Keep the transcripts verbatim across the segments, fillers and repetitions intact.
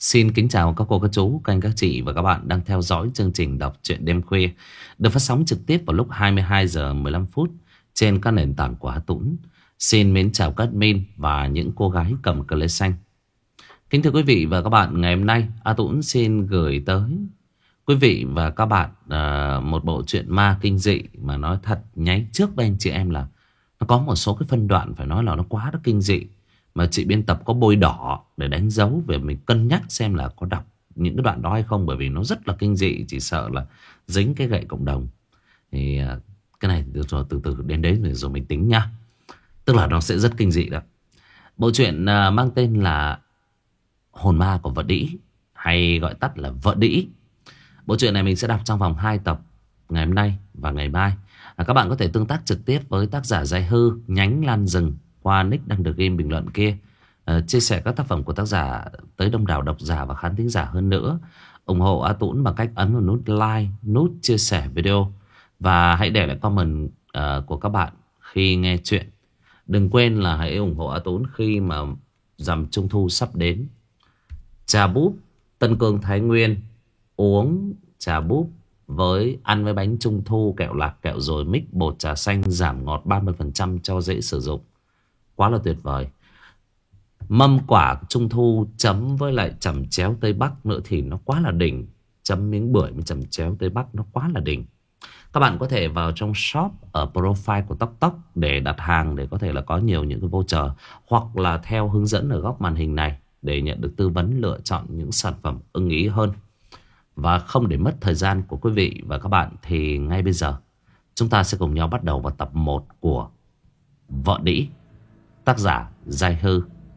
Xin kính chào các cô, các chú, các anh, các chị và các bạn đang theo dõi chương trình đọc truyện đêm khuya được phát sóng trực tiếp vào lúc hai mươi hai giờ mười lăm phút trên các nền tảng của Á Tũng. Xin mến chào các admin và những cô gái cầm cờ lê xanh. Kính thưa quý vị và các bạn, ngày hôm nay Á Tũng xin gửi tới quý vị và các bạn uh, một bộ truyện ma kinh dị mà nói thật nháy trước với anh chị em là nó có một số cái phân đoạn phải nói là nó quá là kinh dị. Mà chị biên tập có bôi đỏ để đánh dấu về mình cân nhắc xem là có đọc những cái đoạn đó hay không. Bởi vì nó rất là kinh dị, chỉ sợ là dính cái gậy cộng đồng. Thì cái này được rồi, từ từ đến đấy rồi, rồi mình tính nha. Tức là nó sẽ rất kinh dị đó. Bộ truyện mang tên là Hồn ma của vợ đĩ, hay gọi tắt là Vợ Đĩ. Bộ truyện này mình sẽ đọc trong vòng hai tập, ngày hôm nay và ngày mai. à, Các bạn có thể tương tác trực tiếp với tác giả Dài Hư, nhánh Lan Rừng qua nick đang được ghim bình luận kia. à, Chia sẻ các tác phẩm của tác giả tới đông đảo độc giả và khán thính giả hơn nữa. Ủng hộ A Tũng bằng cách ấn vào nút like, nút chia sẻ video. Và hãy để lại comment uh, của các bạn khi nghe chuyện. Đừng quên là hãy ủng hộ A Tũng khi mà rằm Trung Thu sắp đến. Trà búp Tân Cương Thái Nguyên, uống trà búp với ăn với bánh Trung Thu, kẹo lạc, kẹo rồi mix, bột trà xanh giảm ngọt ba mươi phần trăm cho dễ sử dụng. Quá là tuyệt vời. Mâm quả Trung Thu chấm với lại chẩm chéo Tây Bắc nữa thì nó quá là đỉnh. Chấm miếng bưởi với chẩm chéo Tây Bắc nó quá là đỉnh. Các bạn có thể vào trong shop ở profile của Tóc Tóc để đặt hàng, để có thể là có nhiều những cái voucher, hoặc là theo hướng dẫn ở góc màn hình này để nhận được tư vấn lựa chọn những sản phẩm ưng ý hơn. Và không để mất thời gian của quý vị và các bạn thì ngay bây giờ chúng ta sẽ cùng nhau bắt đầu vào tập một của Vợ Đĩ, tác giả Dài Hư.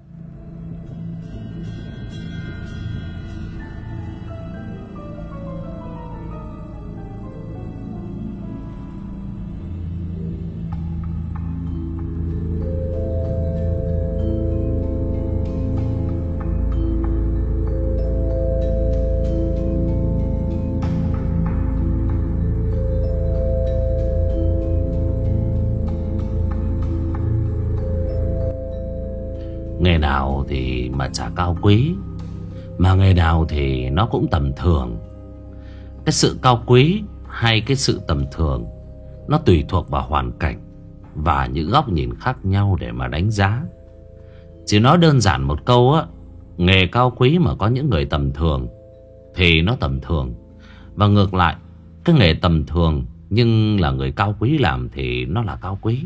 Nghề nào thì mà chả cao quý, mà nghề nào thì nó cũng tầm thường. Cái sự cao quý hay cái sự tầm thường nó tùy thuộc vào hoàn cảnh và những góc nhìn khác nhau để mà đánh giá. Chỉ nói đơn giản một câu á, nghề cao quý mà có những người tầm thường thì nó tầm thường. Và ngược lại, cái nghề tầm thường nhưng là người cao quý làm thì nó là cao quý.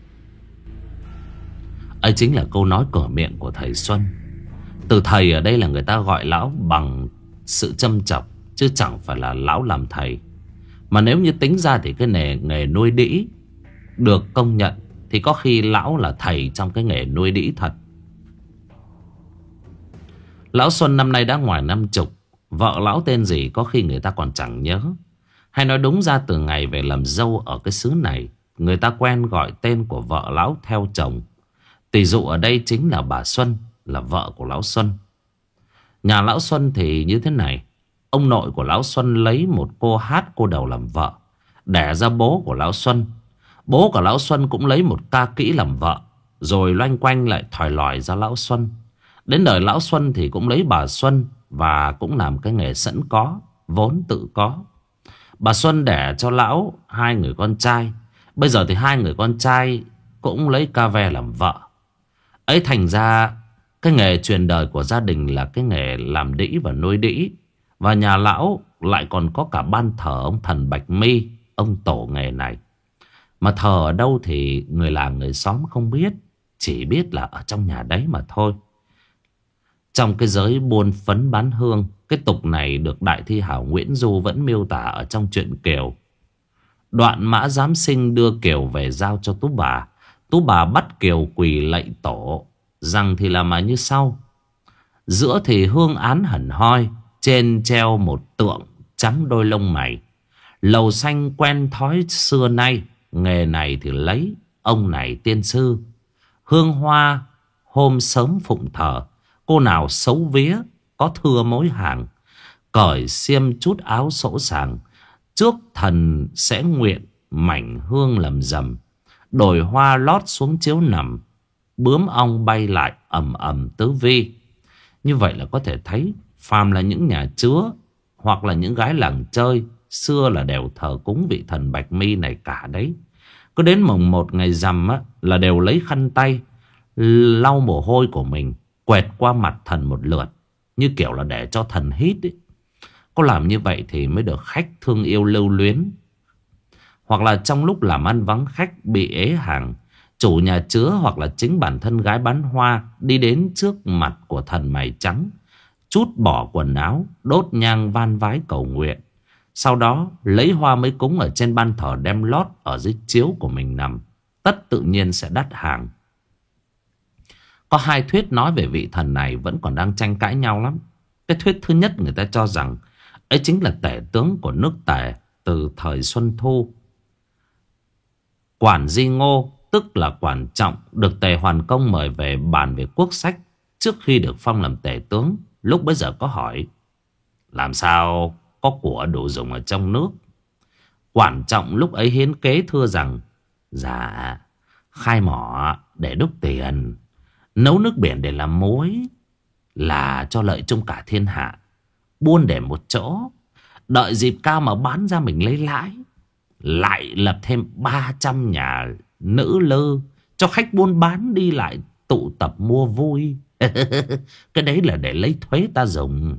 Ấy chính là câu nói cửa miệng của thầy Xuân. Từ thầy ở đây là người ta gọi lão bằng sự châm chọc, chứ chẳng phải là lão làm thầy. Mà nếu như tính ra thì cái nghề, nghề nuôi đĩ được công nhận thì có khi lão là thầy trong cái nghề nuôi đĩ thật. Lão Xuân năm nay đã ngoài năm chục. Vợ lão tên gì có khi người ta còn chẳng nhớ. Hay nói đúng ra, từ ngày về làm dâu ở cái xứ này, người ta quen gọi tên của vợ lão theo chồng. Tỷ dụ ở đây chính là bà Xuân, là vợ của lão Xuân. Nhà lão Xuân thì như thế này. Ông nội của lão Xuân lấy một cô hát cô đầu làm vợ, đẻ ra bố của lão Xuân. Bố của lão Xuân cũng lấy một ca kỹ làm vợ, rồi loanh quanh lại thòi lòi ra lão Xuân. Đến đời lão Xuân thì cũng lấy bà Xuân, và cũng làm cái nghề sẵn có, vốn tự có. Bà Xuân đẻ cho lão hai người con trai. Bây giờ thì hai người con trai cũng lấy ca ve làm vợ. Ấy thành ra cái nghề truyền đời của gia đình là cái nghề làm đĩ và nuôi đĩ. Và nhà lão lại còn có cả ban thờ ông thần Bạch Mi, ông tổ nghề này. Mà thờ ở đâu thì người làng người xóm không biết, chỉ biết là ở trong nhà đấy mà thôi. Trong cái giới buôn phấn bán hương, cái tục này được đại thi hảo Nguyễn Du vẫn miêu tả ở trong truyện Kiều. Đoạn Mã Giám Sinh đưa Kiều về giao cho Tú Bà. Tú Bà bắt Kiều quỳ lạy tổ, rằng thì là mà như sau. Giữa thì hương án hẳn hoi, trên treo một tượng trắng đôi lông mày. Lầu xanh quen thói xưa nay, nghề này thì lấy ông này tiên sư. Hương hoa hôm sớm phụng thờ, cô nào xấu vía có thưa mối hàng. Cởi xiêm chút áo sỗ sàng, trước thần sẽ nguyện mảnh hương lầm rầm. Đổi hoa lót xuống chiếu nằm, bướm ong bay lại ầm ầm tứ vi. Như vậy là có thể thấy phàm là những nhà chứa hoặc là những gái làng chơi, xưa là đều thờ cúng vị thần Bạch Mi này cả đấy. Cứ đến mùng một ngày rằm á, là đều lấy khăn tay lau mồ hôi của mình, quẹt qua mặt thần một lượt, như kiểu là để cho thần hít ấy. Có làm như vậy thì mới được khách thương yêu lưu luyến. Hoặc là trong lúc làm ăn vắng khách bị ế hàng, chủ nhà chứa hoặc là chính bản thân gái bán hoa đi đến trước mặt của thần mày trắng, trút bỏ quần áo, đốt nhang van vái cầu nguyện. Sau đó lấy hoa mới cúng ở trên ban thờ, đem lót ở dưới chiếu của mình nằm, tất tự nhiên sẽ đắt hàng. Có hai thuyết nói về vị thần này vẫn còn đang tranh cãi nhau lắm. Cái thuyết thứ nhất, người ta cho rằng ấy chính là tể tướng của nước Tề từ thời Xuân Thu. Quản Di Ngô, tức là Quản Trọng, được Tề Hoàn Công mời về bàn về quốc sách trước khi được phong làm tể tướng. Lúc bấy giờ có hỏi: làm sao có của đủ dùng ở trong nước? Quản Trọng lúc ấy hiến kế thưa rằng: dạ, khai mỏ để đúc tiền, nấu nước biển để làm muối, là cho lợi chung cả thiên hạ. Buôn để một chỗ, đợi dịp cao mà bán ra mình lấy lãi. Lại lập thêm ba trăm nhà nữ lư, cho khách buôn bán đi lại tụ tập mua vui. Cái đấy là để lấy thuế ta dùng.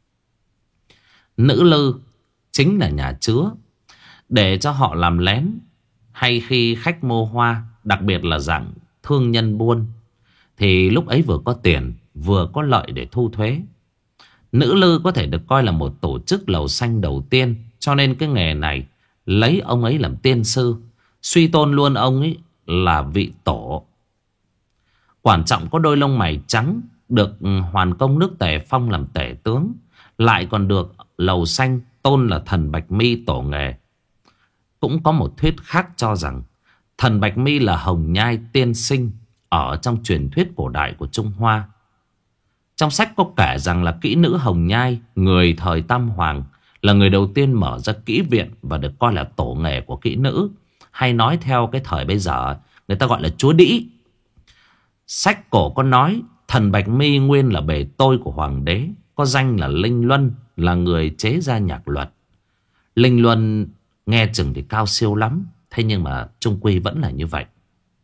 Nữ lư chính là nhà chứa, để cho họ làm lén, hay khi khách mua hoa, đặc biệt là dạng thương nhân buôn, thì lúc ấy vừa có tiền vừa có lợi để thu thuế. Nữ lư có thể được coi là một tổ chức lầu xanh đầu tiên, cho nên cái nghề này lấy ông ấy làm tiên sư, suy tôn luôn ông ấy là vị tổ. Quản Trọng có đôi lông mày trắng, được Hoàn Công nước Tề phong làm tể tướng, lại còn được lầu xanh tôn là thần Bạch Mi tổ nghề. Cũng có một thuyết khác cho rằng thần Bạch Mi là hồng nhai tiên sinh ở trong truyền thuyết cổ đại của Trung Hoa. Trong sách có kể rằng là kỹ nữ hồng nhai, người thời Tam Hoàng, là người đầu tiên mở ra kỹ viện và được coi là tổ nghề của kỹ nữ, hay nói theo cái thời bây giờ người ta gọi là chúa đĩ. Sách cổ có nói thần Bạch Mi nguyên là bề tôi của hoàng đế, có danh là Linh Luân, là người chế ra nhạc luật. Linh Luân nghe chừng thì cao siêu lắm, thế nhưng mà chung quy vẫn là như vậy.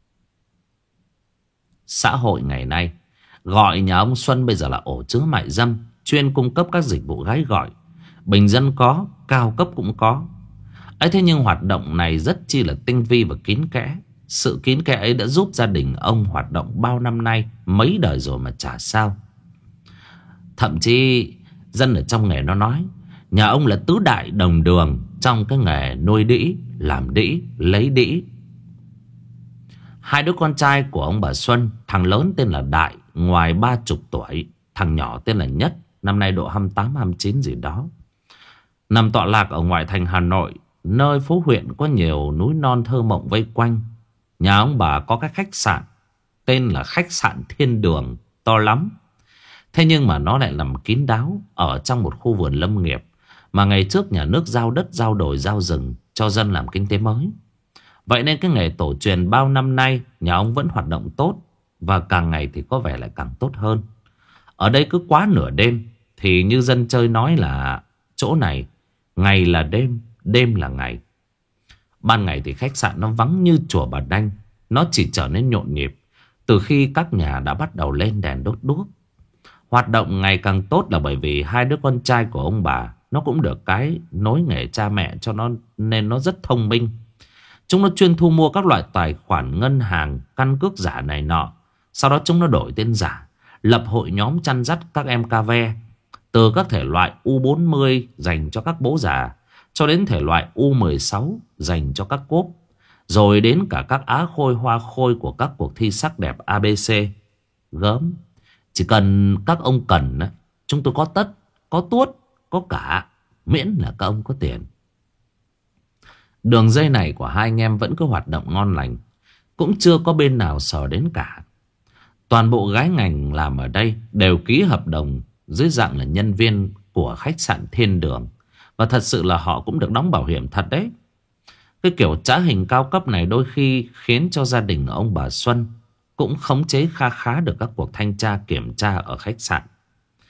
Xã hội ngày nay gọi nhà ông Xuân bây giờ là ổ chứa mại dâm, chuyên cung cấp các dịch vụ gái gọi. Bình dân có, cao cấp cũng có. ấy Thế nhưng hoạt động này rất chi là tinh vi và kín kẽ. Sự kín kẽ ấy đã giúp gia đình ông hoạt động bao năm nay, mấy đời rồi mà chả sao. Thậm chí dân ở trong nghề nó nói nhà ông là tứ đại đồng đường trong cái nghề nuôi đĩ, làm đĩ, lấy đĩ. Hai đứa con trai của ông bà Xuân, thằng lớn tên là Đại, ngoài ba chục tuổi, thằng nhỏ tên là Nhất, năm nay độ hai mươi tám hai mươi chín gì đó, nằm tọa lạc ở ngoại thành Hà Nội, nơi phố huyện có nhiều núi non thơ mộng vây quanh. Nhà ông bà có cái khách sạn tên là khách sạn Thiên Đường, to lắm. Thế nhưng mà nó lại nằm kín đáo ở trong một khu vườn lâm nghiệp mà ngày trước nhà nước giao đất, giao đồi, giao rừng cho dân làm kinh tế mới. Vậy nên cái nghề tổ truyền bao năm nay nhà ông vẫn hoạt động tốt, và càng ngày thì có vẻ lại càng tốt hơn. Ở đây cứ quá nửa đêm thì như dân chơi nói là chỗ này ngày là đêm, đêm là ngày. Ban ngày thì khách sạn nó vắng như chùa Bà Đanh, nó chỉ trở nên nhộn nhịp từ khi các nhà đã bắt đầu lên đèn đốt đuốc. Hoạt động ngày càng tốt là bởi vì hai đứa con trai của ông bà nó cũng được cái nối nghề cha mẹ cho nó, nên nó rất thông minh. Chúng nó chuyên thu mua các loại tài khoản ngân hàng, căn cước giả này nọ. Sau đó chúng nó đổi tên giả, lập hội nhóm chăn dắt các em ca ve, từ các thể loại u bốn mươi dành cho các bố già, cho đến thể loại u mười sáu dành cho các cốp, rồi đến cả các á khôi hoa khôi của các cuộc thi sắc đẹp a bê xê. Gớm. Chỉ cần các ông cần, chúng tôi có tất, có tuốt, có cả, miễn là các ông có tiền. Đường dây này của hai anh em vẫn cứ hoạt động ngon lành, cũng chưa có bên nào sờ đến cả. Toàn bộ gái ngành làm ở đây đều ký hợp đồng dưới dạng là nhân viên của khách sạn Thiên Đường, và thật sự là họ cũng được đóng bảo hiểm thật đấy. Cái kiểu trá hình cao cấp này đôi khi khiến cho gia đình ông bà Xuân cũng khống chế kha khá được các cuộc thanh tra kiểm tra ở khách sạn.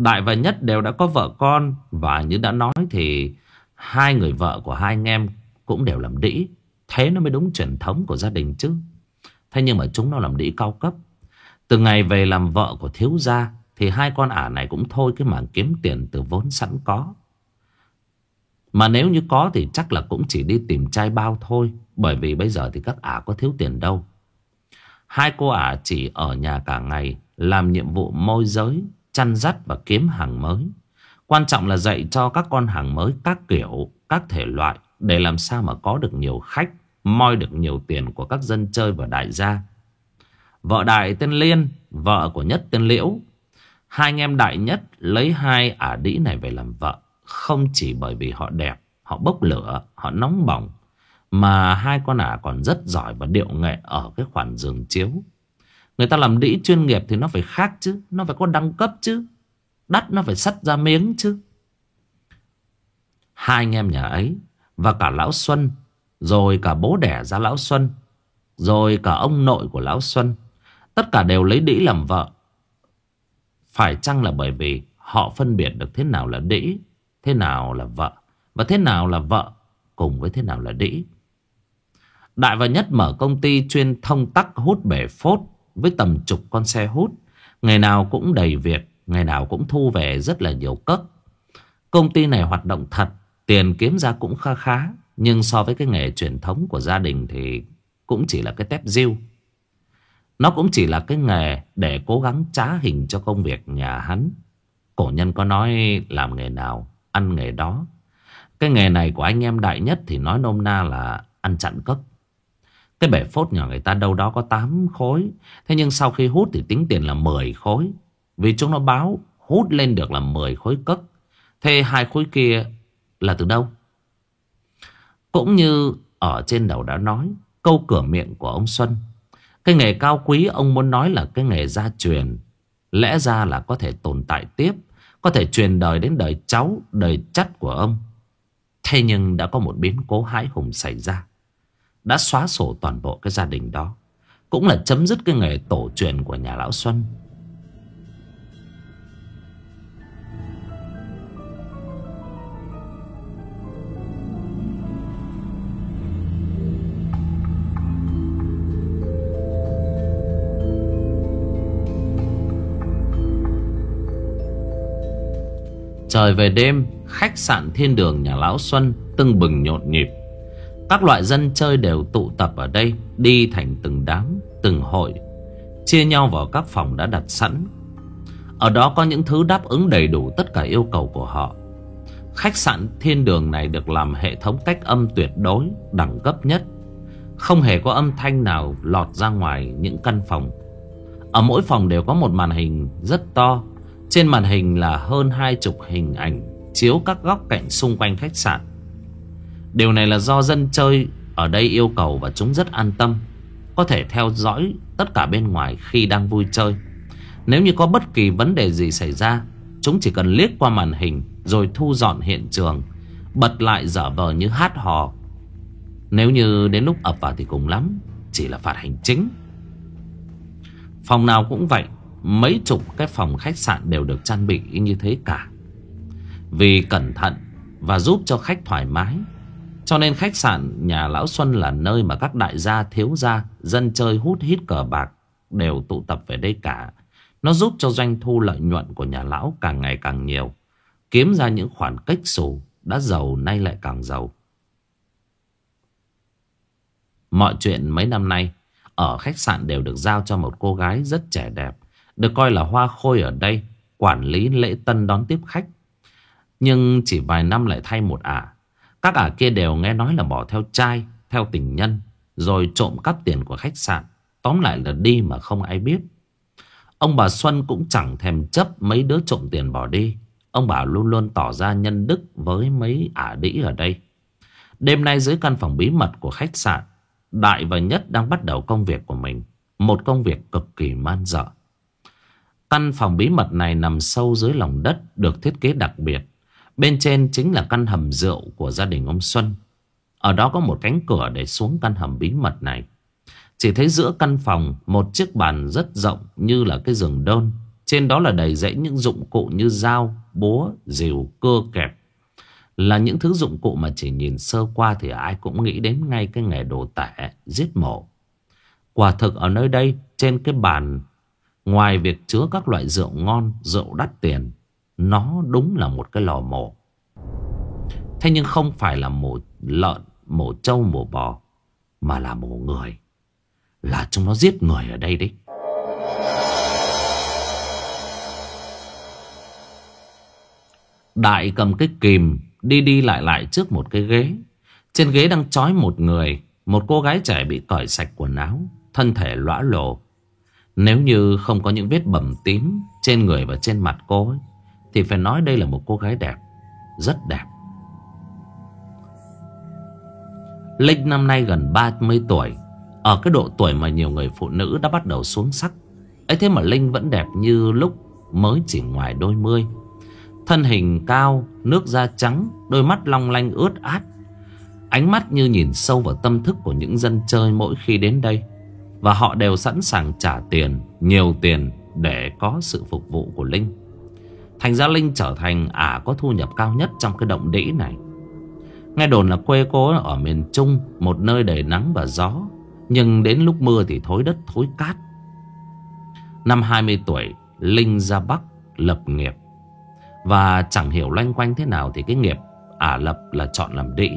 Đại và Nhất đều đã có vợ con. Và như đã nói thì hai người vợ của hai anh em cũng đều làm đĩ. Thế nó mới đúng truyền thống của gia đình chứ. Thế nhưng mà chúng nó làm đĩ cao cấp. Từ ngày về làm vợ của thiếu gia thì hai con ả này cũng thôi cái mảng kiếm tiền từ vốn sẵn có. Mà nếu như có thì chắc là cũng chỉ đi tìm trai bao thôi. Bởi vì bây giờ thì các ả có thiếu tiền đâu. Hai cô ả chỉ ở nhà cả ngày, làm nhiệm vụ môi giới, chăn dắt và kiếm hàng mới. Quan trọng là dạy cho các con hàng mới các kiểu, các thể loại, để làm sao mà có được nhiều khách, moi được nhiều tiền của các dân chơi và đại gia. Vợ Đại tên Liên, vợ của Nhất tên Liễu. Hai anh em Đại Nhất lấy hai ả đĩ này về làm vợ. Không chỉ bởi vì họ đẹp, họ bốc lửa, họ nóng bỏng, mà hai con ả còn rất giỏi và điệu nghệ ở cái khoản giường chiếu. Người ta làm đĩ chuyên nghiệp thì nó phải khác chứ. Nó phải có đẳng cấp chứ. Đắt nó phải sắt ra miếng chứ. Hai anh em nhà ấy và cả Lão Xuân, rồi cả bố đẻ ra Lão Xuân, rồi cả ông nội của Lão Xuân, tất cả đều lấy đĩ làm vợ. Phải chăng là bởi vì họ phân biệt được thế nào là đĩ, thế nào là vợ, và thế nào là vợ cùng với thế nào là đĩ. Đại và Nhất mở công ty chuyên thông tắc hút bể phốt với tầm chục con xe hút. Ngày nào cũng đầy việc, ngày nào cũng thu về rất là nhiều cất. Công ty này hoạt động thật, tiền kiếm ra cũng khá khá. Nhưng so với cái nghề truyền thống của gia đình thì cũng chỉ là cái tép diêu. Nó cũng chỉ là cái nghề để cố gắng trá hình cho công việc nhà hắn. Cổ nhân có nói làm nghề nào ăn nghề đó. Cái nghề này của anh em Đại Nhất thì nói nôm na là ăn chặn cất. Cái bể phốt nhà người ta đâu đó có tám khối. Thế nhưng sau khi hút thì tính tiền là mười khối. Vì chúng nó báo hút lên được là mười khối cất. Thế hai khối kia là từ đâu? Cũng như ở trên đầu đã nói, câu cửa miệng của ông Xuân, cái nghề cao quý ông muốn nói là cái nghề gia truyền. Lẽ ra là có thể tồn tại tiếp, có thể truyền đời đến đời cháu, đời chắt của ông. Thế nhưng đã có một biến cố hãi hùng xảy ra, đã xóa sổ toàn bộ cái gia đình đó, cũng là chấm dứt cái nghề tổ truyền của nhà Lão Xuân. Trời về đêm, khách sạn Thiên Đường nhà Lão Xuân tưng bừng nhộn nhịp. Các loại dân chơi đều tụ tập ở đây, đi thành từng đám, từng hội, chia nhau vào các phòng đã đặt sẵn. Ở đó có những thứ đáp ứng đầy đủ tất cả yêu cầu của họ. Khách sạn Thiên Đường này được làm hệ thống cách âm tuyệt đối, đẳng cấp nhất. Không hề có âm thanh nào lọt ra ngoài những căn phòng. Ở mỗi phòng đều có một màn hình rất to. Trên màn hình là hơn hai chục hình ảnh chiếu các góc cạnh xung quanh khách sạn. Điều này là do dân chơi ở đây yêu cầu và chúng rất an tâm, có thể theo dõi tất cả bên ngoài khi đang vui chơi. Nếu như có bất kỳ vấn đề gì xảy ra, chúng chỉ cần liếc qua màn hình rồi thu dọn hiện trường, bật lại dở vờ như hát hò. Nếu như đến lúc ập vào thì cùng lắm chỉ là phạt hành chính. Phòng nào cũng vậy, mấy chục cái phòng khách sạn đều được trang bị như thế cả. Vì cẩn thận và giúp cho khách thoải mái, cho nên khách sạn nhà Lão Xuân là nơi mà các đại gia, thiếu gia, dân chơi hút hít cờ bạc đều tụ tập về đây cả. Nó giúp cho doanh thu lợi nhuận của nhà Lão càng ngày càng nhiều, kiếm ra những khoản kếch xù, đã giàu nay lại càng giàu. Mọi chuyện mấy năm nay ở khách sạn đều được giao cho một cô gái rất trẻ đẹp, được coi là hoa khôi ở đây, quản lý lễ tân đón tiếp khách. Nhưng chỉ vài năm lại thay một ả. Các ả kia đều nghe nói là bỏ theo trai, theo tình nhân, rồi trộm cắp tiền của khách sạn. Tóm lại là đi mà không ai biết. Ông bà Xuân cũng chẳng thèm chấp mấy đứa trộm tiền bỏ đi. Ông bà luôn luôn tỏ ra nhân đức với mấy ả đĩ ở đây. Đêm nay dưới căn phòng bí mật của khách sạn, Đại và Nhất đang bắt đầu công việc của mình. Một công việc cực kỳ man dợ. Căn phòng bí mật này nằm sâu dưới lòng đất, được thiết kế đặc biệt. Bên trên chính là căn hầm rượu của gia đình ông Xuân. Ở đó có một cánh cửa để xuống căn hầm bí mật này. Chỉ thấy giữa căn phòng một chiếc bàn rất rộng như là cái giường đơn, Trên đó là đầy rẫy những dụng cụ như dao, búa, rìu, cưa, kẹp. Là những thứ dụng cụ mà chỉ nhìn sơ qua thì ai cũng nghĩ đến ngay cái nghề đồ tể, giết mổ. Quả thực ở nơi đây, trên cái bàn, ngoài việc chứa các loại rượu ngon, rượu đắt tiền, nó đúng là một cái lò mổ. Thế nhưng không phải là mổ lợn, mổ trâu, mổ bò, mà là mổ người. Là chúng nó giết người ở đây đấy. Đại cầm cái kìm đi đi lại lại trước một cái ghế. Trên ghế đang trói một người, một cô gái trẻ bị cởi sạch quần áo, thân thể lõa lồ. Nếu như không có những vết bầm tím trên người và trên mặt cô ấy, thì phải nói đây là một cô gái đẹp, rất đẹp. Linh năm nay gần ba mươi tuổi, ở cái độ tuổi mà nhiều người phụ nữ đã bắt đầu xuống sắc. Ấy thế mà Linh vẫn đẹp như lúc mới chỉ ngoài đôi mươi. Thân hình cao, nước da trắng, đôi mắt long lanh ướt át. Ánh mắt như nhìn sâu vào tâm thức của những dân chơi mỗi khi đến đây. Và họ đều sẵn sàng trả tiền, nhiều tiền để có sự phục vụ của Linh. Thành ra Linh trở thành ả có thu nhập cao nhất trong cái động đĩ này. Nghe đồn là quê cô ở miền Trung, một nơi đầy nắng và gió, nhưng đến lúc mưa thì thối đất thối cát. Năm hai mươi tuổi, Linh ra Bắc lập nghiệp. Và chẳng hiểu loanh quanh thế nào thì cái nghiệp ả lập là chọn làm đĩ.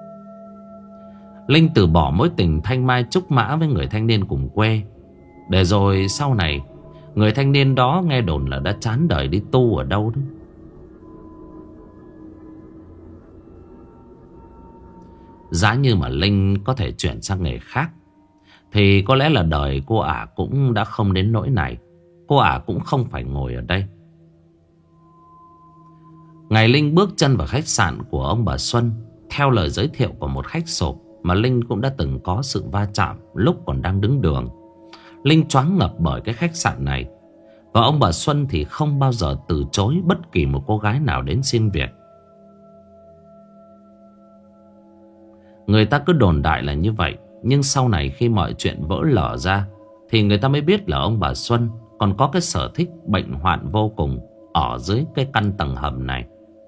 Linh từ bỏ mối tình thanh mai trúc mã với người thanh niên cùng quê. Để rồi sau này, người thanh niên đó nghe đồn là đã chán đời đi tu ở đâu đó. Giá như mà Linh có thể chuyển sang nghề khác, thì có lẽ là đời cô ả cũng đã không đến nỗi này. Cô ả cũng không phải ngồi ở đây. Ngày Linh bước chân vào khách sạn của ông bà Xuân, theo lời giới thiệu của một khách sộp mà Linh cũng đã từng có sự va chạm lúc còn đang đứng đường, Linh choáng ngập bởi cái khách sạn này. Và ông bà Xuân thì không bao giờ từ chối bất kỳ một cô gái nào đến xin việc. Người ta cứ đồn đại là như vậy, nhưng sau này khi mọi chuyện vỡ lở ra thì người ta mới biết là ông bà Xuân còn có cái sở thích bệnh hoạn vô cùng ở dưới cái căn tầng hầm này.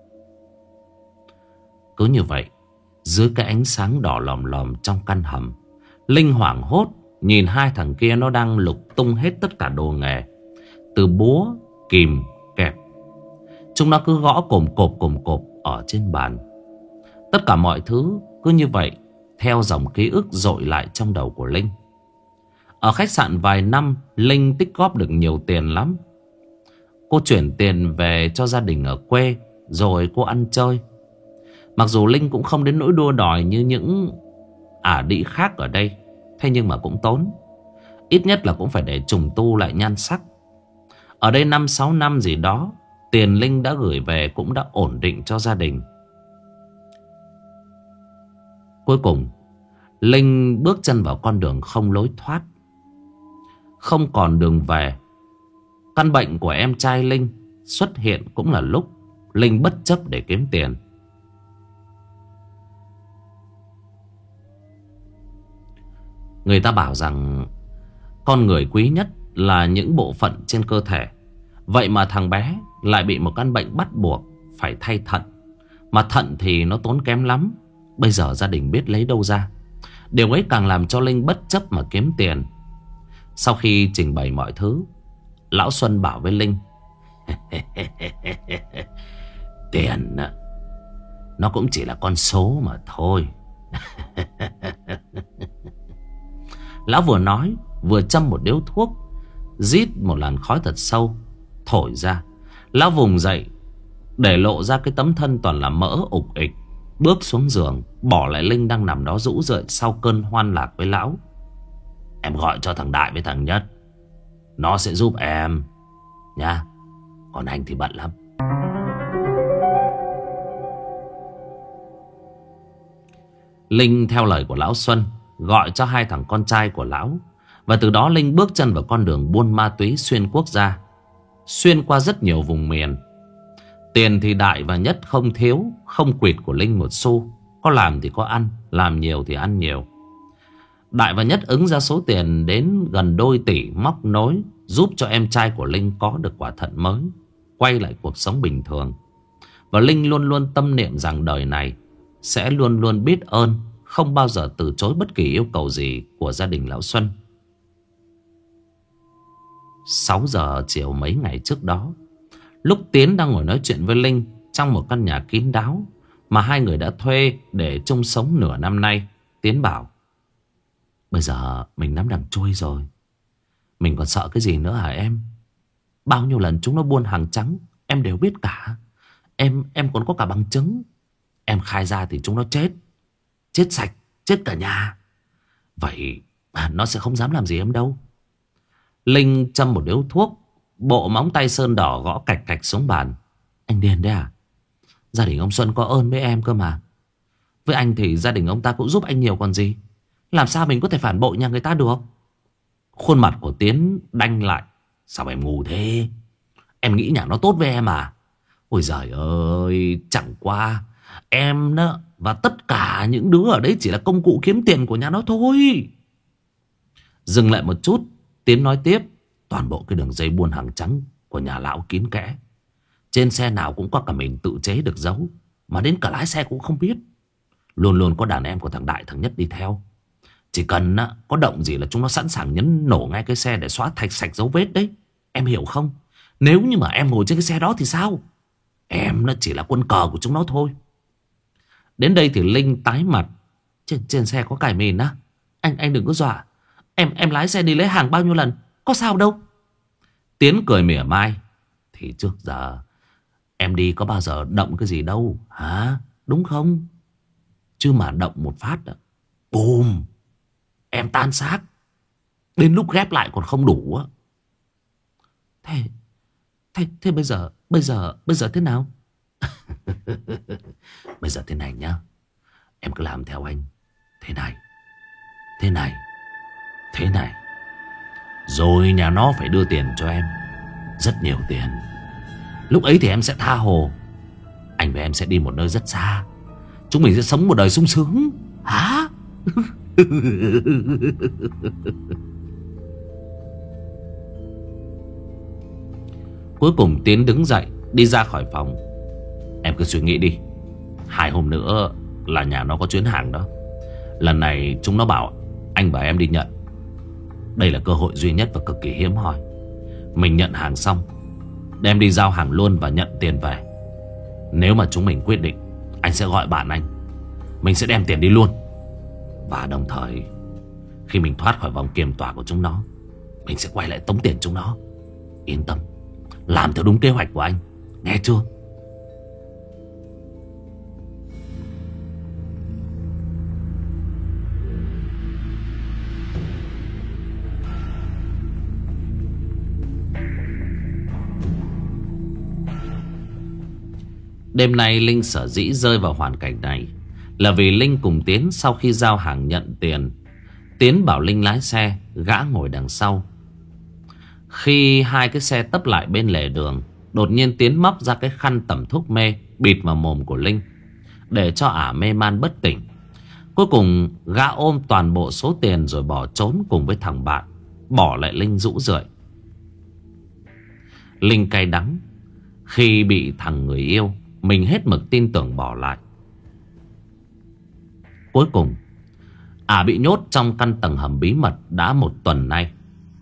Cứ như vậy, dưới cái ánh sáng đỏ lòm lòm trong căn hầm, Linh hoảng hốt nhìn hai thằng kia nó đang lục tung hết tất cả đồ nghề, từ búa, kìm, kẹp. Chúng nó cứ gõ cồm cộp cồm cộp ở trên bàn. Tất cả mọi thứ cứ như vậy theo dòng ký ức dội lại trong đầu của Linh. Ở khách sạn vài năm, Linh tích góp được nhiều tiền lắm. Cô chuyển tiền về cho gia đình ở quê, rồi cô ăn chơi. Mặc dù Linh cũng không đến nỗi đua đòi như những ả đĩ khác ở đây, thế nhưng mà cũng tốn. Ít nhất là cũng phải để trùng tu lại nhan sắc. Ở đây năm sáu năm gì đó, tiền Linh đã gửi về cũng đã ổn định cho gia đình. Cuối cùng, Linh bước chân vào con đường không lối thoát, không còn đường về. Căn bệnh của em trai Linh xuất hiện cũng là lúc Linh bất chấp để kiếm tiền. Người ta bảo rằng con người quý nhất là những bộ phận trên cơ thể. Vậy mà thằng bé lại bị một căn bệnh bắt buộc phải thay thận. Mà thận thì nó tốn kém lắm. Bây giờ gia đình biết lấy đâu ra. Điều ấy càng làm cho Linh bất chấp mà kiếm tiền. Sau khi trình bày mọi thứ, Lão Xuân bảo với Linh: tiền nó cũng chỉ là con số mà thôi. Lão vừa nói vừa châm một điếu thuốc, rít một làn khói thật sâu, thổi ra. Lão vùng dậy, để lộ ra cái tấm thân toàn là mỡ ục ịch, bước xuống giường, bỏ lại Linh đang nằm đó rũ rượi sau cơn hoan lạc với lão. Em gọi cho thằng Đại với thằng Nhất, nó sẽ giúp em nha. Còn anh thì bận lắm. Linh theo lời của Lão Xuân gọi cho hai thằng con trai của lão. Và từ đó Linh bước chân vào con đường buôn ma túy xuyên quốc gia, xuyên qua rất nhiều vùng miền. Tiền thì Đại và Nhất không thiếu, không quỵt của Linh một xu. Có làm thì có ăn, làm nhiều thì ăn nhiều. Đại và Nhất ứng ra số tiền đến gần đôi tỷ móc nối, giúp cho em trai của Linh có được quả thận mới, quay lại cuộc sống bình thường. Và Linh luôn luôn tâm niệm rằng đời này sẽ luôn luôn biết ơn, không bao giờ từ chối bất kỳ yêu cầu gì của gia đình lão Xuân. Sáu giờ chiều mấy ngày trước đó, lúc Tiến đang ngồi nói chuyện với Linh trong một căn nhà kín đáo mà hai người đã thuê để chung sống nửa năm nay, Tiến bảo: bây giờ mình nắm đằng chui rồi, mình còn sợ cái gì nữa hả em? Bao nhiêu lần chúng nó buôn hàng trắng em đều biết cả. Em em còn có cả bằng chứng. Em khai ra thì chúng nó chết. Chết sạch, chết cả nhà. Vậy à, nó sẽ không dám làm gì em đâu. Linh châm một điếu thuốc, bộ móng tay sơn đỏ gõ cạch cạch xuống bàn. Anh điên đấy à? Gia đình ông Xuân có ơn với em cơ mà. Với anh thì gia đình ông ta cũng giúp anh nhiều còn gì. Làm sao mình có thể phản bội nhà người ta được? Khuôn mặt của Tiến đanh lại. Sao em ngu thế? Em nghĩ nhà nó tốt với em à? Ôi giời ơi, chẳng qua em đó và tất cả những đứa ở đấy chỉ là công cụ kiếm tiền của nhà nó thôi. Dừng lại một chút, Tiến nói tiếp. Toàn bộ cái đường dây buôn hàng trắng của nhà lão kín kẽ. Trên xe nào cũng có cả mình tự chế được dấu, mà đến cả lái xe cũng không biết. Luôn luôn có đàn em của thằng Đại thằng Nhất đi theo. Chỉ cần có động gì là chúng nó sẵn sàng nhấn nổ ngay cái xe để xóa thạch sạch dấu vết đấy. Em hiểu không? Nếu như mà em ngồi trên cái xe đó thì sao? Em nó chỉ là quân cờ của chúng nó thôi. Đến đây thì Linh tái mặt. Trên, trên xe có cải mìn á? Anh anh đừng có dọa. Em em lái xe đi lấy hàng bao nhiêu lần, có sao đâu. Tiến cười mỉa mai. Thì trước giờ em đi có bao giờ động cái gì đâu hả? Đúng không? Chứ mà động một phát đó, bùm, em tan xác. Đến lúc ghép lại còn không đủ á. Thế Thế, thế bây giờ Bây giờ Bây giờ thế nào? Bây giờ thế này nhá. Em cứ làm theo anh. Thế này, thế này, thế này. Rồi nhà nó phải đưa tiền cho em, rất nhiều tiền. Lúc ấy thì em sẽ tha hồ. Anh và em sẽ đi một nơi rất xa. Chúng mình sẽ sống một đời sung sướng. Hả? Cuối cùng Tiến đứng dậy, đi ra khỏi phòng. Em cứ suy nghĩ đi. Hai hôm nữa là nhà nó có chuyến hàng đó. Lần này chúng nó bảo anh và em đi nhận. Đây là cơ hội duy nhất và cực kỳ hiếm hoi. Mình nhận hàng xong, đem đi giao hàng luôn và nhận tiền về. Nếu mà chúng mình quyết định, anh sẽ gọi bạn anh. Mình sẽ đem tiền đi luôn. Và đồng thời, khi mình thoát khỏi vòng kiềm tỏa của chúng nó, mình sẽ quay lại tống tiền chúng nó. Yên tâm, làm theo đúng kế hoạch của anh. Nghe chưa? Đêm nay Linh sở dĩ rơi vào hoàn cảnh này là vì Linh cùng Tiến sau khi giao hàng nhận tiền. Tiến bảo Linh lái xe, gã ngồi đằng sau. Khi hai cái xe tấp lại bên lề đường, đột nhiên Tiến móc ra cái khăn tẩm thuốc mê bịt vào mồm của Linh, để cho ả mê man bất tỉnh. Cuối cùng gã ôm toàn bộ số tiền rồi bỏ trốn cùng với thằng bạn, bỏ lại Linh rũ rượi. Linh cay đắng khi bị thằng người yêu mình hết mực tin tưởng bỏ lại. Cuối cùng ả bị nhốt trong căn tầng hầm bí mật đã một tuần nay.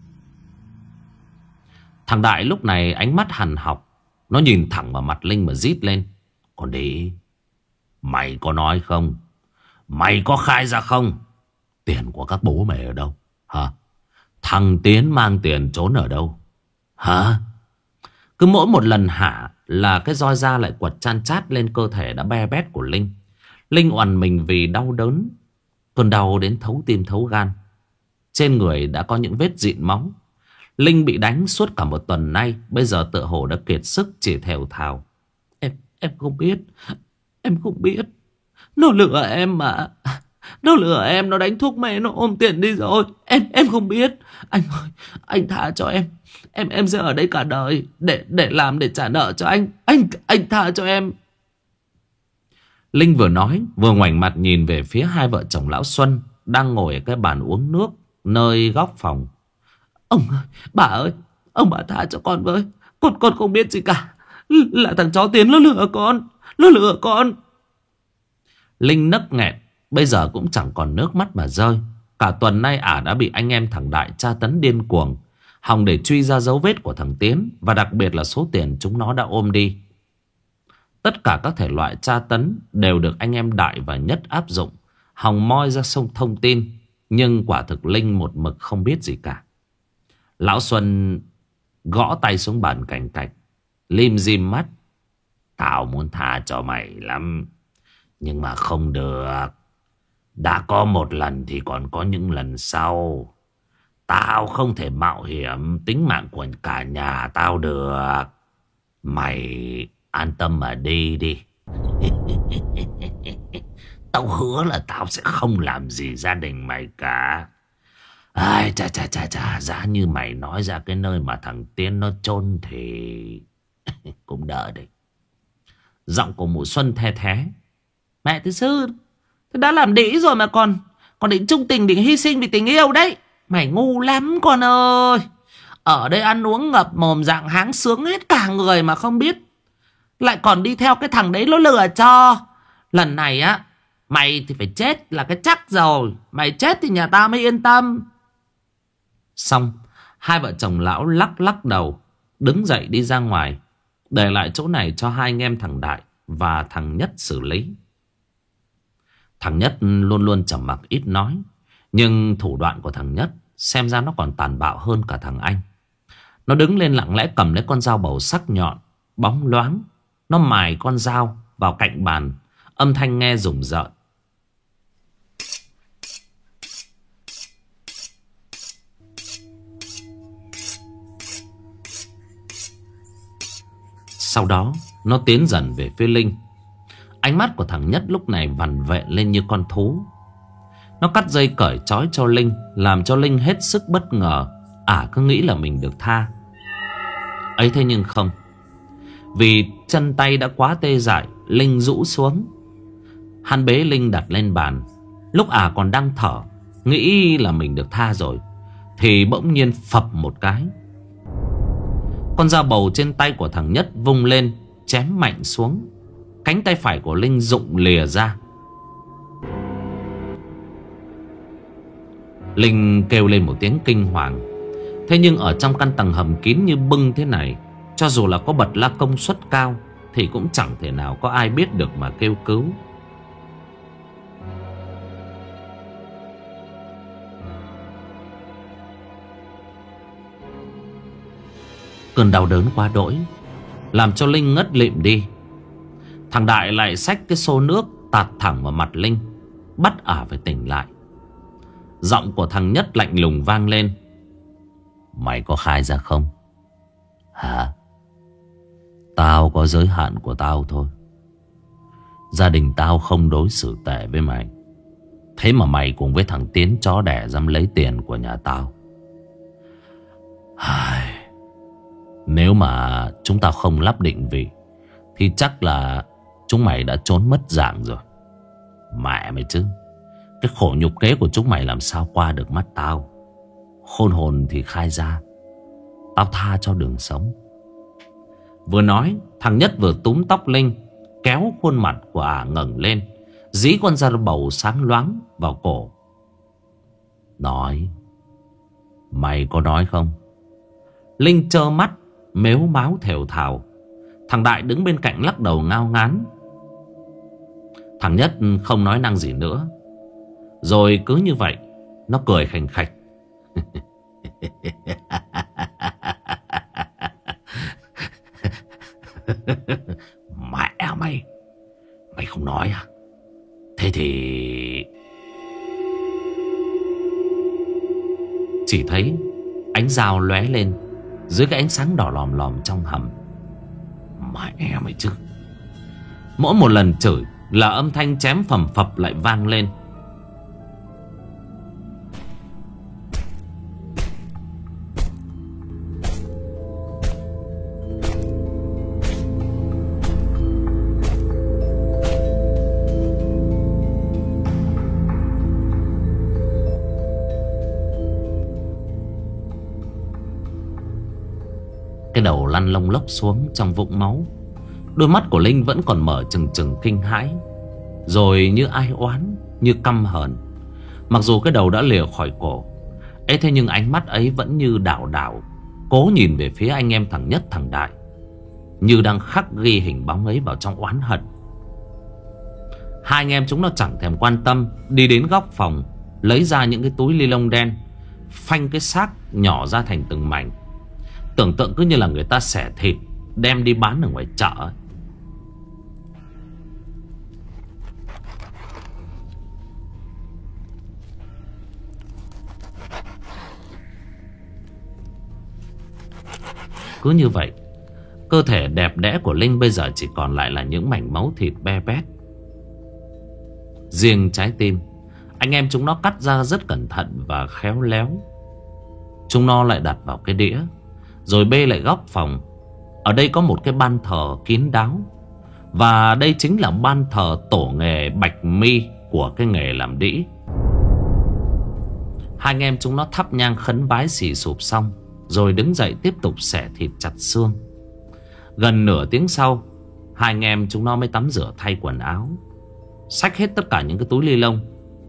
Thằng Đại lúc này ánh mắt hằn học. Nó nhìn thẳng vào mặt Linh mà rít lên. Còn đi, mày có nói không? Mày có khai ra không? Tiền của các bố mày ở đâu? Hả? Thằng Tiến mang tiền trốn ở đâu? Hả? Cứ mỗi một lần hả là cái roi da lại quật chan chát lên cơ thể đã be bét của Linh. Linh oằn mình vì đau đớn, cơn đau đến thấu tim thấu gan. Trên người đã có những vết dịn máu. Linh bị đánh suốt cả một tuần nay, bây giờ tựa hồ đã kiệt sức chỉ thều thào. Em, em không biết. Em không biết. Nó lừa em mà. Nó lừa em, nó đánh thuốc mê, nó ôm tiền đi rồi. Em, em không biết. Anh ơi, anh tha cho em. Em, em sẽ ở đây cả đời để, để làm, để trả nợ cho anh. Anh, anh tha cho em. Linh vừa nói, vừa ngoảnh mặt nhìn về phía hai vợ chồng lão Xuân đang ngồi ở cái bàn uống nước nơi góc phòng. Ông ơi, bà ơi, Ông bà tha cho con với. Con con không biết gì cả. Là thằng chó Tiến nó lừa con. Nó lừa con. Linh nấc nghẹn. Bây giờ cũng chẳng còn nước mắt mà rơi. Cả tuần nay ả đã bị anh em thằng Đại tra tấn điên cuồng, hòng để truy ra dấu vết của thằng Tiến, và đặc biệt là số tiền chúng nó đã ôm đi. Tất cả các thể loại tra tấn đều được anh em Đại và Nhất áp dụng, hòng moi ra sông thông tin. Nhưng quả thực Linh một mực không biết gì cả. Lão Xuân gõ tay xuống bàn cành cạch, lim dim mắt. Tao muốn tha cho mày lắm, nhưng mà không được. Đã có một lần thì còn có những lần sau. Tao không thể mạo hiểm tính mạng của cả nhà tao được. Mày an tâm mà đi đi. Tao hứa là tao sẽ không làm gì gia đình mày cả. Ai chà chà chà chà, giá như mày nói ra cái nơi mà thằng Tiến nó chôn thì cũng đỡ đấy. Giọng của mụ Xuân the thé. Mẹ thứ sư, thế đã làm đĩ rồi mà còn Còn định trung tình, định hy sinh vì tình yêu đấy. Mày ngu lắm con ơi. Ở đây ăn uống ngập mồm dạng háng sướng hết cả người mà không biết. Lại còn đi theo cái thằng đấy nó lừa cho. Lần này á, mày thì phải chết là cái chắc rồi. Mày chết thì nhà ta mới yên tâm. Xong, hai vợ chồng lão lắc lắc đầu, đứng dậy đi ra ngoài, để lại chỗ này cho hai anh em thằng Đại và thằng Nhất xử lý. Thằng Nhất luôn luôn trầm mặc ít nói, nhưng thủ đoạn của thằng Nhất xem ra nó còn tàn bạo hơn cả thằng anh. Nó đứng lên lặng lẽ cầm lấy con dao bầu sắc nhọn, bóng loáng. Nó mài con dao vào cạnh bàn, âm thanh nghe rùng rợn. Sau đó nó tiến dần về phía Linh. Ánh mắt của thằng Nhất lúc này vằn vện lên như con thú. Nó cắt dây cởi trói cho Linh, làm cho Linh hết sức bất ngờ. Ả à, cứ nghĩ là mình được tha. Ấy thế nhưng không. Vì chân tay đã quá tê dại, Linh rũ xuống. Hắn bế Linh đặt lên bàn. Lúc Ả à còn đang thở, nghĩ là mình được tha rồi, thì bỗng nhiên phập một cái. Con dao bầu trên tay của thằng Nhất vung lên, chém mạnh xuống. Cánh tay phải của Linh rụng lìa ra. Linh kêu lên một tiếng kinh hoàng. Thế nhưng ở trong căn tầng hầm kín như bưng thế này, cho dù là có bật la công suất cao thì cũng chẳng thể nào có ai biết được mà kêu cứu. Cơn đau đớn quá đỗi làm cho Linh ngất lịm đi. Thằng Đại lại xách cái xô nước tạt thẳng vào mặt Linh, bắt Ả phải tỉnh lại. Giọng của thằng Nhất lạnh lùng vang lên. Mày có khai ra không? Hả? Tao có giới hạn của tao thôi. Gia đình tao không đối xử tệ với mày. Thế mà mày cùng với thằng Tiến chó đẻ dám lấy tiền của nhà tao. Nếu mà chúng tao không lắp định vị thì chắc là chúng mày đã trốn mất dạng rồi. Mẹ mày chứ. Cái khổ nhục kế của chúng mày làm sao qua được mắt tao. Khôn hồn thì khai ra, tao tha cho đường sống. Vừa nói, thằng Nhất vừa túm tóc Linh, kéo khuôn mặt của Ả ngẩng lên, dí con dao bầu sáng loáng vào cổ. Nói. Mày có nói không? Linh trơ mắt, mếu máo thều thào. Thằng Đại đứng bên cạnh lắc đầu ngao ngán. Thằng Nhất không nói năng gì nữa. Rồi cứ như vậy, nó cười khành khạch. Mẹ mày, mày không nói à? Thế thì... Chỉ thấy ánh dao lóe lên dưới cái ánh sáng đỏ lòm lòm trong hầm. Mẹ mày chứ. Mỗi một lần chửi là âm thanh chém phầm phập lại vang lên. Cái đầu lăn lông lốc xuống trong vũng máu. Đôi mắt của Linh vẫn còn mở trừng trừng kinh hãi, rồi như ai oán, như căm hờn. Mặc dù cái đầu đã lìa khỏi cổ ấy, thế nhưng ánh mắt ấy vẫn như đảo đảo, cố nhìn về phía anh em thằng Nhất thằng Đại, như đang khắc ghi hình bóng ấy vào trong oán hận. Hai anh em chúng nó chẳng thèm quan tâm, đi đến góc phòng, lấy ra những cái túi ni lông đen, phanh cái xác nhỏ ra thành từng mảnh. Tưởng tượng cứ như là người ta xẻ thịt đem đi bán ở ngoài chợ ấy. Cứ như vậy, cơ thể đẹp đẽ của Linh bây giờ chỉ còn lại là những mảnh máu thịt be bét. Riêng trái tim, anh em chúng nó cắt ra rất cẩn thận và khéo léo. Chúng nó lại đặt vào cái đĩa, rồi bê lại góc phòng. Ở đây có một cái ban thờ kín đáo, và đây chính là ban thờ tổ nghề Bạch Mi của cái nghề làm đĩ. Hai anh em chúng nó thắp nhang khấn vái xì sụp xong, rồi đứng dậy tiếp tục xẻ thịt chặt xương. Gần nửa tiếng sau, hai anh em chúng nó mới tắm rửa thay quần áo, xách hết tất cả những cái túi ni lông,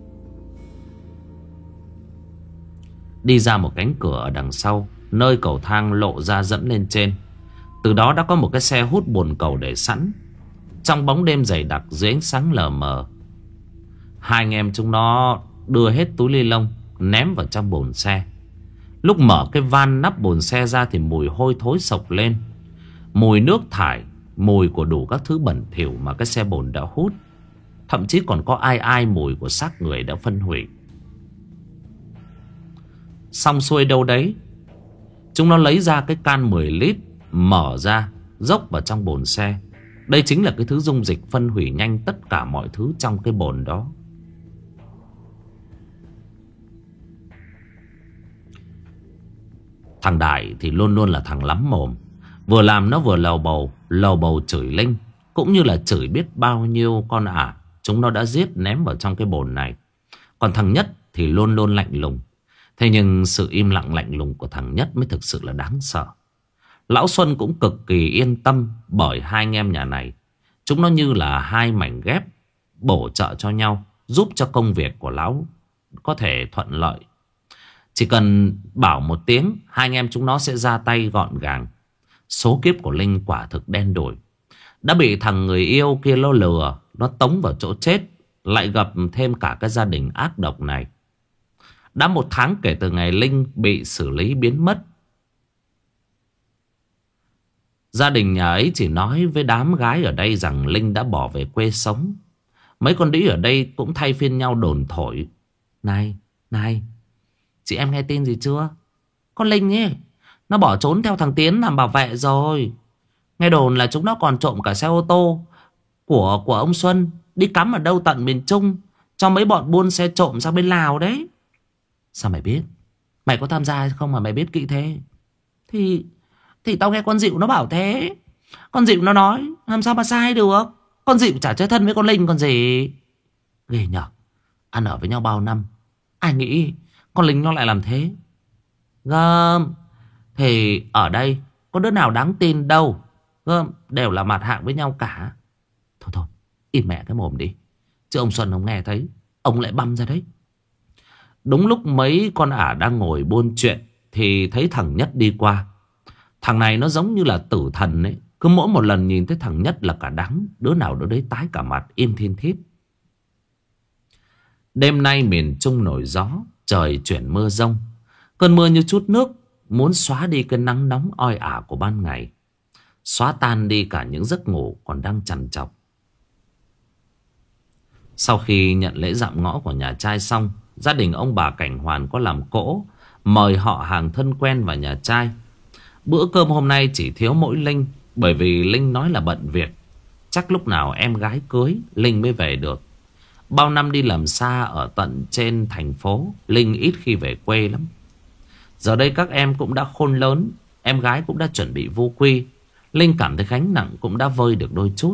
đi ra một cánh cửa ở đằng sau, nơi cầu thang lộ ra dẫn lên trên. Từ đó đã có một cái xe hút bồn cầu để sẵn. Trong bóng đêm dày đặc, dưới ánh sáng lờ mờ, hai anh em chúng nó đưa hết túi ni lông ném vào trong bồn xe. Lúc mở cái van nắp bồn xe ra thì mùi hôi thối sộc lên. Mùi nước thải, mùi của đủ các thứ bẩn thỉu mà cái xe bồn đã hút. Thậm chí còn có ai ai mùi của xác người đã phân hủy. Xong xuôi đâu đấy, chúng nó lấy ra cái can mười lít, mở ra, dốc vào trong bồn xe. Đây chính là cái thứ dung dịch phân hủy nhanh tất cả mọi thứ trong cái bồn đó. Thằng Đại thì luôn luôn là thằng lắm mồm. Vừa làm nó vừa lầu bầu, lầu bầu chửi Linh, cũng như là chửi biết bao nhiêu con ả chúng nó đã giết ném vào trong cái bồn này. Còn thằng Nhất thì luôn luôn lạnh lùng. Thế nhưng sự im lặng lạnh lùng của thằng Nhất mới thực sự là đáng sợ. Lão Xuân cũng cực kỳ yên tâm, bởi hai anh em nhà này, chúng nó như là hai mảnh ghép bổ trợ cho nhau, giúp cho công việc của lão có thể thuận lợi. Chỉ cần bảo một tiếng, hai anh em chúng nó sẽ ra tay gọn gàng. Số kiếp của Linh quả thực đen đủi. Đã bị thằng người yêu kia nó lừa, nó tống vào chỗ chết, lại gặp thêm cả cái gia đình ác độc này. Đã một tháng kể từ ngày Linh bị xử lý biến mất. Gia đình nhà ấy chỉ nói với đám gái ở đây rằng Linh đã bỏ về quê sống. Mấy con đĩ ở đây cũng thay phiên nhau đồn thổi. Này, này, chị em nghe tin gì chưa? Con Linh ấy, nó bỏ trốn theo thằng Tiến làm bảo vệ rồi. Nghe đồn là chúng nó còn trộm cả xe ô tô của của ông Xuân, đi cắm ở đâu tận miền Trung, cho mấy bọn buôn xe trộm sang bên Lào đấy. Sao mày biết? Mày có tham gia không mà mày biết kỹ thế? Thì Thì tao nghe con Dịu nó bảo thế. Con Dịu nó nói, làm sao mà sai được. Con Dịu chả chơi thân với con Linh còn gì. Ghê nhở. Ăn ở với nhau bao năm, ai nghĩ con Linh nó lại làm thế. Gơm. Thì ở đây có đứa nào đáng tin đâu. Gơm, đều là mặt hạng với nhau cả. Thôi thôi, im mẹ cái mồm đi, chứ ông Xuân ông nghe thấy, ông lại băm ra đấy. Đúng lúc mấy con ả đang ngồi buôn chuyện thì thấy thằng Nhất đi qua. Thằng này nó giống như là tử thần ấy. Cứ mỗi một lần nhìn thấy thằng Nhất là cả đám đứa nào đứa đấy tái cả mặt, im thiên thít. Đêm nay miền Trung nổi gió, trời chuyển mưa rông. Cơn mưa như chút nước, muốn xóa đi cái nắng nóng oi ả của ban ngày, xóa tan đi cả những giấc ngủ còn đang trằn trọc. Sau khi nhận lễ dạm ngõ của nhà trai xong, gia đình ông bà Cảnh Hoàn có làm cỗ mời họ hàng thân quen vào nhà trai. Bữa cơm hôm nay chỉ thiếu mỗi Linh, bởi vì Linh nói là bận việc, chắc lúc nào em gái cưới Linh mới về được. Bao năm đi làm xa ở tận trên thành phố, Linh ít khi về quê lắm. Giờ đây các em cũng đã khôn lớn, em gái cũng đã chuẩn bị vu quy, Linh cảm thấy gánh nặng cũng đã vơi được đôi chút.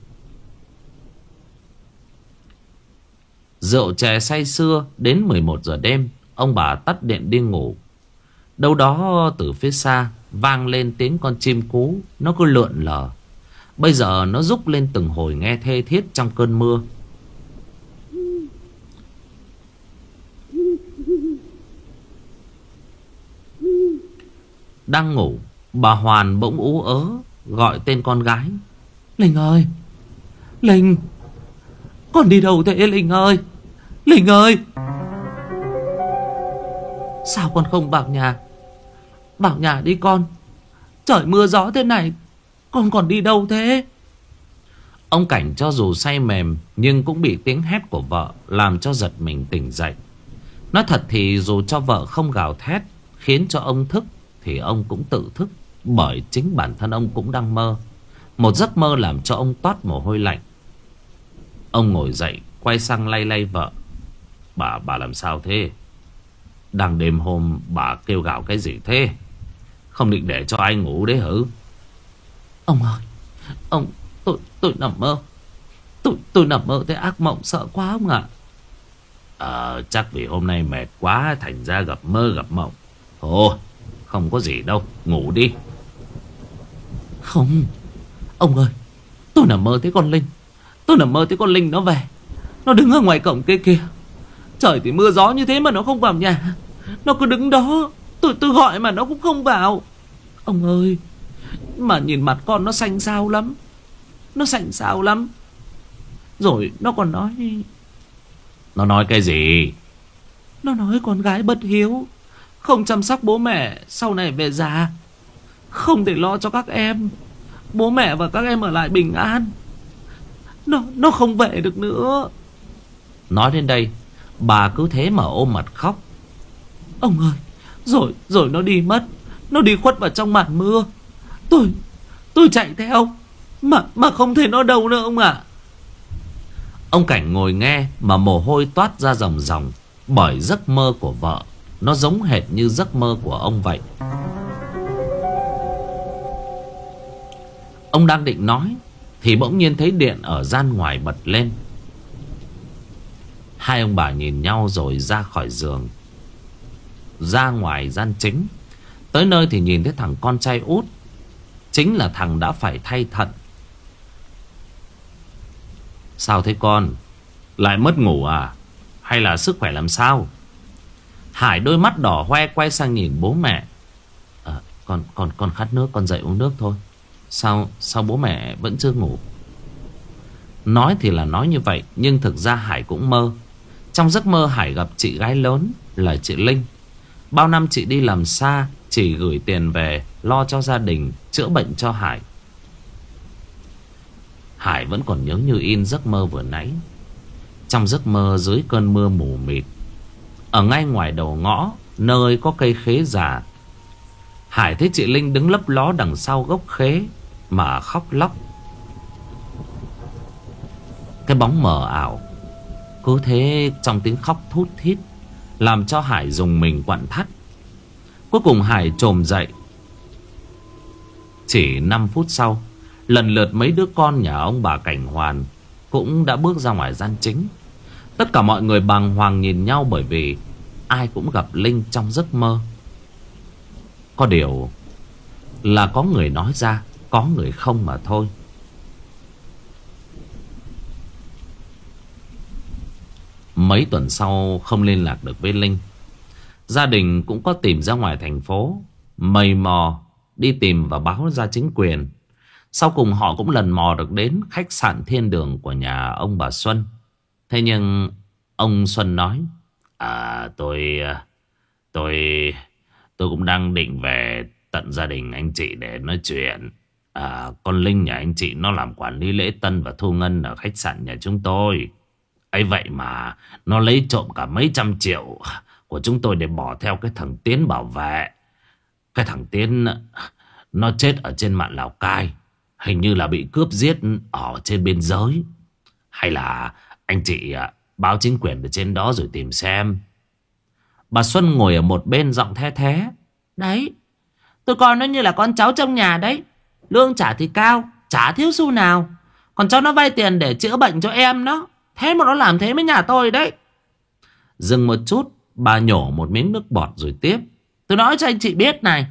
Rượu chè say sưa đến mười một giờ đêm, ông bà tắt điện đi ngủ. Đâu đó từ phía xa, vang lên tiếng con chim cú. Nó cứ lượn lờ. Bây giờ nó rúc lên từng hồi nghe thê thiết trong cơn mưa. Đang ngủ, bà Hoàn bỗng ú ớ gọi tên con gái. Linh ơi, Linh, con đi đâu thế Linh ơi? Linh ơi, sao con không vào nhà? Vào nhà đi con. Trời mưa gió thế này, con còn đi đâu thế? Ông Cảnh cho dù say mềm nhưng cũng bị tiếng hét của vợ làm cho giật mình tỉnh dậy. Nói thật thì dù cho vợ không gào thét khiến cho ông thức thì ông cũng tự thức, bởi chính bản thân ông cũng đang mơ. Một giấc mơ làm cho ông toát mồ hôi lạnh. Ông ngồi dậy quay sang lay lay vợ. Bà, bà làm sao thế? Đang đêm hôm bà kêu gào cái gì thế? Không định để cho ai ngủ đấy hử? Ông ơi, ông, tôi, tôi nằm mơ. Tôi, tôi nằm mơ thấy ác mộng sợ quá ông ạ. Ờ, chắc vì hôm nay mệt quá thành ra gặp mơ gặp mộng. Thôi, không có gì đâu, ngủ đi. Không, ông ơi, tôi nằm mơ thấy con Linh. Tôi nằm mơ thấy con Linh nó về. Nó đứng ở ngoài cổng kia kìa. Trời thì mưa gió như thế mà nó không vào nhà. Nó cứ đứng đó. Tôi tôi gọi mà nó cũng không vào. Ông ơi, mà nhìn mặt con nó xanh xao lắm. Nó xanh xao lắm. Rồi nó còn nói. Nó nói cái gì? Nó nói con gái bất hiếu, không chăm sóc bố mẹ sau này về già, không thể lo cho các em. Bố mẹ và các em ở lại bình an. Nó, nó không về được nữa. Nói đến đây bà cứ thế mà ôm mặt khóc. Ông ơi, Rồi rồi nó đi mất. Nó đi khuất vào trong màn mưa. Tôi Tôi chạy theo Mà mà không thấy nó đâu nữa ông ạ. Ông Cảnh ngồi nghe mà mồ hôi toát ra ròng ròng, bởi giấc mơ của vợ nó giống hệt như giấc mơ của ông vậy. Ông đang định nói thì bỗng nhiên thấy điện ở gian ngoài bật lên. Hai ông bà nhìn nhau rồi ra khỏi giường, ra ngoài gian chính. Tới nơi thì nhìn thấy thằng con trai út, chính là thằng đã phải thay thận. Sao thế con? Lại mất ngủ à? Hay là sức khỏe làm sao? Hải đôi mắt đỏ hoe quay sang nhìn bố mẹ. à, Con con con khát nước, con dậy uống nước thôi. Sao sao bố mẹ vẫn chưa ngủ? Nói thì là nói như vậy, nhưng thực ra Hải cũng mơ. Trong giấc mơ Hải gặp chị gái lớn là chị Linh. Bao năm chị đi làm xa, chỉ gửi tiền về lo cho gia đình, chữa bệnh cho Hải. Hải vẫn còn nhớ như in giấc mơ vừa nãy. Trong giấc mơ dưới cơn mưa mù mịt, ở ngay ngoài đầu ngõ nơi có cây khế già, Hải thấy chị Linh đứng lấp ló đằng sau gốc khế mà khóc lóc. Cái bóng mờ ảo cứ thế trong tiếng khóc thút thít làm cho Hải dùng mình quặn thắt. Cuối cùng Hải chồm dậy. Chỉ năm phút sau, lần lượt mấy đứa con nhà ông bà Cảnh Hoàn cũng đã bước ra ngoài gian chính. Tất cả mọi người bàng hoàng nhìn nhau, bởi vì ai cũng gặp Linh trong giấc mơ. Có điều là có người nói ra, có người không mà thôi. Mấy tuần sau không liên lạc được với Linh, gia đình cũng có tìm ra ngoài thành phố, mày mò đi tìm và báo ra chính quyền. Sau cùng họ cũng lần mò được đến khách sạn Thiên Đường của nhà ông bà Xuân. Thế nhưng ông Xuân nói: À tôi Tôi Tôi cũng đang định về tận gia đình anh chị để nói chuyện. à, Con Linh nhà anh chị nó làm quản lý lễ tân và thu ngân ở khách sạn nhà chúng tôi. Ấy vậy mà nó lấy trộm cả mấy trăm triệu của chúng tôi để bỏ theo cái thằng Tiến bảo vệ. Cái thằng Tiến nó chết ở trên mạn Lào Cai, hình như là bị cướp giết ở trên biên giới. Hay là anh chị báo chính quyền ở trên đó rồi tìm xem. Bà Xuân ngồi ở một bên giọng the thé: Đấy, tôi coi nó như là con cháu trong nhà đấy. Lương trả thì cao, chả thiếu xu nào, còn cho nó vay tiền để chữa bệnh cho em nó. Thế mà nó làm thế với nhà tôi đấy. Dừng một chút, bà nhổ một miếng nước bọt rồi tiếp: Tôi nói cho anh chị biết này,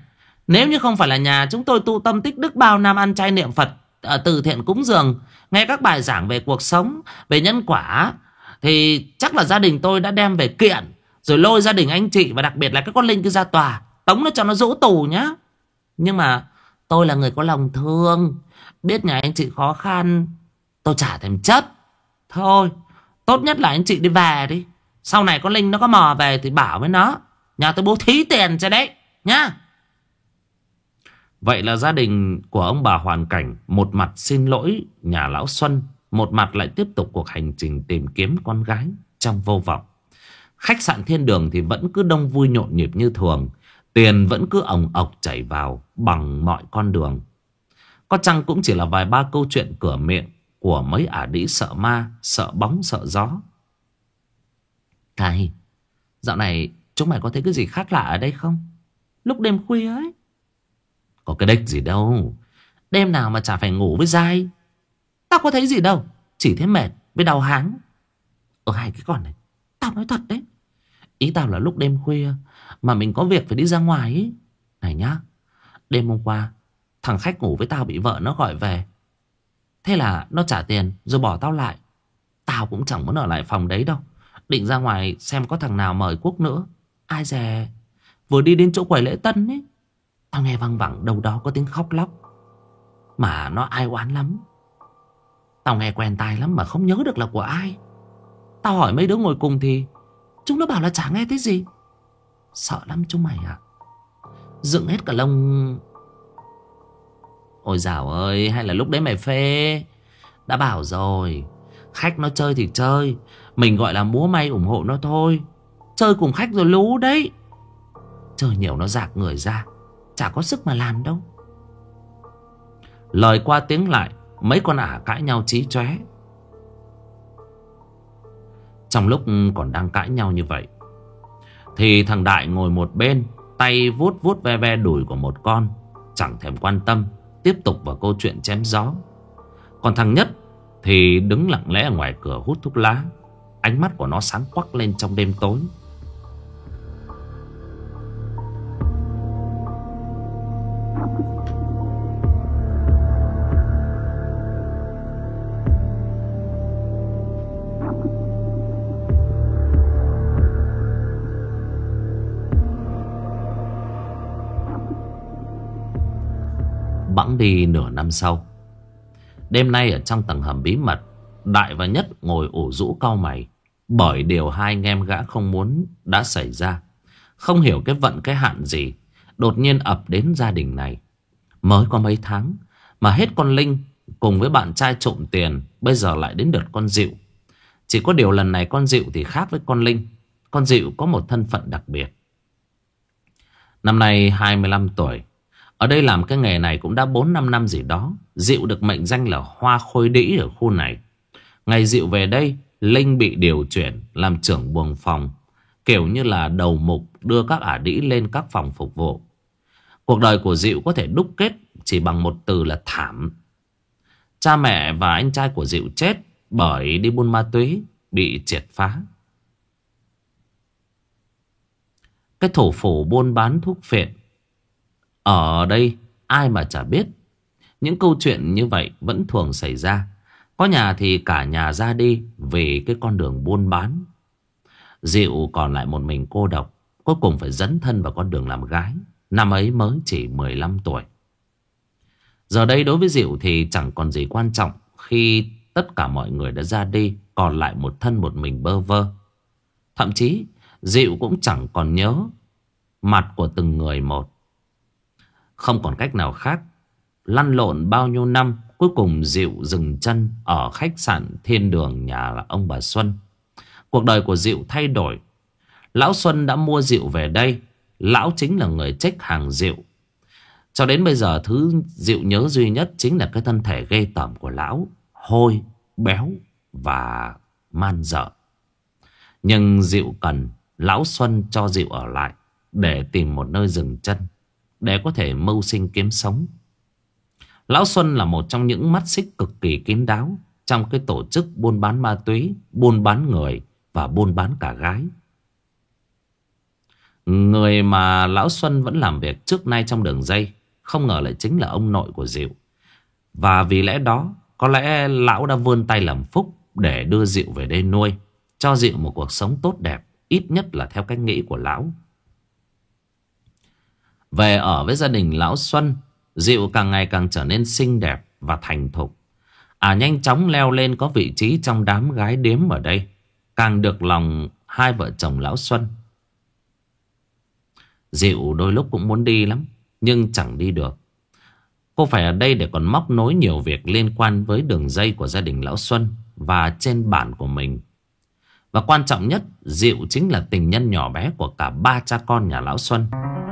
Nếu như không phải là nhà chúng tôi tu tâm tích đức bao năm ăn chay niệm Phật, ở từ thiện cúng dường, nghe các bài giảng về cuộc sống, về nhân quả, thì chắc là gia đình tôi đã đem về kiện, rồi lôi gia đình anh chị và đặc biệt là cái con Linh kia ra tòa, tống nó cho nó rũ tù nhá. Nhưng mà tôi là người có lòng thương, biết nhà anh chị khó khăn, tôi chả thèm chấp. Thôi, tốt nhất là anh chị đi về đi. Sau này con Linh nó có mò về thì bảo với nó, nhà tôi bố thí tiền cho đấy nhá. Vậy là gia đình của ông bà hoàn cảnh một mặt xin lỗi nhà lão Xuân, một mặt lại tiếp tục cuộc hành trình tìm kiếm con gái trong vô vọng. Khách sạn Thiên Đường thì vẫn cứ đông vui nhộn nhịp như thường. Tiền vẫn cứ ồng ọc chảy vào bằng mọi con đường. Có chăng cũng chỉ là vài ba câu chuyện cửa miệng của mấy ả đĩ sợ ma, sợ bóng, sợ gió. Này, dạo này chúng mày có thấy cái gì khác lạ ở đây không? Lúc đêm khuya ấy. Có cái đếch gì đâu. Đêm nào mà chả phải ngủ với dai. Tao có thấy gì đâu, chỉ thấy mệt với đau háng. Ở hai cái con này, tao nói thật đấy. Ý tao là lúc đêm khuya mà mình có việc phải đi ra ngoài ấy. Này nhá, đêm hôm qua thằng khách ngủ với tao bị vợ nó gọi về. Thế là nó trả tiền rồi bỏ tao lại. Tao cũng chẳng muốn ở lại phòng đấy đâu, định ra ngoài xem có thằng nào mời quốc nữa. Ai dè vừa đi đến chỗ quầy lễ tân ấy, tao nghe văng vẳng đâu đó có tiếng khóc lóc. Mà nó ai oán lắm. Tao nghe quen tai lắm mà không nhớ được là của ai. Tao hỏi mấy đứa ngồi cùng thì chúng nó bảo là chả nghe thấy gì. Sợ lắm chúng mày ạ. Dựng hết cả lông. Ôi dào ơi, hay là lúc đấy mày phê. Đã bảo rồi, khách nó chơi thì chơi, mình gọi là múa may ủng hộ nó thôi. Chơi cùng khách rồi lú đấy. Chơi nhiều nó rạc người ra, chả có sức mà làm đâu. Lời qua tiếng lại, mấy con ả cãi nhau chí chóe. Trong lúc còn đang cãi nhau như vậy thì thằng Đại ngồi một bên, tay vuốt vuốt ve ve đùi của một con, chẳng thèm quan tâm, tiếp tục vào câu chuyện chém gió. Còn thằng Nhất thì đứng lặng lẽ ở ngoài cửa hút thuốc lá. Ánh mắt của nó sáng quắc lên trong đêm tối. Bẵng đi nửa năm sau, đêm nay ở trong tầng hầm bí mật, Đại và Nhất ngồi ủ rũ cau mày bởi điều hai anh em gã không muốn đã xảy ra. Không hiểu cái vận cái hạn gì đột nhiên ập đến gia đình này. Mới có mấy tháng mà hết con Linh cùng với bạn trai trộm tiền, bây giờ lại đến đợt con Dịu. Chỉ có điều lần này con Dịu thì khác với con Linh. Con Dịu có một thân phận đặc biệt. Năm nay hai mươi lăm tuổi. Ở đây làm cái nghề này cũng đã bốn năm năm gì đó. Dịu được mệnh danh là hoa khôi đĩ ở khu này. Ngày Dịu về đây, Linh bị điều chuyển làm trưởng buồng phòng, kiểu như là đầu mục đưa các ả đĩ lên các phòng phục vụ. Cuộc đời của Dịu có thể đúc kết chỉ bằng một từ là thảm. Cha mẹ và anh trai của Dịu chết bởi đi buôn ma túy, bị triệt phá. Cái thủ phủ buôn bán thuốc phiện ở đây ai mà chả biết. Những câu chuyện như vậy vẫn thường xảy ra. Có nhà thì cả nhà ra đi vì cái con đường buôn bán. Dịu còn lại một mình cô độc, cuối cùng phải dấn thân vào con đường làm gái. Năm ấy mới chỉ mười lăm tuổi. Giờ đây đối với Dịu thì chẳng còn gì quan trọng, khi tất cả mọi người đã ra đi, còn lại một thân một mình bơ vơ. Thậm chí Dịu cũng chẳng còn nhớ mặt của từng người một. Không còn cách nào khác. Lăn lộn bao nhiêu năm, cuối cùng Dịu dừng chân ở khách sạn Thiên Đường nhà là ông bà Xuân. Cuộc đời của Dịu thay đổi. Lão Xuân đã mua Dịu về đây. Lão chính là người check hàng Dịu. Cho đến bây giờ thứ Dịu nhớ duy nhất chính là cái thân thể ghê tởm của lão. Hôi, béo và man dợ. Nhưng Dịu cần lão Xuân cho Dịu ở lại để tìm một nơi dừng chân, để có thể mưu sinh kiếm sống. Lão Xuân là một trong những mắt xích cực kỳ kín đáo trong cái tổ chức buôn bán ma túy, buôn bán người và buôn bán cả gái. Người mà lão Xuân vẫn làm việc trước nay trong đường dây, không ngờ lại chính là ông nội của Diệu. Và vì lẽ đó, có lẽ lão đã vươn tay làm phúc để đưa Diệu về đây nuôi, cho Diệu một cuộc sống tốt đẹp, ít nhất là theo cách nghĩ của lão. Về ở với gia đình lão Xuân, Diệu càng ngày càng trở nên xinh đẹp và thành thục. À, nhanh chóng leo lên có vị trí trong đám gái điếm ở đây, càng được lòng hai vợ chồng lão Xuân. Diệu đôi lúc cũng muốn đi lắm, nhưng chẳng đi được. Cô phải ở đây để còn móc nối nhiều việc liên quan với đường dây của gia đình lão Xuân và trên bản của mình. Và quan trọng nhất, Diệu chính là tình nhân nhỏ bé của cả ba cha con nhà lão Xuân.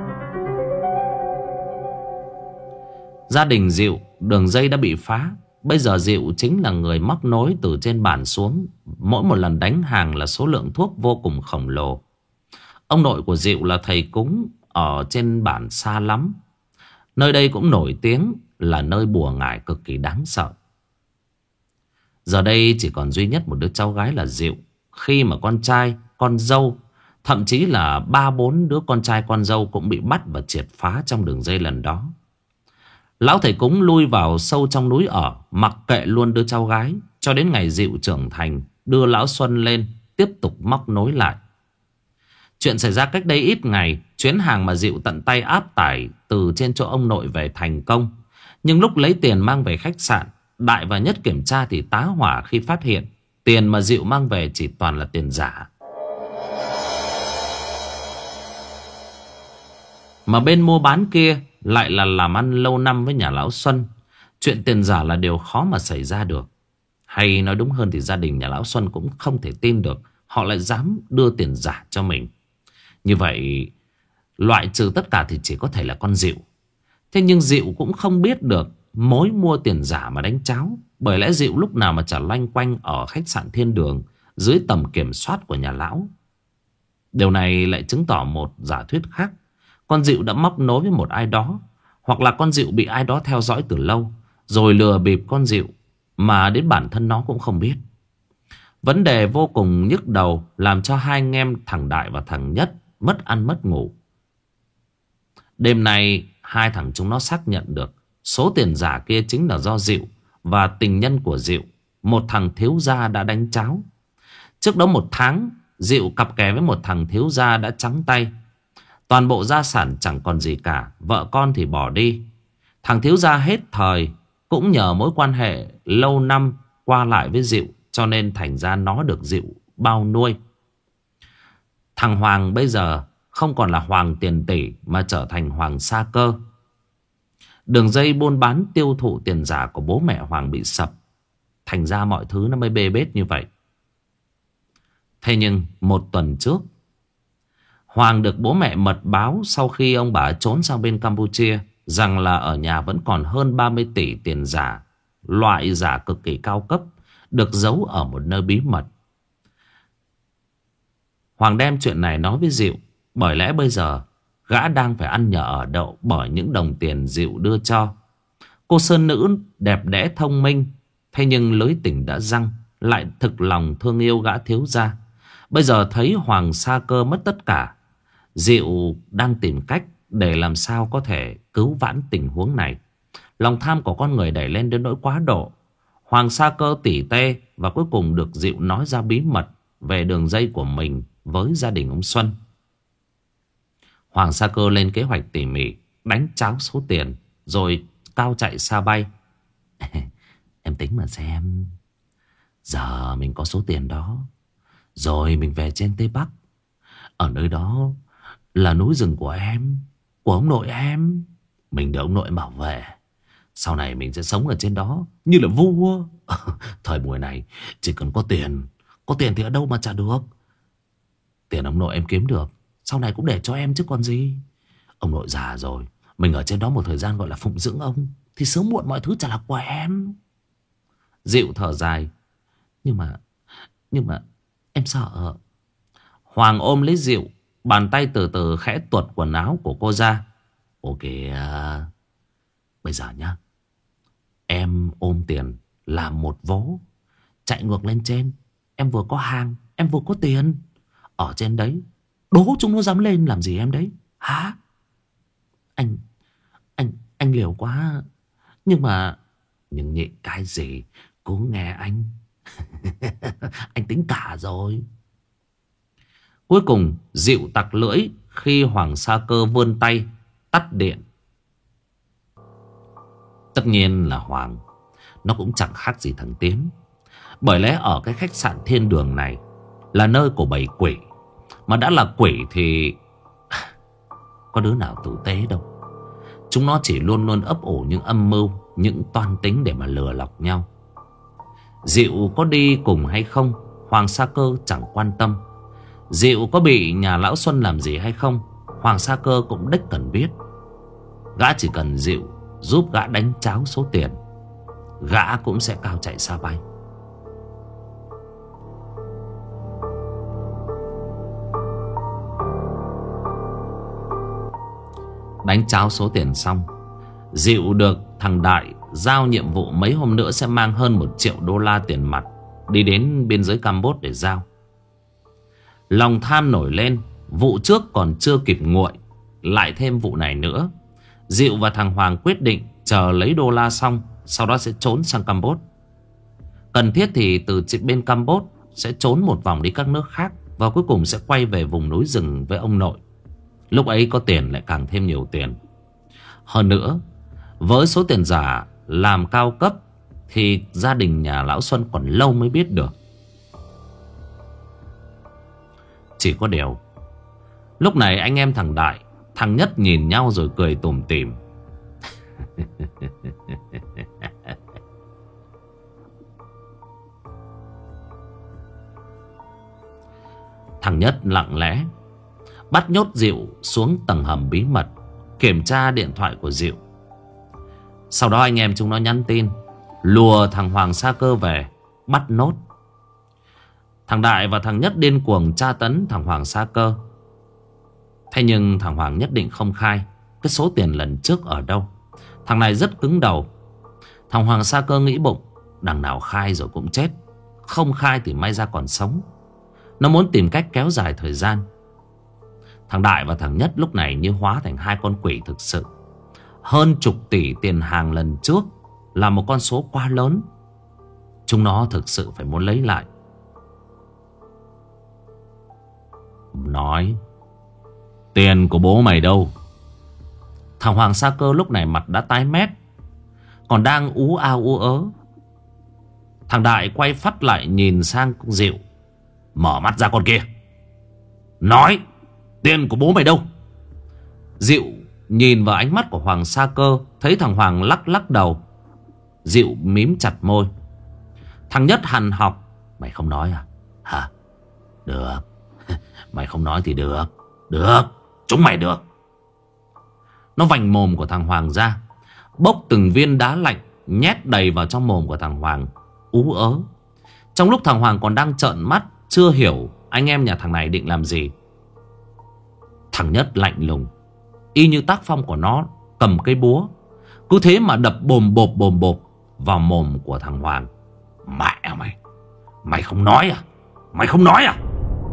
Gia đình Diệu, đường dây đã bị phá. Bây giờ Diệu chính là người móc nối từ trên bản xuống. Mỗi một lần đánh hàng là số lượng thuốc vô cùng khổng lồ. Ông nội của Diệu là thầy cúng ở trên bản xa lắm. Nơi đây cũng nổi tiếng là nơi bùa ngải cực kỳ đáng sợ. Giờ đây chỉ còn duy nhất một đứa cháu gái là Diệu. Khi mà con trai, con dâu, thậm chí là ba bốn đứa con trai con dâu cũng bị bắt và triệt phá trong đường dây lần đó. Lão thầy cúng lui vào sâu trong núi ở, mặc kệ luôn đứa cháu gái, cho đến ngày Diệu trưởng thành, đưa lão Xuân lên, tiếp tục móc nối lại. Chuyện xảy ra cách đây ít ngày, chuyến hàng mà Diệu tận tay áp tải từ trên chỗ ông nội về thành công. Nhưng lúc lấy tiền mang về khách sạn, Đại và Nhất kiểm tra thì tá hỏa khi phát hiện tiền mà Diệu mang về chỉ toàn là tiền giả. Mà bên mua bán kia lại là làm ăn lâu năm với nhà lão Xuân. Chuyện tiền giả là điều khó mà xảy ra được. Hay nói đúng hơn thì gia đình nhà lão Xuân cũng không thể tin được họ lại dám đưa tiền giả cho mình. Như vậy, loại trừ tất cả thì chỉ có thể là con Diệu. Thế nhưng Diệu cũng không biết được mối mua tiền giả mà đánh cháo. Bởi lẽ Diệu lúc nào mà chả loanh quanh ở khách sạn Thiên Đường, dưới tầm kiểm soát của nhà lão. Điều này lại chứng tỏ một giả thuyết khác. Con Diệu đã móc nối với một ai đó, hoặc là con Diệu bị ai đó theo dõi từ lâu, rồi lừa bịp con Diệu mà đến bản thân nó cũng không biết. Vấn đề vô cùng nhức đầu, làm cho hai anh em thằng Đại và thằng Nhất mất ăn mất ngủ. Đêm nay hai thằng chúng nó xác nhận được số tiền giả kia chính là do Diệu và tình nhân của Diệu, một thằng thiếu gia, đã đánh cháo. Trước đó một tháng, Diệu cặp kè với một thằng thiếu gia đã trắng tay. Toàn bộ gia sản chẳng còn gì cả, vợ con thì bỏ đi. Thằng thiếu gia hết thời, cũng nhờ mối quan hệ lâu năm qua lại với Diệu, cho nên thành ra nó được Diệu bao nuôi. Thằng Hoàng bây giờ không còn là Hoàng tiền tỷ mà trở thành Hoàng sa cơ. Đường dây buôn bán tiêu thụ tiền giả của bố mẹ Hoàng bị sập. Thành ra mọi thứ nó mới bê bết như vậy. Thế nhưng một tuần trước, Hoàng được bố mẹ mật báo sau khi ông bà trốn sang bên Campuchia rằng là ở nhà vẫn còn hơn ba mươi tỷ tiền giả, loại giả cực kỳ cao cấp, được giấu ở một nơi bí mật. Hoàng đem chuyện này nói với Diệu, bởi lẽ bây giờ gã đang phải ăn nhờ ở đậu bởi những đồng tiền Diệu đưa cho. Cô sơn nữ đẹp đẽ thông minh, thế nhưng lưới tình đã răng, lại thực lòng thương yêu gã thiếu gia. Bây giờ thấy Hoàng sa cơ mất tất cả, Diệu đang tìm cách để làm sao có thể cứu vãn tình huống này. Lòng tham của con người đẩy lên đến nỗi quá độ. Hoàng sa cơ tỉ tê và cuối cùng được Diệu nói ra bí mật về đường dây của mình với gia đình ông Xuân. Hoàng sa cơ lên kế hoạch tỉ mỉ, đánh cháo số tiền, rồi cao chạy xa bay. Em tính mà xem, giờ mình có số tiền đó, rồi mình về trên Tây Bắc. Ở nơi đó là núi rừng của em, của ông nội em. Mình được ông nội bảo vệ. Sau này mình sẽ sống ở trên đó như là vua. Thời buổi này chỉ cần có tiền. Có tiền thì ở đâu mà trả được. Tiền ông nội em kiếm được, sau này cũng để cho em chứ còn gì. Ông nội già rồi, mình ở trên đó một thời gian gọi là phụng dưỡng ông, thì sớm muộn mọi thứ trả là của em. Diệu thở dài. Nhưng mà Nhưng mà em sợ. Hoàng ôm lấy Diệu, bàn tay từ từ khẽ tuột quần áo của cô ra. Ok, bây giờ nhá, em ôm tiền làm một vố, chạy ngược lên trên. Em vừa có hàng, em vừa có tiền. Ở trên đấy Đố chúng nó dám lên làm gì em đấy. Hả? Anh Anh Anh liều quá. Nhưng mà Nhưng nhịn cái gì. Cố nghe anh. Anh tính cả rồi. Cuối cùng Dịu tặc lưỡi khi Hoàng Sa Cơ vươn tay tắt điện. Tất nhiên là Hoàng nó cũng chẳng khác gì thằng Tiến. Bởi lẽ ở cái khách sạn Thiên Đường này là nơi của bầy quỷ. Mà đã là quỷ thì có đứa nào tử tế đâu. Chúng nó chỉ luôn luôn ấp ủ những âm mưu, những toan tính để mà lừa lọc nhau. Dịu có đi cùng hay không, Hoàng Sa Cơ chẳng quan tâm. Dịu có bị nhà lão Xuân làm gì hay không, Hoàng Sa Cơ cũng đích cần biết. Gã chỉ cần Dịu giúp gã đánh cháo số tiền, gã cũng sẽ cao chạy xa bay. Đánh cháo số tiền xong, Dịu được thằng Đại giao nhiệm vụ mấy hôm nữa sẽ mang hơn một triệu đô la tiền mặt đi đến biên giới Campuchia để giao. Lòng tham nổi lên, vụ trước còn chưa kịp nguội, lại thêm vụ này nữa. Dịu và thằng Hoàng quyết định chờ lấy đô la xong, sau đó sẽ trốn sang Campuchia. Cần thiết thì từ bên Campuchia sẽ trốn một vòng đi các nước khác, và cuối cùng sẽ quay về vùng núi rừng với ông nội. Lúc ấy có tiền lại càng thêm nhiều tiền. Hơn nữa, với số tiền giả làm cao cấp thì gia đình nhà lão Xuân còn lâu mới biết được. Chỉ có điều, lúc này anh em thằng Đại, thằng Nhất nhìn nhau rồi cười tủm tỉm. Thằng Nhất lặng lẽ bắt nhốt Dịu xuống tầng hầm bí mật, kiểm tra điện thoại của Dịu. Sau đó anh em chúng nó nhắn tin lùa thằng Hoàng Sa Cơ về, bắt nốt. Thằng Đại và thằng Nhất điên cuồng tra tấn thằng Hoàng Sa Cơ. Thế nhưng thằng Hoàng nhất định không khai cái số tiền lần trước ở đâu. Thằng này rất cứng đầu. Thằng Hoàng Sa Cơ nghĩ bụng, đằng nào khai rồi cũng chết, không khai thì may ra còn sống. Nó muốn tìm cách kéo dài thời gian. Thằng Đại và thằng Nhất lúc này như hóa thành hai con quỷ thực sự. Hơn chục tỷ tiền hàng lần trước là một con số quá lớn. Chúng nó thực sự phải muốn lấy lại. Nói, tiền của bố mày đâu? Thằng Hoàng Sa Cơ lúc này mặt đã tái mét, còn đang ú ao ú ớ. Thằng Đại quay phắt lại nhìn sang Dịu. Mở mắt ra con kia, nói, tiền của bố mày đâu? Dịu nhìn vào ánh mắt của Hoàng Sa Cơ, thấy thằng Hoàng lắc lắc đầu. Dịu mím chặt môi. Thằng Nhất hằn học. Mày không nói à? Hả? Được. Mày không nói thì được. Được, chúng mày được. Nó vành mồm của thằng Hoàng ra, bốc từng viên đá lạnh nhét đầy vào trong mồm của thằng Hoàng, ú ớ. Trong lúc thằng Hoàng còn đang trợn mắt, chưa hiểu anh em nhà thằng này định làm gì, thằng Nhất lạnh lùng, y như tác phong của nó, cầm cây búa, cứ thế mà đập bồm bộp bồm bộp vào mồm của thằng Hoàng. Mẹ mày, mày không nói à? Mày không nói à?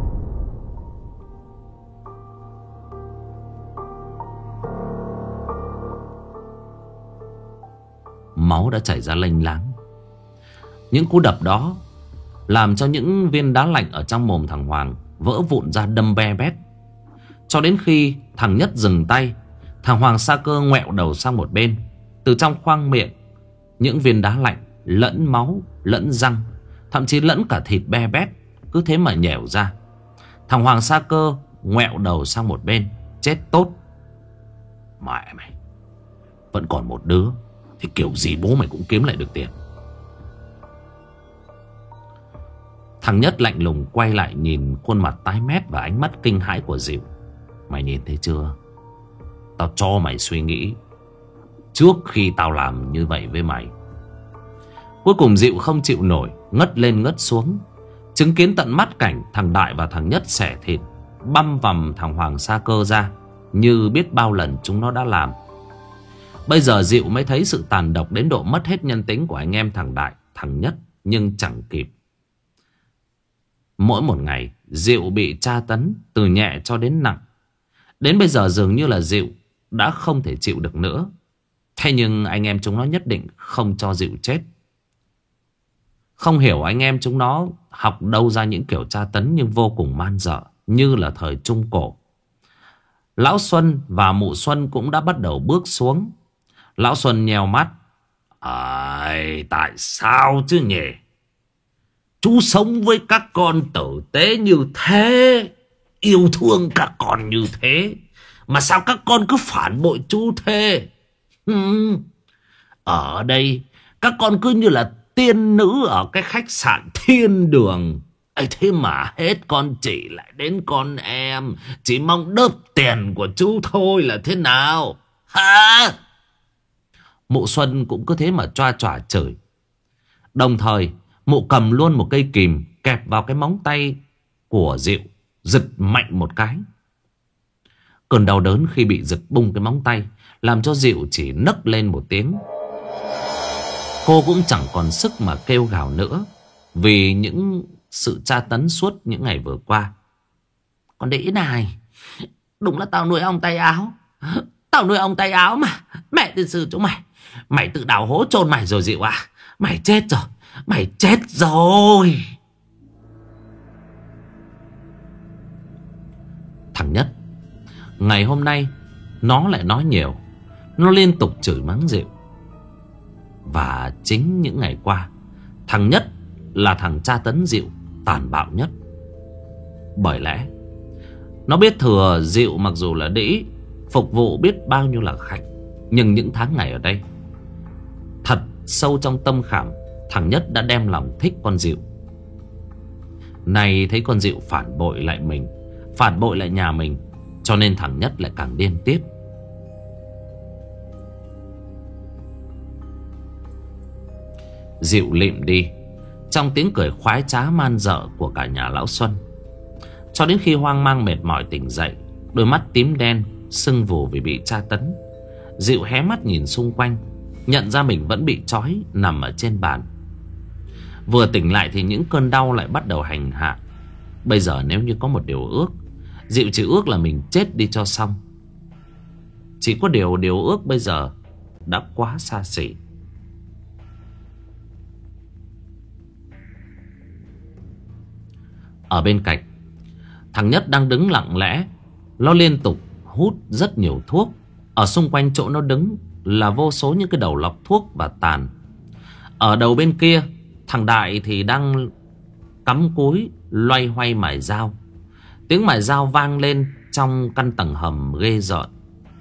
Máu đã chảy ra lênh láng. Những cú đập đó làm cho những viên đá lạnh ở trong mồm thằng Hoàng vỡ vụn ra đâm be bét. Cho đến khi thằng Nhất dừng tay, thằng Hoàng Sa Cơ ngoẹo đầu sang một bên. Từ trong khoang miệng, những viên đá lạnh lẫn máu, lẫn răng, thậm chí lẫn cả thịt be bét, cứ thế mà nhẻo ra. Thằng Hoàng Sa Cơ ngoẹo đầu sang một bên. Chết tốt. Mẹ mày, vẫn còn một đứa thì kiểu gì bố mày cũng kiếm lại được tiền. Thằng Nhất lạnh lùng quay lại nhìn khuôn mặt tái mét và ánh mắt kinh hãi của Dịu. Mày nhìn thấy chưa? Tao cho mày suy nghĩ trước khi tao làm như vậy với mày. Cuối cùng Dịu không chịu nổi, ngất lên ngất xuống, chứng kiến tận mắt cảnh thằng Đại và thằng Nhất xẻ thịt, băm vằm thằng Hoàng Sa Cơ ra, như biết bao lần chúng nó đã làm. Bây giờ Dịu mới thấy sự tàn độc đến độ mất hết nhân tính của anh em thằng Đại, thằng Nhất, nhưng chẳng kịp. Mỗi một ngày Diệu bị tra tấn từ nhẹ cho đến nặng. Đến bây giờ dường như là Diệu đã không thể chịu được nữa. Thế nhưng anh em chúng nó nhất định không cho Diệu chết. Không hiểu anh em chúng nó học đâu ra những kiểu tra tấn nhưng vô cùng man dợ, như là thời Trung Cổ. Lão Xuân và Mụ Xuân cũng đã bắt đầu bước xuống. Lão Xuân nheo mắt. Ai, tại sao chứ nhỉ? Chú sống với các con tử tế như thế, yêu thương các con như thế, mà sao các con cứ phản bội chú thế? Hmm. Ở đây các con cứ như là tiên nữ ở cái khách sạn thiên đường ấy, thế mà hết con chị lại đến con em, chỉ mong đớp tiền của chú thôi là thế nào hả? Mụ Xuân cũng cứ thế mà choa choa chửi. Đồng thời mụ cầm luôn một cây kìm kẹp vào cái móng tay của Diệu, giật mạnh một cái. Cơn đau đớn khi bị giật bung cái móng tay làm cho Diệu chỉ nấc lên một tiếng. Cô cũng chẳng còn sức mà kêu gào nữa, vì những sự tra tấn suốt những ngày vừa qua. Con đĩ này, đúng là tao nuôi ông tay áo. Tao nuôi ông tay áo mà. Mẹ tiên sư chúng mày, mày tự đào hố chôn mày rồi Diệu à? Mày chết rồi, mày chết rồi. Thằng Nhất, ngày hôm nay nó lại nói nhiều. Nó liên tục chửi mắng Diệu. Và chính những ngày qua, thằng Nhất là thằng tra tấn Diệu tàn bạo nhất. Bởi lẽ nó biết thừa Diệu mặc dù là đĩ, phục vụ biết bao nhiêu là khách, nhưng những tháng ngày ở đây, thật sâu trong tâm khảm, thằng Nhất đã đem lòng thích con Diệu. Này thấy con Diệu phản bội lại mình, phản bội lại nhà mình, cho nên thằng Nhất lại càng điên tiết. Diệu lịm đi trong tiếng cười khoái trá man dợ của cả nhà lão Xuân. Cho đến khi hoang mang mệt mỏi tỉnh dậy, đôi mắt tím đen sưng vù vì bị tra tấn, Diệu hé mắt nhìn xung quanh, nhận ra mình vẫn bị trói nằm ở trên bàn. Vừa tỉnh lại thì những cơn đau lại bắt đầu hành hạ. Bây giờ nếu như có một điều ước, Diệu chỉ ước là mình chết đi cho xong. Chỉ có điều điều ước bây giờ đã quá xa xỉ. Ở bên cạnh, thằng Nhất đang đứng lặng lẽ. Nó liên tục hút rất nhiều thuốc. Ở xung quanh chỗ nó đứng là vô số những cái đầu lọc thuốc và tàn. Ở đầu bên kia, thằng Đại thì đang cắm cúi loay hoay mài dao. Tiếng mài dao vang lên trong căn tầng hầm ghê rợn.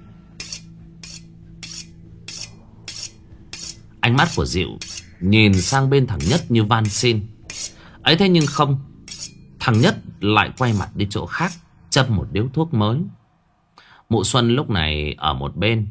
Ánh mắt của Diệu nhìn sang bên thằng Nhất như van xin. Ấy thế nhưng không, thằng Nhất lại quay mặt đi chỗ khác, châm một điếu thuốc mới. Mụ Xuân lúc này ở một bên.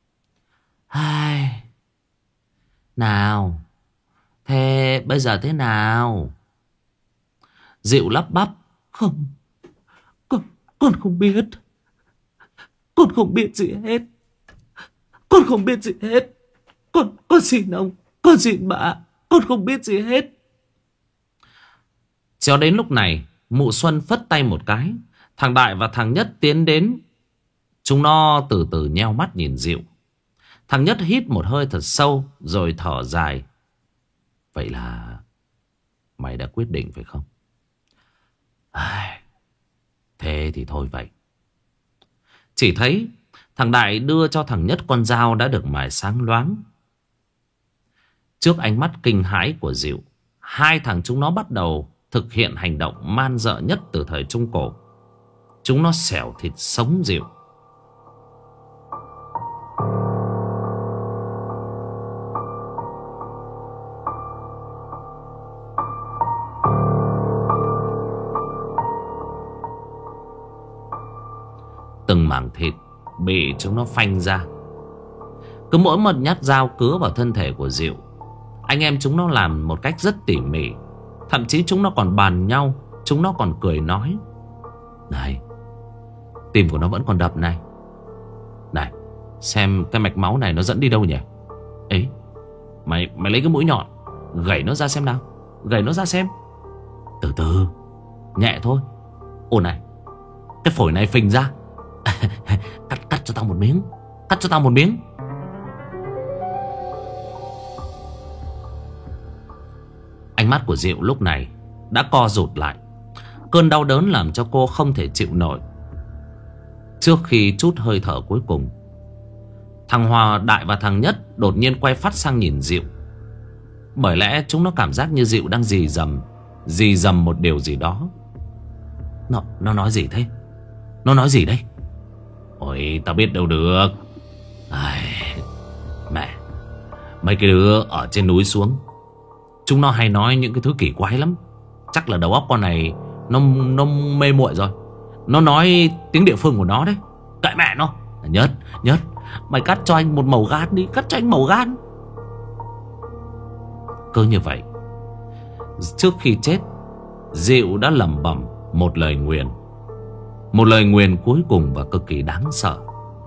Ai... Nào, thế bây giờ thế nào? Diệu lắp bắp. Không, con, con không biết. Con không biết gì hết. Con không biết gì hết. Con, con xin ông, con xin bà, con không biết gì hết. Cho đến lúc này, Mụ Xuân phất tay một cái. Thằng Đại và thằng Nhất tiến đến. Chúng nó từ từ nheo mắt nhìn Diệu. Thằng Nhất hít một hơi thật sâu rồi thở dài. Vậy là mày đã quyết định phải không? À, thế thì thôi vậy. Chỉ thấy thằng Đại đưa cho thằng Nhất con dao đã được mài sáng loáng. Trước ánh mắt kinh hãi của Diệu, hai thằng chúng nó bắt đầu thực hiện hành động man dợ nhất từ thời Trung Cổ. Chúng nó xẻo thịt sống Diệu. Từng mảng thịt bị chúng nó phanh ra. Cứ mỗi một nhát dao cứa vào thân thể của Diệu, anh em chúng nó làm một cách rất tỉ mỉ. Thậm chí chúng nó còn bàn nhau, chúng nó còn cười nói. Này, tim của nó vẫn còn đập này. Này, xem cái mạch máu này nó dẫn đi đâu nhỉ? Ấy, mày mày lấy cái mũi nhọn gẩy nó ra xem nào. Gẩy nó ra xem. Từ từ, nhẹ thôi. Ồ này, cái phổi này phình ra. Cắt cắt cho tao một miếng. Cắt cho tao một miếng. Ánh mắt của Diệu lúc này đã co rụt lại. Cơn đau đớn làm cho cô không thể chịu nổi. Trước khi trút hơi thở cuối cùng, thằng Hòa, Đại và thằng Nhất đột nhiên quay phát sang nhìn Diệu. Bởi lẽ chúng nó cảm giác như Diệu đang rì rầm Rì rầm một điều gì đó. Nó, nó nói gì thế? Nó nói gì đây? Ôi tao biết đâu được. Ai, mẹ, mấy cái đứa ở trên núi xuống, chúng nó hay nói những cái thứ kỳ quái lắm. Chắc là đầu óc con này Nó, nó mê muội rồi. Nó nói tiếng địa phương của nó đấy. Kệ mẹ nó. Nhất, Nhất, mày cắt cho anh một mẩu gan đi. Cắt cho anh mẩu gan. Cứ như vậy, trước khi chết, Diệu đã lẩm bẩm một lời nguyền. Một lời nguyền cuối cùng và cực kỳ đáng sợ.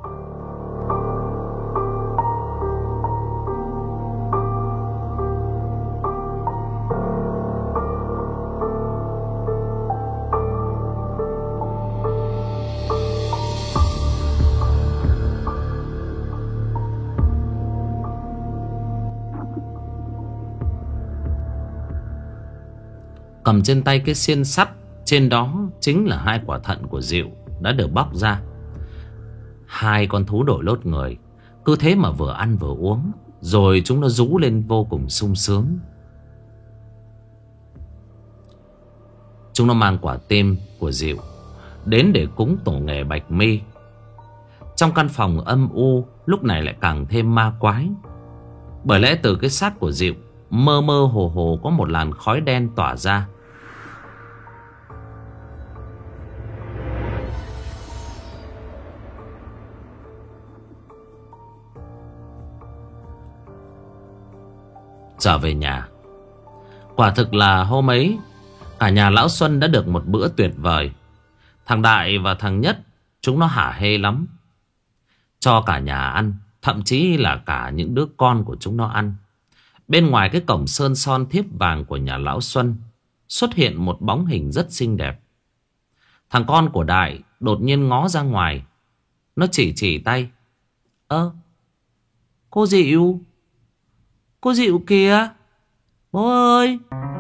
Cầm trên tay cái xiên sắt, trên đó chính là hai quả thận của Diệu đã được bóc ra. Hai con thú đổi lốt người, cứ thế mà vừa ăn vừa uống, rồi chúng nó rú lên vô cùng sung sướng. Chúng nó mang quả tim của Diệu đến để cúng tổ nghề Bạch Mi. Trong căn phòng âm u lúc này lại càng thêm ma quái. Bởi lẽ từ cái xác của Diệu mơ mơ hồ hồ có một làn khói đen tỏa ra. Trở về nhà, quả thực là hôm ấy cả nhà lão Xuân đã được một bữa tuyệt vời. Thằng Đại và thằng Nhất chúng nó hả hê lắm, cho cả nhà ăn, thậm chí là cả những đứa con của chúng nó ăn. Bên ngoài cái cổng sơn son thiếp vàng của nhà lão Xuân xuất hiện một bóng hình rất xinh đẹp. Thằng con của Đại đột nhiên ngó ra ngoài. Nó chỉ chỉ tay. Ơ, cô Diệu, cô Diệu kìa, bố ơi.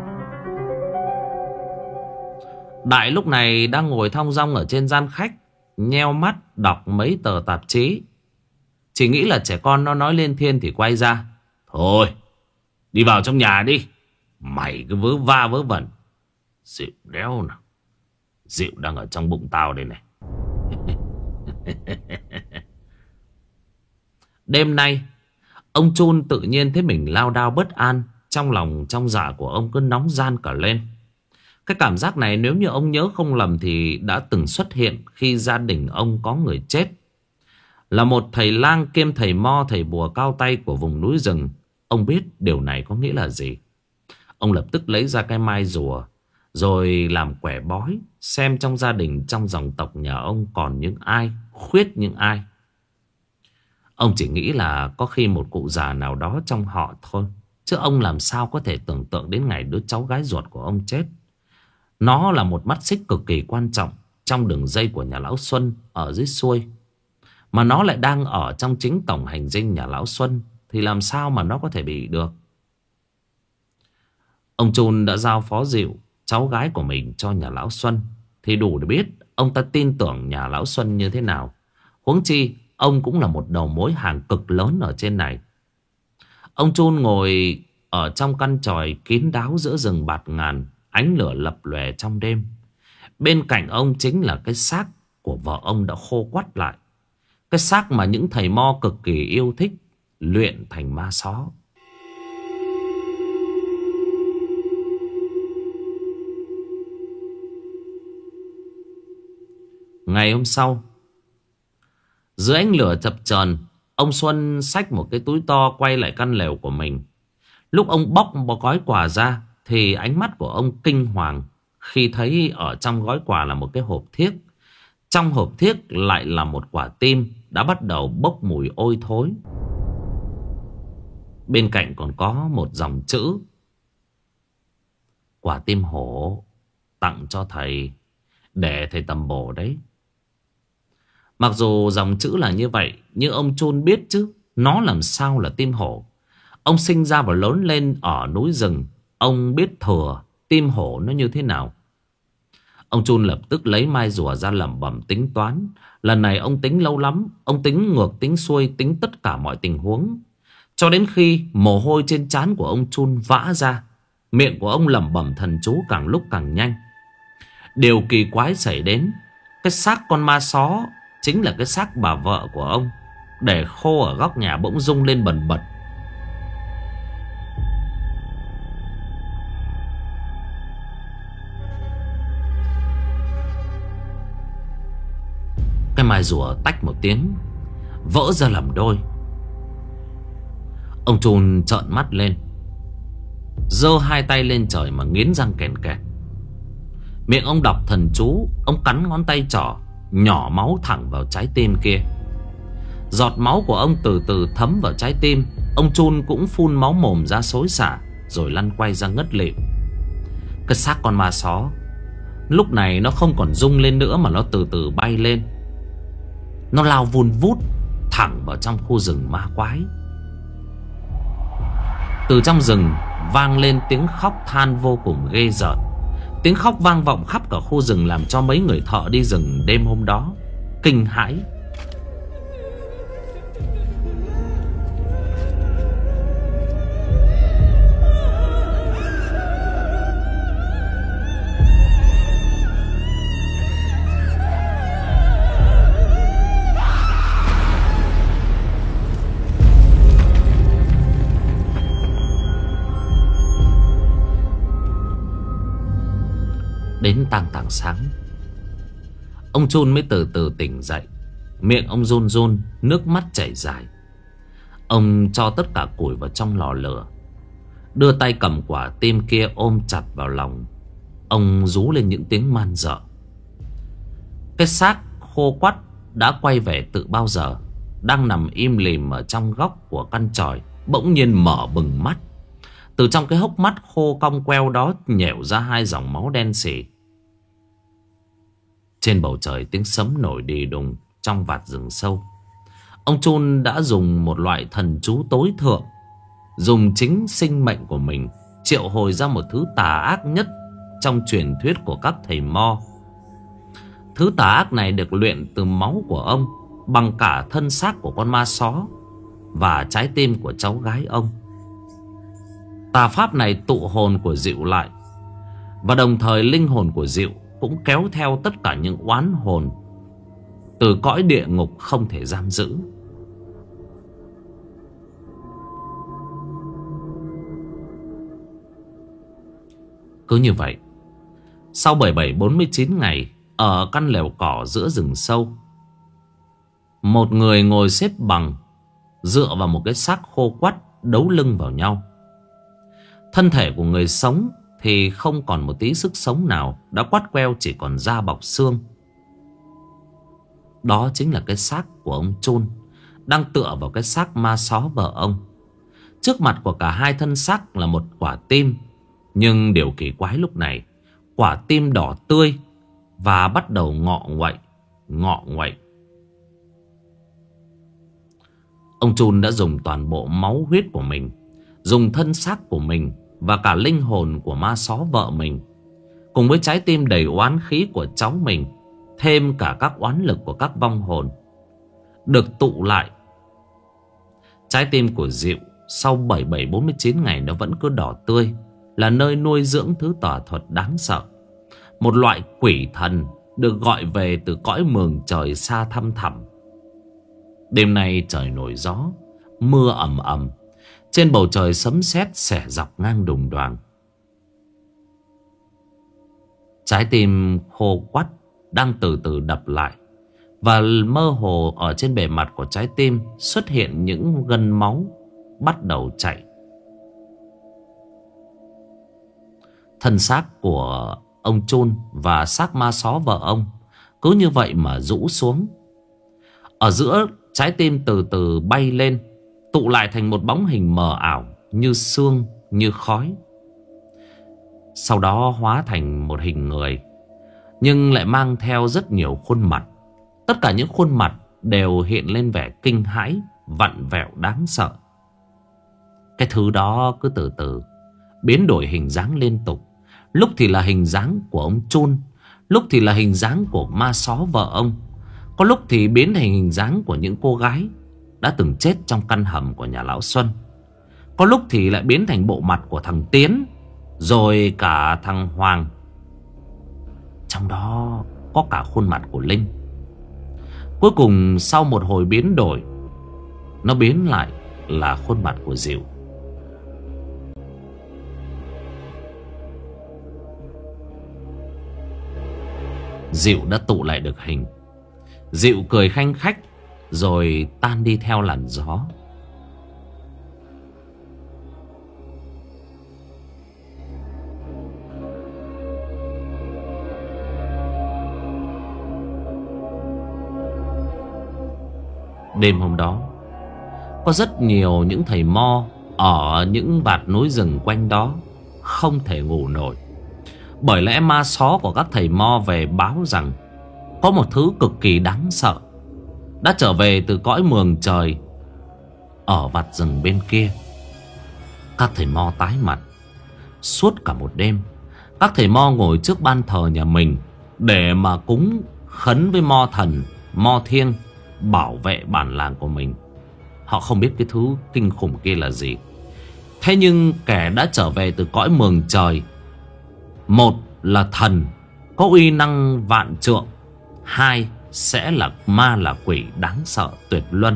Đại lúc này đang ngồi thong dong ở trên gian khách, nheo mắt đọc mấy tờ tạp chí. Chỉ nghĩ là trẻ con nó nói lên thiên thì quay ra. Thôi, đi vào trong nhà đi. Mày cứ vớ va vớ vẩn. Diệu đéo nào. Diệu đang ở trong bụng tao đây này. Đêm nay, ông Chun tự nhiên thấy mình lao đao bất an. Trong lòng trong dạ của ông cứ nóng gian cả lên. Cái cảm giác này nếu như ông nhớ không lầm thì đã từng xuất hiện khi gia đình ông có người chết. Là một thầy lang kiêm thầy mo, thầy bùa cao tay của vùng núi rừng. Ông biết điều này có nghĩa là gì. Ông lập tức lấy ra cái mai rùa, rồi làm quẻ bói, xem trong gia đình, trong dòng tộc nhà ông còn những ai, khuyết những ai. Ông chỉ nghĩ là có khi một cụ già nào đó trong họ thôi. Chứ ông làm sao có thể tưởng tượng đến ngày đứa cháu gái ruột của ông chết. Nó là một mắt xích cực kỳ quan trọng trong đường dây của nhà lão Xuân ở dưới xuôi. Mà nó lại đang ở trong chính tổng hành dinh nhà lão Xuân, thì làm sao mà nó có thể bị được. Ông Chun đã giao phó Diệu, cháu gái của mình, cho nhà lão Xuân, thì đủ để biết ông ta tin tưởng nhà lão Xuân như thế nào. Huống chi ông cũng là một đầu mối hàng cực lớn ở trên này. Ông Chun ngồi ở trong căn chòi kín đáo giữa rừng bạt ngàn, ánh lửa lập lòe trong đêm. Bên cạnh ông chính là cái xác của vợ ông đã khô quắt lại. Cái xác mà những thầy mo cực kỳ yêu thích luyện thành ma só. Ngày hôm sau, dưới ánh lửa chập chờn, ông Xuân xách một cái túi to quay lại căn lều của mình. Lúc ông bóc một gói quà ra thì ánh mắt của ông kinh hoàng khi thấy ở trong gói quà là một cái hộp thiếc. Trong hộp thiếc lại là một quả tim đã bắt đầu bốc mùi ôi thối. Bên cạnh còn có một dòng chữ: quả tim hổ, tặng cho thầy, để thầy tầm bổ đấy. Mặc dù dòng chữ là như vậy, nhưng ông Chun biết chứ, nó làm sao là tim hổ. Ông sinh ra và lớn lên ở núi rừng, ông biết thừa tim hổ nó như thế nào. Ông Chun lập tức lấy mai rùa ra lẩm bẩm tính toán. Lần này ông tính lâu lắm. Ông tính ngược tính xuôi, tính tất cả mọi tình huống, cho đến khi mồ hôi trên trán của ông Chun vã ra. Miệng của ông lẩm bẩm thần chú càng lúc càng nhanh. Điều kỳ quái xảy đến, cái xác con ma só, chính là cái xác bà vợ của ông, để khô ở góc nhà, bỗng rung lên bần bật. Cái mai rùa tách một tiếng, vỡ ra làm đôi. Ông Chun trợn mắt lên, giơ hai tay lên trời mà nghiến răng kèn kẹt. Miệng ông đọc thần chú, ông cắn ngón tay trỏ, nhỏ máu thẳng vào trái tim kia. Giọt máu của ông từ từ thấm vào trái tim. Ông Chun cũng phun máu mồm ra xối xả, rồi lăn quay ra ngất lịm. Cái xác con ma só lúc này nó không còn rung lên nữa, mà nó từ từ bay lên. Nó lao vun vút thẳng vào trong khu rừng ma quái. Từ trong rừng vang lên tiếng khóc than vô cùng ghê rợn. Tiếng khóc vang vọng khắp cả khu rừng, làm cho mấy người thợ đi rừng đêm hôm đó kinh hãi. Đến tang tảng sáng, ông Chun mới từ từ tỉnh dậy. Miệng ông run run, nước mắt chảy dài. Ông cho tất cả củi vào trong lò lửa, đưa tay cầm quả tim kia ôm chặt vào lòng. Ông rú lên những tiếng man rợ. Cái xác khô quắt đã quay về từ bao giờ, đang nằm im lìm ở trong góc của căn chòi, bỗng nhiên mở bừng mắt. Từ trong cái hốc mắt khô cong queo đó nhẻo ra hai dòng máu đen sì. Trên bầu trời tiếng sấm nổi đì đùng trong vạt rừng sâu. Ông Chun đã dùng một loại thần chú tối thượng, dùng chính sinh mệnh của mình triệu hồi ra một thứ tà ác nhất trong truyền thuyết của các thầy Mo. Thứ tà ác này được luyện từ máu của ông, bằng cả thân xác của con ma só và trái tim của cháu gái ông. Tà pháp này tụ hồn của Dịu lại, và đồng thời linh hồn của Dịu cũng kéo theo tất cả những oán hồn từ cõi địa ngục không thể giam giữ. Cứ như vậy, sau bảy bảy bốn mươi chín ngày ở căn lều cỏ giữa rừng sâu, một người ngồi xếp bằng dựa vào một cái xác khô quắt, đấu lưng vào nhau. Thân thể của người sống thì không còn một tí sức sống nào, đã quắt queo chỉ còn da bọc xương. Đó chính là cái xác của ông Chun, đang tựa vào cái xác ma só vợ ông. Trước mặt của cả hai thân xác là một quả tim. Nhưng điều kỳ quái lúc này, quả tim đỏ tươi và bắt đầu ngọ nguậy, ngọ nguậy. Ông Chun đã dùng toàn bộ máu huyết của mình, dùng thân xác của mình và cả linh hồn của ma só vợ mình, cùng với trái tim đầy oán khí của cháu mình, thêm cả các oán lực của các vong hồn, được tụ lại. Trái tim của Dịu sau bảy bảy bốn mươi chín ngày nó vẫn cứ đỏ tươi, là nơi nuôi dưỡng thứ tà thuật đáng sợ. Một loại quỷ thần được gọi về từ cõi mường trời xa thăm thẳm. Đêm nay trời nổi gió, mưa ầm ầm. Trên bầu trời sấm sét xẻ dọc ngang đùng đoàng. Trái tim khô quắt đang từ từ đập lại, và mơ hồ ở trên bề mặt của trái tim xuất hiện những gân máu bắt đầu chảy. Thân xác của ông Chun và xác ma só vợ ông cứ như vậy mà rũ xuống. Ở giữa, trái tim từ từ bay lên, tụ lại thành một bóng hình mờ ảo, như sương, như khói. sau đó hóa thành một hình người, nhưng lại mang theo rất nhiều khuôn mặt. Tất cả những khuôn mặt đều hiện lên vẻ kinh hãi, vặn vẹo đáng sợ. Cái thứ đó cứ từ từ biến đổi hình dáng liên tục. Lúc thì là hình dáng của ông Chun, lúc thì là hình dáng của ma só vợ ông, có lúc thì biến thành hình dáng của những cô gái đã từng chết trong căn hầm của nhà lão Xuân, có lúc thì lại biến thành bộ mặt của thằng Tiến, rồi cả thằng Hoàng. Trong đó có cả khuôn mặt của Linh. Cuối cùng sau một hồi biến đổi, nó biến lại là khuôn mặt của Dịu. Dịu đã tụ lại được hình. Dịu cười khanh khách rồi tan đi theo làn gió. Đêm hôm đó, có rất nhiều những thầy mo ở những vạt núi rừng quanh đó không thể ngủ nổi. Bởi lẽ ma só của các thầy mo về báo rằng có một thứ cực kỳ đáng sợ đã trở về từ cõi mường trời ở vạt rừng bên kia. Các thầy mo tái mặt. Suốt cả một đêm, các thầy mo ngồi trước ban thờ nhà mình để mà cúng khấn với mo thần, mo thiêng bảo vệ bản làng của mình. Họ không biết cái thứ kinh khủng kia là gì. Thế nhưng kẻ đã trở về từ cõi mường trời, một là thần có uy năng vạn trượng, hai sẽ là ma là quỷ đáng sợ tuyệt luân.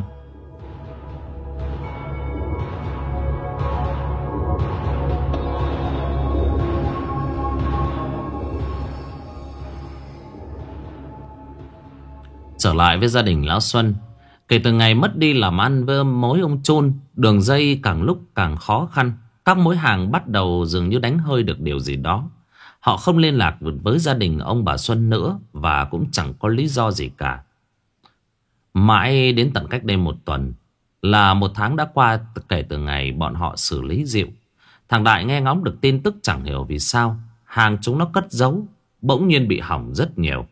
Trở lại với gia đình lão Xuân, kể từ ngày mất đi làm ăn với mối ông Chun, đường dây càng lúc càng khó khăn. Các mối hàng bắt đầu dường như đánh hơi được điều gì đó. Họ không liên lạc với gia đình ông bà Xuân nữa, và cũng chẳng có lý do gì cả. Mãi đến tận cách đây một tuần, là một tháng đã qua kể từ ngày bọn họ xử lý Dịu. Thằng Đại nghe ngóng được tin tức chẳng hiểu vì sao hàng chúng nó cất giấu bỗng nhiên bị hỏng rất nhiều.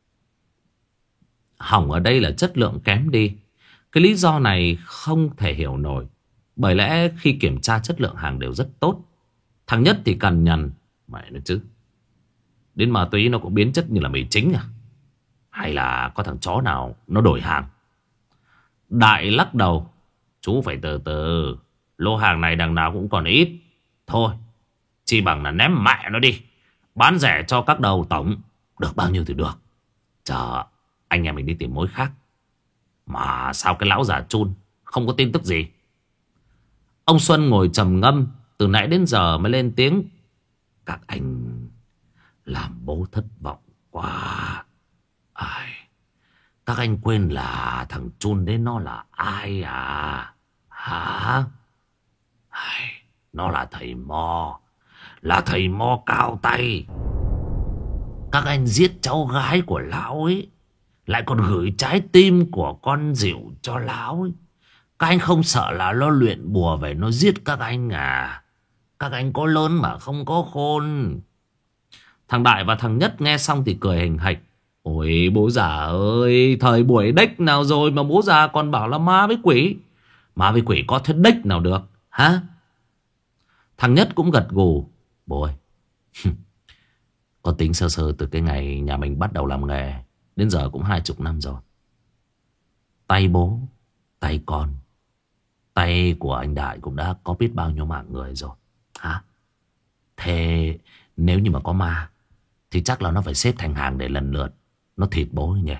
Hỏng ở đây là chất lượng kém đi. Cái lý do này không thể hiểu nổi. Bởi lẽ khi kiểm tra chất lượng hàng đều rất tốt. Thằng Nhất thì cằn nhằn. Mẹ nó chứ, đến ma túy nó cũng biến chất như là mì chính à? Hay là có thằng chó nào nó đổi hàng? Đại lắc đầu. Chú phải từ từ, lô hàng này đằng nào cũng còn ít. Thôi, chỉ bằng là ném mẹ nó đi, bán rẻ cho các đầu tổng. Được bao nhiêu thì được. Chờ anh em mình đi tìm mối khác. Mà sao cái lão già Chun không có tin tức gì? Ông Xuân ngồi trầm ngâm từ nãy đến giờ mới lên tiếng. Các anh làm bố thất vọng quá. Ai, các anh quên là thằng Chun đấy nó là ai à? Hả? Ai, nó là thầy mo, là thầy mo cao tay. Các anh giết cháu gái của lão ấy, lại còn gửi trái tim của con Dịu cho lão ấy. Các anh không sợ là nó luyện bùa về nó giết các anh à? Các anh có lớn mà không có khôn. Thằng Đại và thằng Nhất nghe xong thì cười hình hạch. Ôi bố già ơi, thời buổi đếch nào rồi mà bố già còn bảo là ma với quỷ. Ma với quỷ có thế đếch nào được hả? Thằng Nhất cũng gật gù. Bố ơi, con tính sơ sơ từ cái ngày nhà mình bắt đầu làm nghề đến giờ cũng hai chục năm rồi. Tay bố, tay con, tay của anh Đại cũng đã có biết bao nhiêu mạng người rồi. Hả? Thế nếu như mà có ma thì chắc là nó phải xếp thành hàng để lần lượt nó thịt bố nhỉ.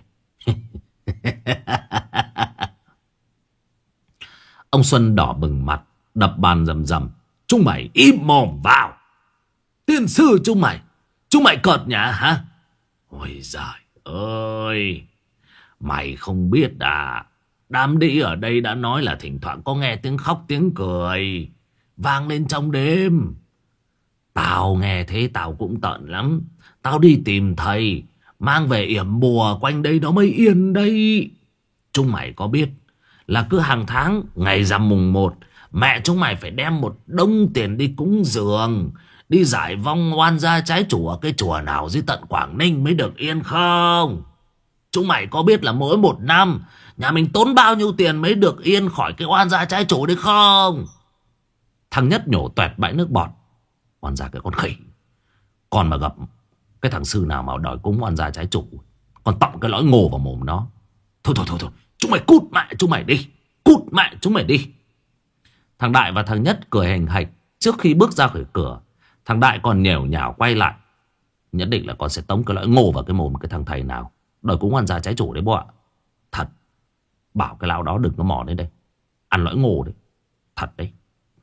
Ông Xuân đỏ bừng mặt, đập bàn rầm rầm. Chúng mày im mồm vào. Tiên sư chúng mày, chúng mày cợt nhả hả? Ôi giời ơi, mày không biết à, đám đĩ ở đây đã nói là thỉnh thoảng có nghe tiếng khóc tiếng cười vang lên trong đêm. Tao nghe thế tao cũng tợn lắm. Tao đi tìm thầy mang về yểm bùa quanh đây đó mới yên đây. Chúng mày có biết là cứ hàng tháng ngày rằm mùng một, mẹ chúng mày phải đem một đống tiền đi cúng dường Đi giải vong oan gia trái chủ ở cái chùa nào dưới tận Quảng Ninh mới được yên không? Chúng mày có biết là mỗi một năm nhà mình tốn bao nhiêu tiền mới được yên khỏi cái oan gia trái chủ đấy không? Thằng Nhất nhổ toẹt bãi nước bọt. Oan gia cái con khỉ. Còn mà gặp cái thằng sư nào mà đòi cúng oan gia trái chủ, còn tọng cái lõi ngô vào mồm nó. Thôi thôi thôi thôi, chúng mày cút mẹ chúng mày đi. Cút mẹ chúng mày đi. Thằng Đại và thằng Nhất cười hành hạch. Trước khi bước ra khỏi cửa, thằng Đại còn nhểu nhảo quay lại. Nhất định là con sẽ tống cái lõi ngô vào cái mồm cái thằng thầy nào đòi cúng oan gia trái chủ đấy bố ạ. Thật. Bảo cái lão đó đừng có mò đến đây ăn lõi ngô đấy. Thật đấy.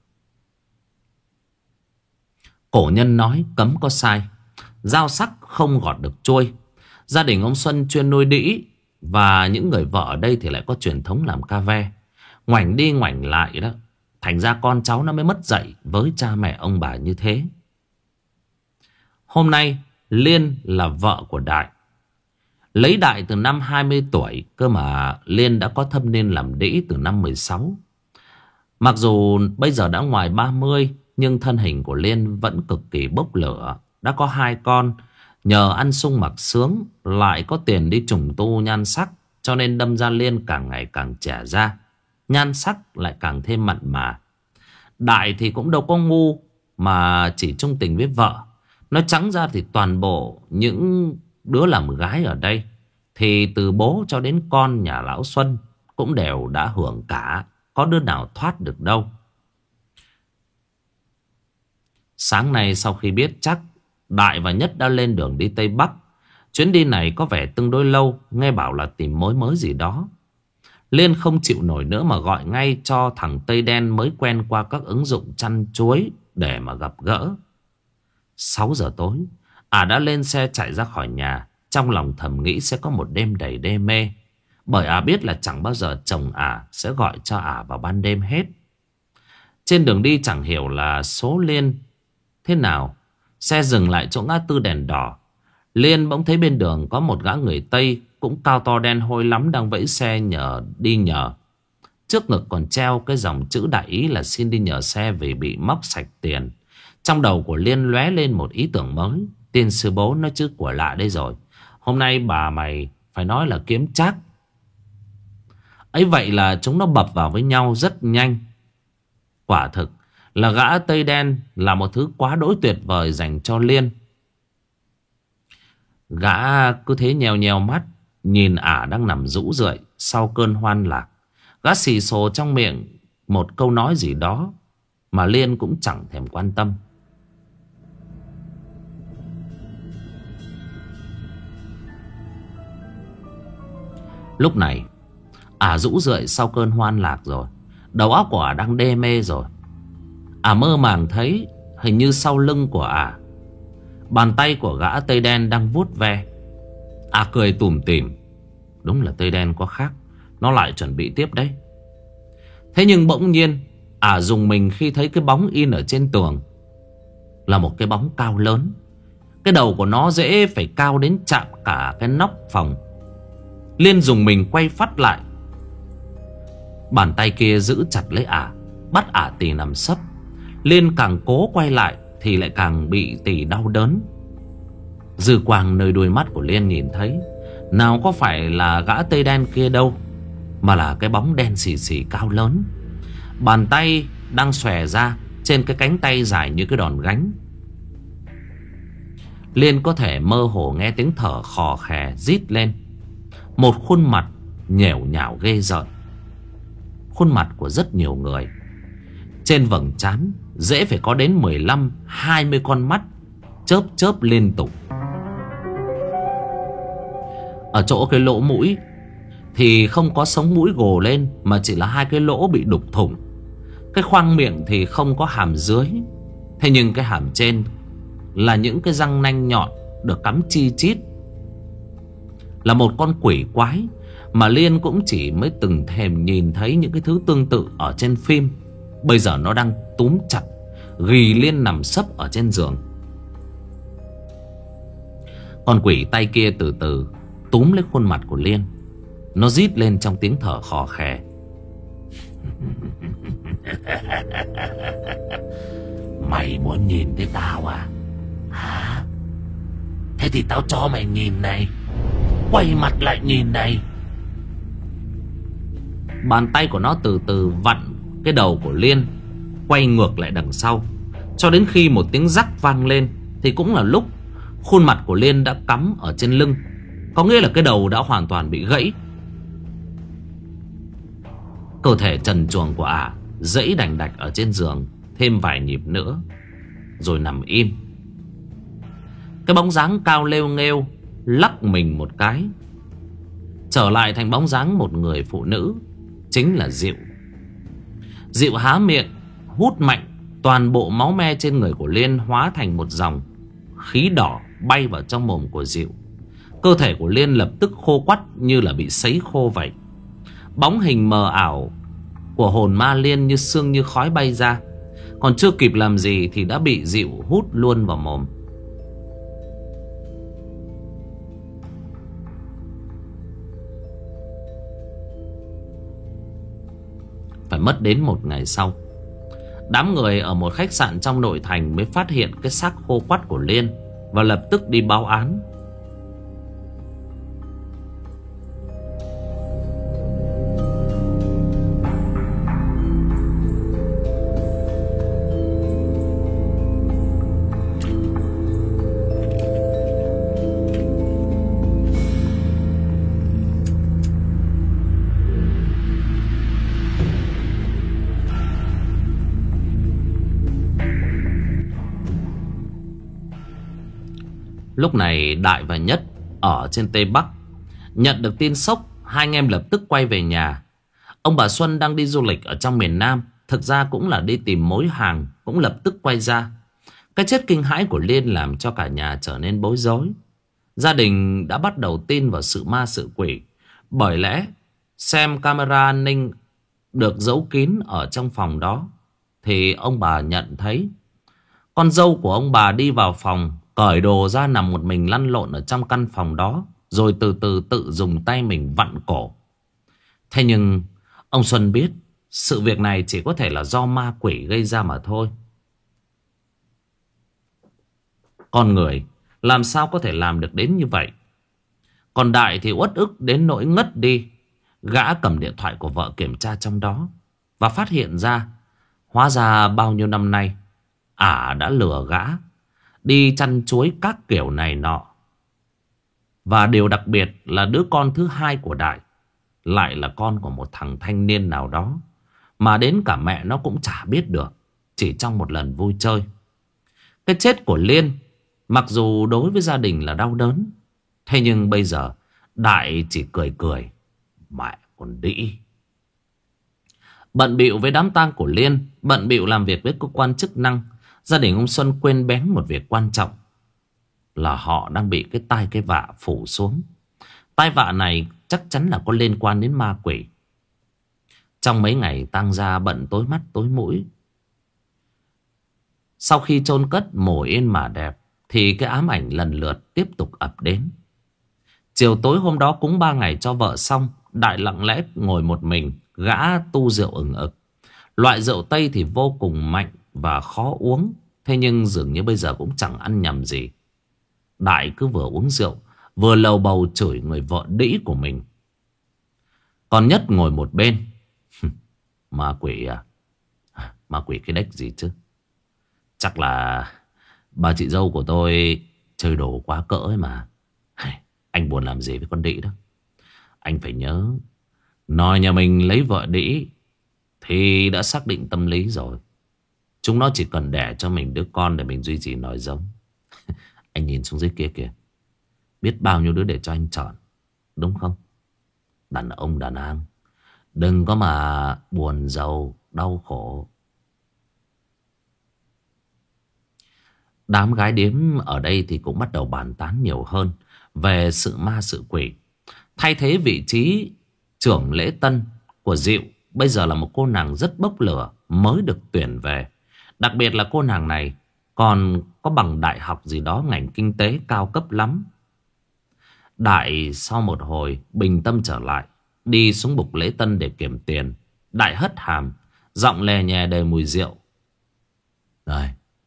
Cổ nhân nói cấm có sai, dao sắc không gọt được trôi. Gia đình ông Xuân chuyên nuôi đĩ, và những người vợ ở đây thì lại có truyền thống làm ca ve. Ngoảnh đi ngoảnh lại đó, thành ra con cháu nó mới mất dạy với cha mẹ ông bà như thế. Hôm nay Liên là vợ của Đại. Lấy Đại từ năm hai mươi tuổi, cơ mà Liên đã có thâm niên làm đĩ từ năm mười sáu. Mặc dù bây giờ đã ngoài ba mươi, nhưng thân hình của Liên vẫn cực kỳ bốc lửa. Đã có hai con, nhờ ăn sung mặc sướng, lại có tiền đi trùng tu nhan sắc, cho nên đâm ra Liên càng ngày càng trẻ ra, nhan sắc lại càng thêm mặn mà. Đại thì cũng đâu có ngu mà chỉ chung tình với vợ. Nói trắng ra thì toàn bộ những đứa làm gái ở đây, thì từ bố cho đến con nhà lão Xuân cũng đều đã hưởng cả, có đứa nào thoát được đâu. Sáng nay sau khi biết chắc Đại và Nhất đã lên đường đi Tây Bắc. Chuyến đi này có vẻ tương đối lâu, nghe bảo là tìm mối mới gì đó. Liên không chịu nổi nữa mà gọi ngay cho thằng Tây Đen mới quen qua các ứng dụng chăn chuối để mà gặp gỡ. Sáu giờ tối, ả đã lên xe chạy ra khỏi nhà, trong lòng thầm nghĩ sẽ có một đêm đầy đê mê. Bởi ả biết là chẳng bao giờ chồng ả sẽ gọi cho ả vào ban đêm hết. Trên đường đi chẳng hiểu là số Liên thế nào, xe dừng lại chỗ ngã tư đèn đỏ. Liên bỗng thấy bên đường có một gã người Tây, cũng cao to đen hôi lắm, đang vẫy xe nhờ đi nhờ. Trước ngực còn treo cái dòng chữ đại ý là xin đi nhờ xe vì bị móc sạch tiền. Trong đầu của Liên lóe lên một ý tưởng mới. Tiên sư bố nói chứ của lạ đây rồi. Hôm nay bà mày phải nói là kiếm chắc. Ấy vậy là chúng nó bập vào với nhau rất nhanh. Quả thực là gã Tây Đen là một thứ quá đỗi tuyệt vời dành cho Liên. Gã cứ thế nheo nheo mắt, nhìn ả đang nằm rũ rượi sau cơn hoan lạc. Gã xì xồ trong miệng một câu nói gì đó mà Liên cũng chẳng thèm quan tâm. Lúc này ả rũ rượi sau cơn hoan lạc rồi, đầu óc của ả đang đê mê rồi. Ả mơ màng thấy hình như sau lưng của ả, bàn tay của gã Tây Đen đang vuốt ve. Ả cười tủm tỉm. Đúng là Tây Đen có khác, nó lại chuẩn bị tiếp đấy. Thế nhưng bỗng nhiên ả dùng mình khi thấy cái bóng in ở trên tường là một cái bóng cao lớn. Cái đầu của nó dễ phải cao đến chạm cả cái nóc phòng. Liên dùng mình quay phắt lại. Bàn tay kia giữ chặt lấy ả, bắt ả tì nằm sấp. Liên càng cố quay lại thì lại càng bị tì đau đớn. Dư quang nơi đuôi mắt của Liên nhìn thấy, nào có phải là gã Tây Đen kia đâu, mà là cái bóng đen xì xì cao lớn. Bàn tay đang xòe ra trên cái cánh tay dài như cái đòn gánh. Liên có thể mơ hồ nghe tiếng thở khò khè rít lên. Một khuôn mặt nhểu nhảo ghê rợn, khuôn mặt của rất nhiều người. Trên vầng trán dễ phải có đến mười lăm hai mươi con mắt chớp chớp liên tục. Ở chỗ cái lỗ mũi thì không có sống mũi gồ lên, mà chỉ là hai cái lỗ bị đục thủng. Cái khoang miệng thì không có hàm dưới, thế nhưng cái hàm trên là những cái răng nanh nhọn được cắm chi chít. Là một con quỷ quái mà Liên cũng chỉ mới từng thèm nhìn thấy những cái thứ tương tự ở trên phim. Bây giờ nó đang túm chặt ghì Liên nằm sấp ở trên giường. Con quỷ tay kia từ từ túm lấy khuôn mặt của Liên. Nó rít lên trong tiếng thở khò khè. Mày muốn nhìn thấy tao à? Hả? Thế thì tao cho mày nhìn này. Quay mặt lại nhìn này. Bàn tay của nó từ từ vặn cái đầu của Liên quay ngược lại đằng sau, cho đến khi một tiếng rắc vang lên thì cũng là lúc khuôn mặt của Liên đã cắm ở trên lưng. Có nghĩa là cái đầu đã hoàn toàn bị gãy. Cơ thể trần truồng của ả dãy đành đạch ở trên giường thêm vài nhịp nữa rồi nằm im. Cái bóng dáng cao lêu nghêu lắc mình một cái, trở lại thành bóng dáng một người phụ nữ, chính là Diệu. Diệu há miệng hút mạnh, toàn bộ máu me trên người của Liên hóa thành một dòng khí đỏ bay vào trong mồm của Diệu. Cơ thể của Liên lập tức khô quắt như là bị sấy khô vậy. Bóng hình mờ ảo của hồn ma Liên như sương như khói bay ra, còn chưa kịp làm gì thì đã bị Diệu hút luôn vào mồm. Phải mất đến một ngày sau, đám người ở một khách sạn trong nội thành mới phát hiện cái xác khô quắt của Liên và lập tức đi báo án. Lúc này Đại và Nhất ở trên Tây Bắc nhận được tin sốc, hai anh em lập tức quay về nhà. Ông bà Xuân đang đi du lịch ở trong miền Nam, thực ra cũng là đi tìm mối hàng, cũng lập tức quay ra. Cái chết kinh hãi của Liên làm cho cả nhà trở nên bối rối. Gia đình đã bắt đầu tin vào sự ma sự quỷ, bởi lẽ xem camera an ninh được giấu kín ở trong phòng đó thì ông bà nhận thấy con dâu của ông bà đi vào phòng, cởi đồ ra nằm một mình lăn lộn ở trong căn phòng đó, rồi từ từ tự dùng tay mình vặn cổ. Thế nhưng ông Xuân biết sự việc này chỉ có thể là do ma quỷ gây ra mà thôi. Con người làm sao có thể làm được đến như vậy? Còn Đại thì uất ức đến nỗi ngất đi. Gã cầm điện thoại của vợ kiểm tra trong đó và phát hiện ra, hóa ra bao nhiêu năm nay ả đã lừa gã đi chăn chuối các kiểu này nọ. Và điều đặc biệt là đứa con thứ hai của Đại lại là con của một thằng thanh niên nào đó mà đến cả mẹ nó cũng chả biết được, chỉ trong một lần vui chơi. Cái chết của Liên mặc dù đối với gia đình là đau đớn, thế nhưng bây giờ Đại chỉ cười cười. Mẹ còn đĩ. Bận bịu với đám tang của Liên, bận bịu làm việc với cơ quan chức năng, gia đình ông Xuân quên bén một việc quan trọng là họ đang bị cái tai cái vạ phủ xuống. Tai vạ này chắc chắn là có liên quan đến ma quỷ. Trong mấy ngày tang gia bận tối mắt tối mũi. Sau khi chôn cất mồ yên mà đẹp thì cái ám ảnh lần lượt tiếp tục ập đến. Chiều tối hôm đó cúng ba ngày cho vợ xong, Đại lặng lẽ ngồi một mình, gã tu rượu ừng ực. Loại rượu Tây thì vô cùng mạnh và khó uống, thế nhưng dường như bây giờ cũng chẳng ăn nhầm gì. Đại cứ vừa uống rượu vừa lầu bầu chửi người vợ đĩ của mình. Còn Nhất ngồi một bên. Ma quỷ à? Ma quỷ cái đếch gì chứ? Chắc là bà chị dâu của tôi chơi đồ quá cỡ ấy mà. Anh buồn làm gì với con đĩ đó. Anh phải nhớ, nói nhà mình lấy vợ đĩ thì đã xác định tâm lý rồi. Chúng nó chỉ cần đẻ cho mình đứa con để mình duy trì nòi giống. Anh nhìn xuống dưới kia kìa, biết bao nhiêu đứa để cho anh chọn, đúng không? Đàn ông đàn an, đừng có mà buồn giàu đau khổ. Đám gái điếm ở đây thì cũng bắt đầu bàn tán nhiều hơn về sự ma sự quỷ. Thay thế vị trí trưởng lễ tân của Diệu bây giờ là một cô nàng rất bốc lửa mới được tuyển về. Đặc biệt là cô nàng này còn có bằng đại học gì đó, ngành kinh tế cao cấp lắm. Đại sau một hồi bình tâm trở lại, đi xuống bục lễ tân để kiểm tiền. Đại hất hàm, giọng lè nhè đầy mùi rượu. Đây,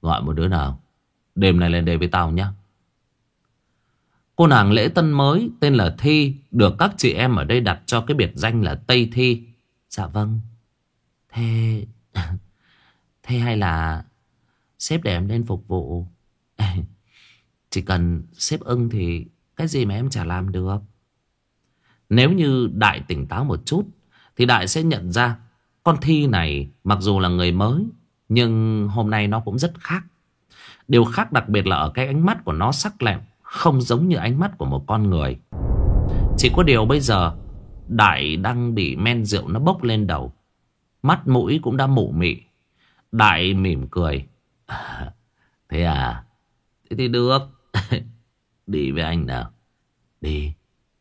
Gọi một đứa nào đêm nay lên đây với tao nhé. Cô nàng lễ tân mới tên là Thi, được các chị em ở đây đặt cho cái biệt danh là Tây Thi. Dạ vâng. Thế Thế hay là sếp để em lên phục vụ? Chỉ cần sếp ưng thì cái gì mà em chả làm được. Nếu như Đại tỉnh táo một chút thì Đại sẽ nhận ra con Thi này mặc dù là người mới, nhưng hôm nay nó cũng rất khác. Điều khác đặc biệt là ở cái ánh mắt của nó sắc lẹm, không giống như ánh mắt của một con người. Chỉ có điều bây giờ Đại đang bị men rượu nó bốc lên đầu, mắt mũi cũng đã mụ mị. Đại mỉm cười. À, thế à? Thế thì được. Đi với anh nào. Đi.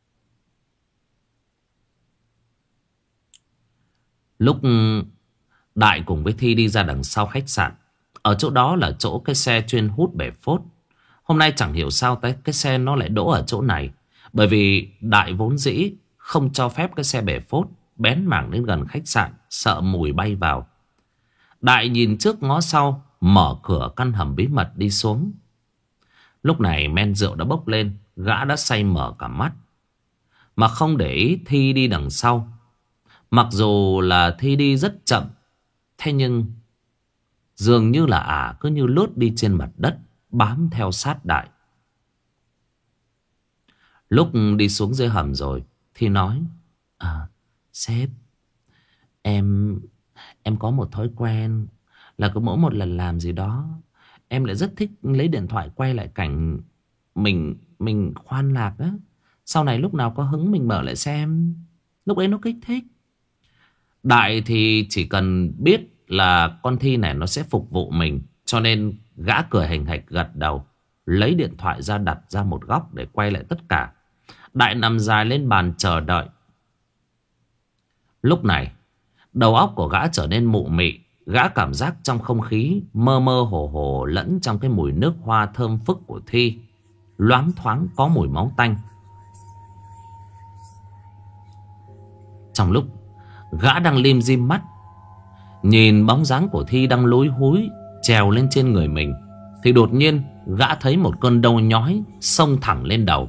Lúc Đại cùng với Thi đi ra đằng sau khách sạn, ở chỗ đó là chỗ cái xe chuyên hút bể phốt. Hôm nay chẳng hiểu sao cái, cái xe nó lại đỗ ở chỗ này. Bởi vì Đại vốn dĩ không cho phép cái xe bể phốt bén mảng đến gần khách sạn, sợ mùi bay vào. Đại nhìn trước ngó sau, mở cửa căn hầm bí mật đi xuống. Lúc này men rượu đã bốc lên, gã đã say mở cả mắt, mà không để ý Thi đi đằng sau. Mặc dù là Thi đi rất chậm, thế nhưng dường như là ả cứ như lướt đi trên mặt đất, bám theo sát Đại. Lúc đi xuống dưới hầm rồi, Thi nói: À, sếp, Em Em có một thói quen là cứ mỗi một lần làm gì đó, em lại rất thích lấy điện thoại quay lại cảnh Mình Mình khoan lạc á. Sau này lúc nào có hứng mình mở lại xem, lúc ấy nó kích thích. Đại thì chỉ cần biết là con Thi này nó sẽ phục vụ mình, cho nên gã cười hình hạch gật đầu, lấy điện thoại ra đặt ra một góc để quay lại tất cả. Đại nằm dài lên bàn chờ đợi. Lúc này đầu óc của gã trở nên mụ mị. Gã cảm giác trong không khí mơ mơ hồ hồ, lẫn trong cái mùi nước hoa thơm phức của Thi, loáng thoáng có mùi máu tanh. Trong lúc gã đang lim dim mắt nhìn bóng dáng của Thi đang lúi húi trèo lên trên người mình, thì đột nhiên gã thấy một cơn đau nhói xông thẳng lên đầu.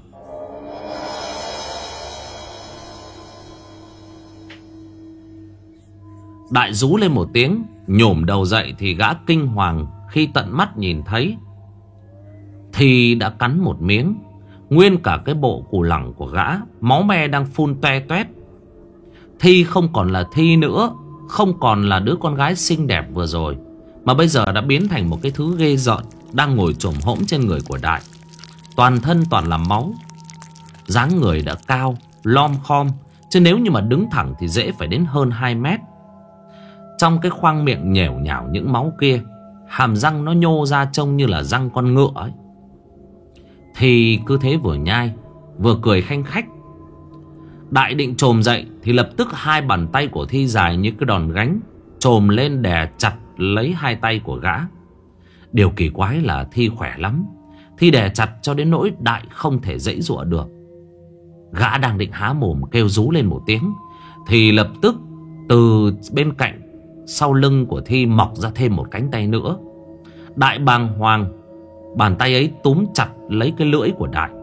Đại rú lên một tiếng, nhổm đầu dậy thì gã kinh hoàng khi tận mắt nhìn thấy Thi đã cắn một miếng. Nguyên cả cái bộ củ lẳng của gã, máu me đang phun toe toét. Thi không còn là Thi nữa, không còn là đứa con gái xinh đẹp vừa rồi, mà bây giờ đã biến thành một cái thứ ghê rợn đang ngồi chồm hổm trên người của Đại. Toàn thân toàn là máu, dáng người đã cao, lom khom, chứ nếu như mà đứng thẳng thì dễ phải đến hơn hai mét. Trong cái khoang miệng nhẻo nhảo những máu kia, hàm răng nó nhô ra trông như là răng con ngựa ấy. Thì cứ thế vừa nhai vừa cười khanh khách. Đại định chồm dậy thì lập tức hai bàn tay của Thi dài như cái đòn gánh chồm lên đè chặt lấy hai tay của gã. Điều kỳ quái là Thi khỏe lắm. Thi đè chặt cho đến nỗi Đại không thể giãy giụa được. Gã đang định há mồm kêu rú lên một tiếng thì lập tức từ bên cạnh sau lưng của Thi mọc ra thêm một cánh tay nữa. Đại bàng hoàng, bàn tay ấy túm chặt lấy cái lưỡi của Đại.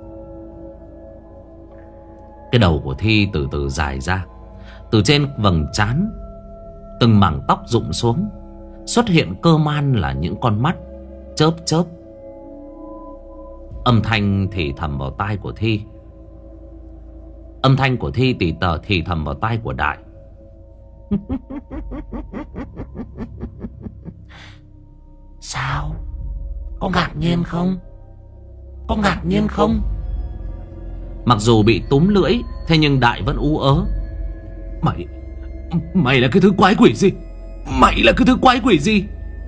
Cái đầu của Thi từ từ dài ra, từ trên vầng trán từng mảng tóc rụng xuống, xuất hiện cơ man là những con mắt chớp chớp. Âm thanh thì thầm vào tai của Thi. Âm thanh của Thi tỉ tờ thì thầm vào tai của Đại. Sao? Có ngạc nhiên không? Có ngạc nhiên không? Mặc dù bị túm lưỡi, thế nhưng Đại vẫn ú ớ. Mày Mày là cái thứ quái quỷ gì? Mày là cái thứ quái quỷ gì?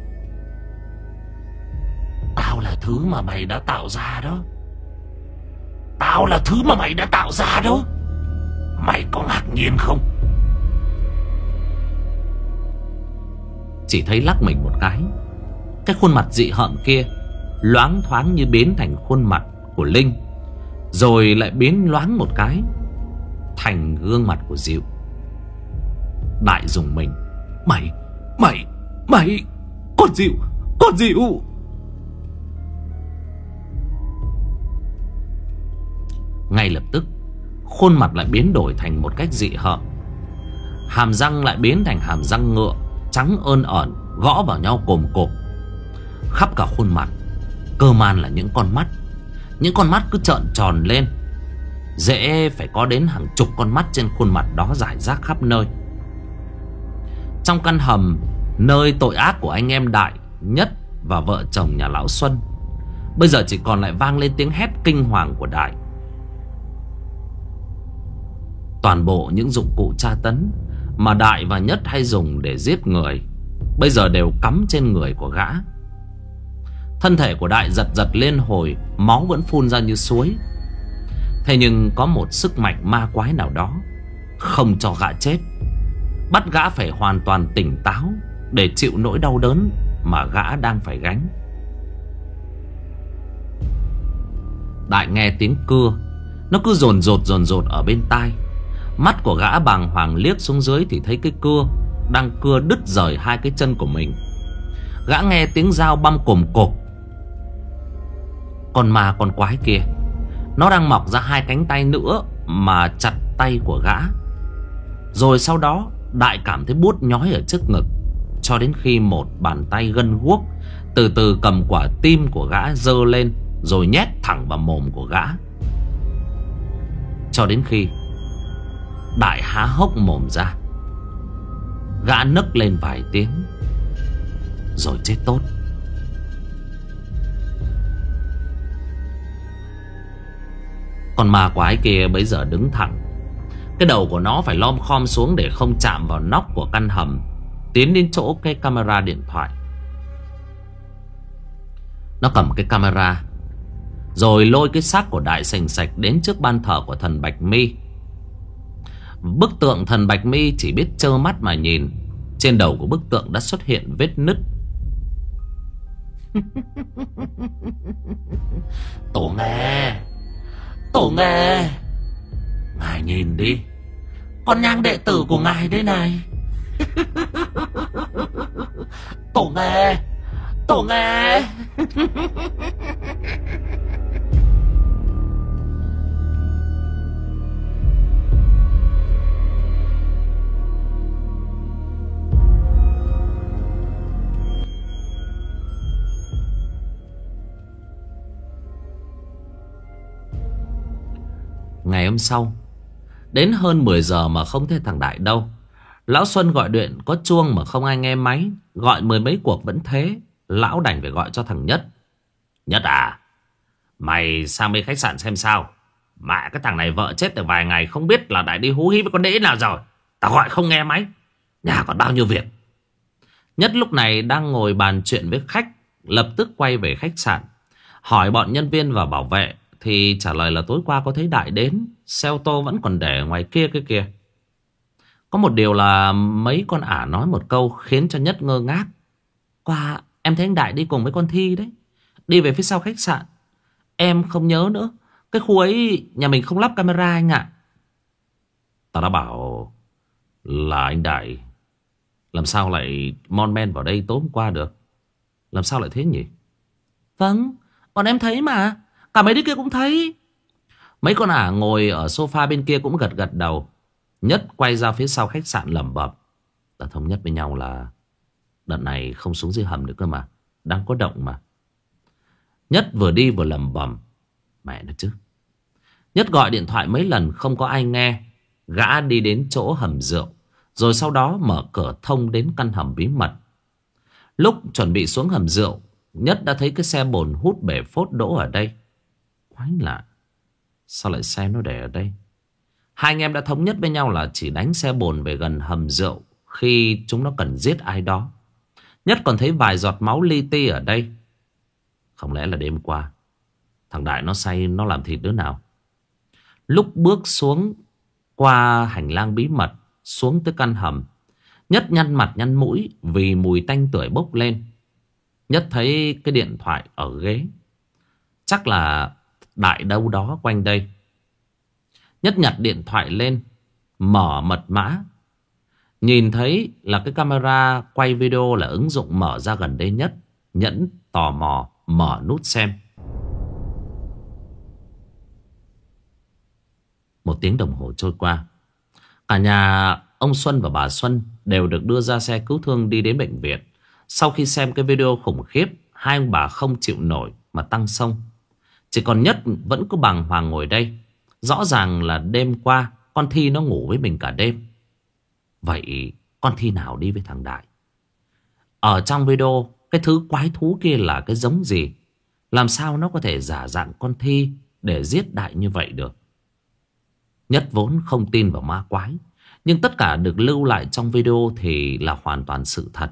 Tao là thứ mà mày đã tạo ra đó. Tao là thứ mà mày đã tạo ra đó. Mày có ngạc nhiên không? Chỉ thấy lắc mình một cái, cái khuôn mặt dị hợm kia loáng thoáng như biến thành khuôn mặt của Linh, rồi lại biến loáng một cái thành gương mặt của Diệu. Đại dùng mình. Mày Mày Mày Con Diệu Con dịu. Ngay lập tức khuôn mặt lại biến đổi thành một cách dị hợm. Hàm răng lại biến thành hàm răng ngựa trắng ơn ẩn, gõ vào nhau cồm cộp. Khắp cả khuôn mặt cơ man là những con mắt. Những con mắt cứ trợn tròn lên. Dễ phải có đến hàng chục con mắt trên khuôn mặt đó rải rác khắp nơi. Trong căn hầm nơi tội ác của anh em Đại, Nhất và vợ chồng nhà lão Xuân, bây giờ chỉ còn lại vang lên tiếng hét kinh hoàng của Đại. Toàn bộ những dụng cụ tra tấn mà Đại và Nhất hay dùng để giết người bây giờ đều cắm trên người của gã. Thân thể của Đại giật giật lên hồi, máu vẫn phun ra như suối. Thế nhưng có một sức mạnh ma quái nào đó không cho gã chết, bắt gã phải hoàn toàn tỉnh táo để chịu nỗi đau đớn mà gã đang phải gánh. Đại nghe tiếng cưa, nó cứ dồn dột dồn dột ở bên tai. Mắt của gã bàng hoàng liếc xuống dưới thì thấy cái cưa đang cưa đứt rời hai cái chân của mình. Gã nghe tiếng dao băm cồm cộp. Con ma con quái kia, nó đang mọc ra hai cánh tay nữa mà chặt tay của gã. Rồi sau đó Đại cảm thấy buốt nhói ở trước ngực, cho đến khi một bàn tay gân guốc từ từ cầm quả tim của gã giơ lên, rồi nhét thẳng vào mồm của gã. Cho đến khi Đại há hốc mồm ra, gã nấc lên vài tiếng rồi chết tốt. Con ma quái kia bấy giờ đứng thẳng. Cái đầu của nó phải lom khom xuống để không chạm vào nóc của căn hầm, tiến đến chỗ cái camera điện thoại. Nó cầm cái camera rồi lôi cái xác của Đại sành sạch đến trước ban thờ của thần Bạch Mi. Bức tượng thần Bạch Mi chỉ biết trơ mắt mà nhìn. Trên đầu của bức tượng đã xuất hiện vết nứt. Tổ nghe, Tổ nghe, ngài nhìn đi, con nhang đệ tử của ngài đây này. Tổ nghe, Tổ nghe. Ngày hôm sau, đến hơn mười giờ mà không thấy thằng Đại đâu. Lão Xuân gọi điện có chuông mà không ai nghe máy. Gọi mười mấy cuộc vẫn thế. Lão đành phải gọi cho thằng Nhất. Nhất à, mày sang bên khách sạn xem sao. Mẹ cái thằng này vợ chết được vài ngày, không biết là Đại đi hú hí với con đĩ nào rồi. Tao gọi không nghe máy, nhà còn bao nhiêu việc. Nhất lúc này đang ngồi bàn chuyện với khách, lập tức quay về khách sạn. Hỏi bọn nhân viên và bảo vệ thì trả lời là tối qua có thấy Đại đến, xe ô tô vẫn còn để ngoài kia kia kìa. Có một điều là mấy con ả nói một câu khiến cho Nhất ngơ ngác. Qua em thấy anh Đại đi cùng với con Thi đấy, đi về phía sau khách sạn. Em không nhớ nữa, cái khu ấy nhà mình không lắp camera anh ạ. Tao đã bảo là anh Đại, làm sao lại mon men vào đây tối hôm qua được? Làm sao lại thế nhỉ? Vâng, bọn em thấy mà, cả mấy đứa kia cũng thấy. Mấy con ả ngồi ở sofa bên kia cũng gật gật đầu. Nhất quay ra phía sau khách sạn lẩm bẩm. Ta thống nhất với nhau là đợt này không xuống dưới hầm nữa cơ mà, đang có động mà. Nhất vừa đi vừa lẩm bẩm. Mẹ nó chứ. Nhất gọi điện thoại mấy lần không có ai nghe. Gã đi đến chỗ hầm rượu, rồi sau đó mở cửa thông đến căn hầm bí mật. Lúc chuẩn bị xuống hầm rượu, Nhất đã thấy cái xe bồn hút bể phốt đỗ ở đây. Quái lạ, sao lại xe nó để ở đây? Hai anh em đã thống nhất với nhau là chỉ đánh xe bồn về gần hầm rượu khi chúng nó cần giết ai đó. Nhất còn thấy vài giọt máu li ti ở đây. Không lẽ là đêm qua thằng Đại nó say nó làm thịt đứa nào? Lúc bước xuống qua hành lang bí mật xuống tới căn hầm, Nhất nhăn mặt nhăn mũi vì mùi tanh tưởi bốc lên. Nhất thấy cái điện thoại ở ghế. Chắc là Đại đâu đó quanh đây. Nhất nhặt điện thoại lên, mở mật mã. Nhìn thấy là cái camera quay video là ứng dụng mở ra gần đây nhất. Nhẫn tò mò mở nút xem. Một tiếng đồng hồ trôi qua, cả nhà ông Xuân và bà Xuân đều được đưa ra xe cứu thương đi đến bệnh viện. Sau khi xem cái video khủng khiếp, hai ông bà không chịu nổi mà tăng xông. Chỉ còn Nhất vẫn cứ bàng hoàng ngồi đây. Rõ ràng là đêm qua con Thi nó ngủ với mình cả đêm. Vậy con Thi nào đi với thằng Đại? Ở trong video, cái thứ quái thú kia là cái giống gì? Làm sao nó có thể giả dạng con Thi để giết Đại như vậy được? Nhất vốn không tin vào ma quái, nhưng tất cả được lưu lại trong video thì là hoàn toàn sự thật.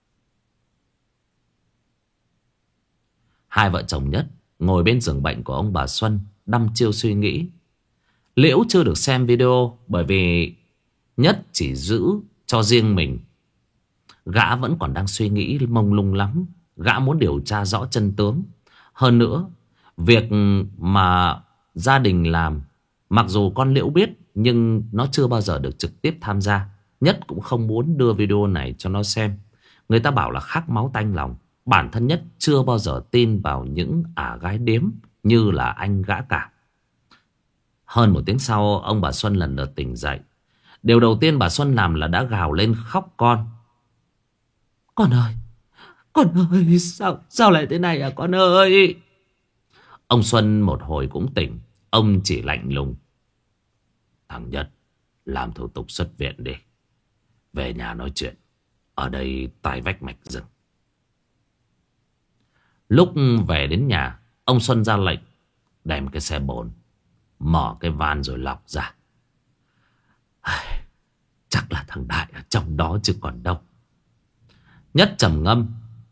Hai vợ chồng Nhất ngồi bên giường bệnh của ông bà Xuân, đăm chiêu suy nghĩ. Liễu chưa được xem video bởi vì Nhất chỉ giữ cho riêng mình. Gã vẫn còn đang suy nghĩ mông lung lắm. Gã muốn điều tra rõ chân tướng. Hơn nữa, việc mà gia đình làm, mặc dù con Liễu biết, nhưng nó chưa bao giờ được trực tiếp tham gia. Nhất cũng không muốn đưa video này cho nó xem. Người ta bảo là khát máu tanh lòng. Bản thân Nhất chưa bao giờ tin vào những ả gái điếm như là anh gã cả. Hơn một tiếng sau, ông bà Xuân lần lượt tỉnh dậy. Điều đầu tiên bà Xuân làm là đã gào lên khóc con. Con ơi, con ơi, sao, sao lại thế này à con ơi? Ông Xuân một hồi cũng tỉnh. Ông chỉ lạnh lùng. Thằng Nhất, làm thủ tục xuất viện đi. Về nhà nói chuyện. Ở đây tai vách mạch rừng. Lúc về đến nhà, ông Xuân ra lệnh đem cái xe bồn, mở cái van rồi lọc ra. Chắc là thằng Đại ở trong đó chứ còn đâu. Nhất trầm ngâm.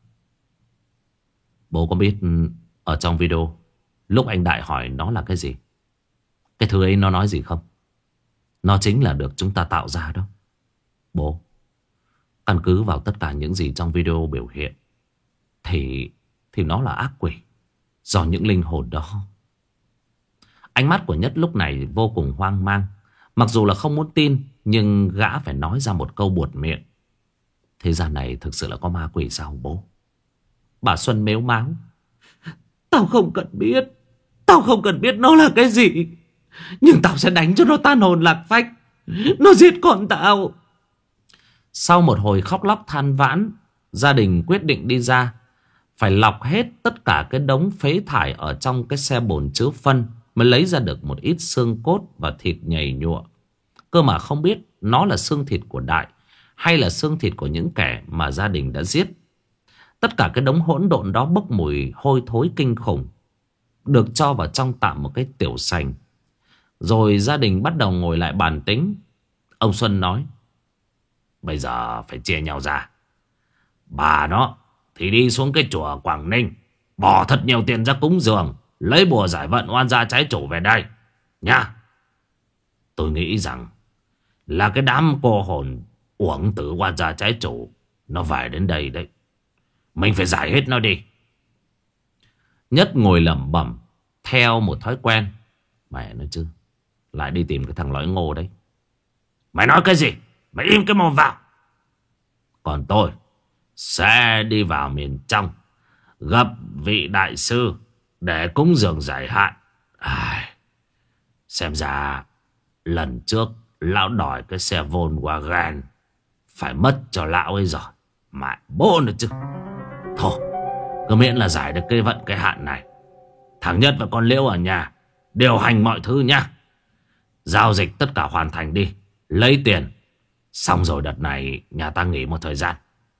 Bố có biết ở trong video lúc anh Đại hỏi nó là cái gì, cái thứ ấy nó nói gì không? Nó chính là được chúng ta tạo ra đó. Bố, căn cứ vào tất cả những gì trong video biểu hiện Thì Thì nó là ác quỷ do những linh hồn đó. Ánh mắt của Nhất lúc này vô cùng hoang mang. Mặc dù là không muốn tin, nhưng gã phải nói ra một câu buột miệng. Thế gian này thực sự là có ma quỷ sao bố? Bà Xuân mếu máo. Tao không cần biết. Tao không cần biết nó là cái gì. Nhưng tao sẽ đánh cho nó tan hồn lạc phách. Nó giết con tao. Sau một hồi khóc lóc than vãn, gia đình quyết định đi ra. Phải lọc hết tất cả cái đống phế thải ở trong cái xe bồn chứa phân mới lấy ra được một ít xương cốt và thịt nhầy nhụa. Cơ mà không biết nó là xương thịt của Đại hay là xương thịt của những kẻ mà gia đình đã giết. Tất cả cái đống hỗn độn đó bốc mùi hôi thối kinh khủng, được cho vào trong tạm một cái tiểu sành. Rồi gia đình bắt đầu ngồi lại bàn tính. Ông Xuân nói: bây giờ phải chia nhau ra. Bà nó thì đi xuống cái chùa Quảng Ninh, bỏ thật nhiều tiền ra cúng dường, lấy bùa giải vận oan gia trái chủ về đây nha. Tôi nghĩ rằng là cái đám cô hồn uổng tử oan gia trái chủ nó về đến đây đấy. Mình phải giải hết nó đi. Nhất ngồi lẩm bẩm theo một thói quen. Mẹ nói chứ, lại đi tìm cái thằng lõi ngô đấy. Mày nói cái gì? Mày im cái mồm vào. Còn tôi sẽ đi vào miền trong, gặp vị đại sư để cúng dường giải hạn. À, xem ra lần trước lão đòi cái xe Volkswagen phải mất cho lão ấy rồi. Mẹ bố nữa chứ. Thôi, cứ miễn là giải được cái vận cái hạn này. Thằng Nhất và con Liễu ở nhà điều hành mọi thứ nha. Giao dịch tất cả hoàn thành đi, lấy tiền. Xong rồi đợt này nhà ta nghỉ một thời gian.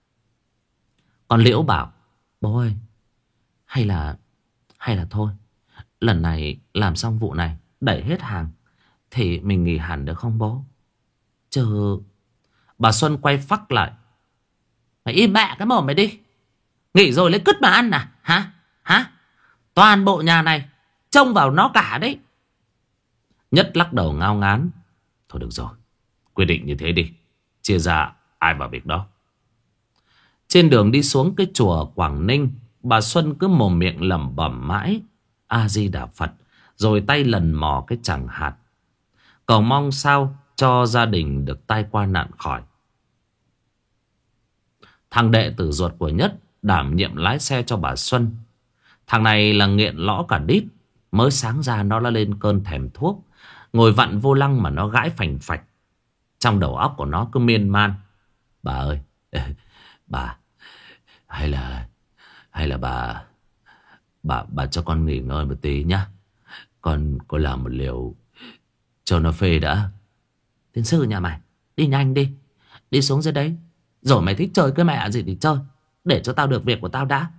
Con Liễu bảo: bố ơi, hay là Hay là thôi, lần này làm xong vụ này, đẩy hết hàng thì mình nghỉ hẳn được không bố? Chứ... Bà Xuân quay phắc lại: mày im mẹ cái mồm mày đi. Nghỉ rồi lấy cứt mà ăn à? Hả? Hả? Toàn bộ nhà này trông vào nó cả đấy. Nhất lắc đầu ngao ngán: thôi được rồi, quyết định như thế đi, chia ra ai vào việc đó. Trên đường đi xuống cái chùa Quảng Ninh, bà Xuân cứ mồm miệng lẩm bẩm mãi A Di Đà Phật, rồi tay lần mò cái chẳng hạt, cầu mong sao cho gia đình được tai qua nạn khỏi. Thằng đệ tử ruột của Nhất đảm nhiệm lái xe cho bà Xuân. Thằng này là nghiện lõ cả đít. Mới sáng ra nó đã lên cơn thèm thuốc. Ngồi vặn vô lăng mà nó gãi phành phạch. Trong đầu óc của nó cứ miên man. Bà ơi, bà, hay là, hay là bà, bà, bà cho con nghỉ ngơi một tí nhá. Con, con làm một liều cho nó phê đã. Tiến sư nhà mày, đi nhanh đi. Đi xuống dưới đấy. Rồi mày thích chơi cái mẹ gì thì chơi. Để cho tao được việc của tao đã.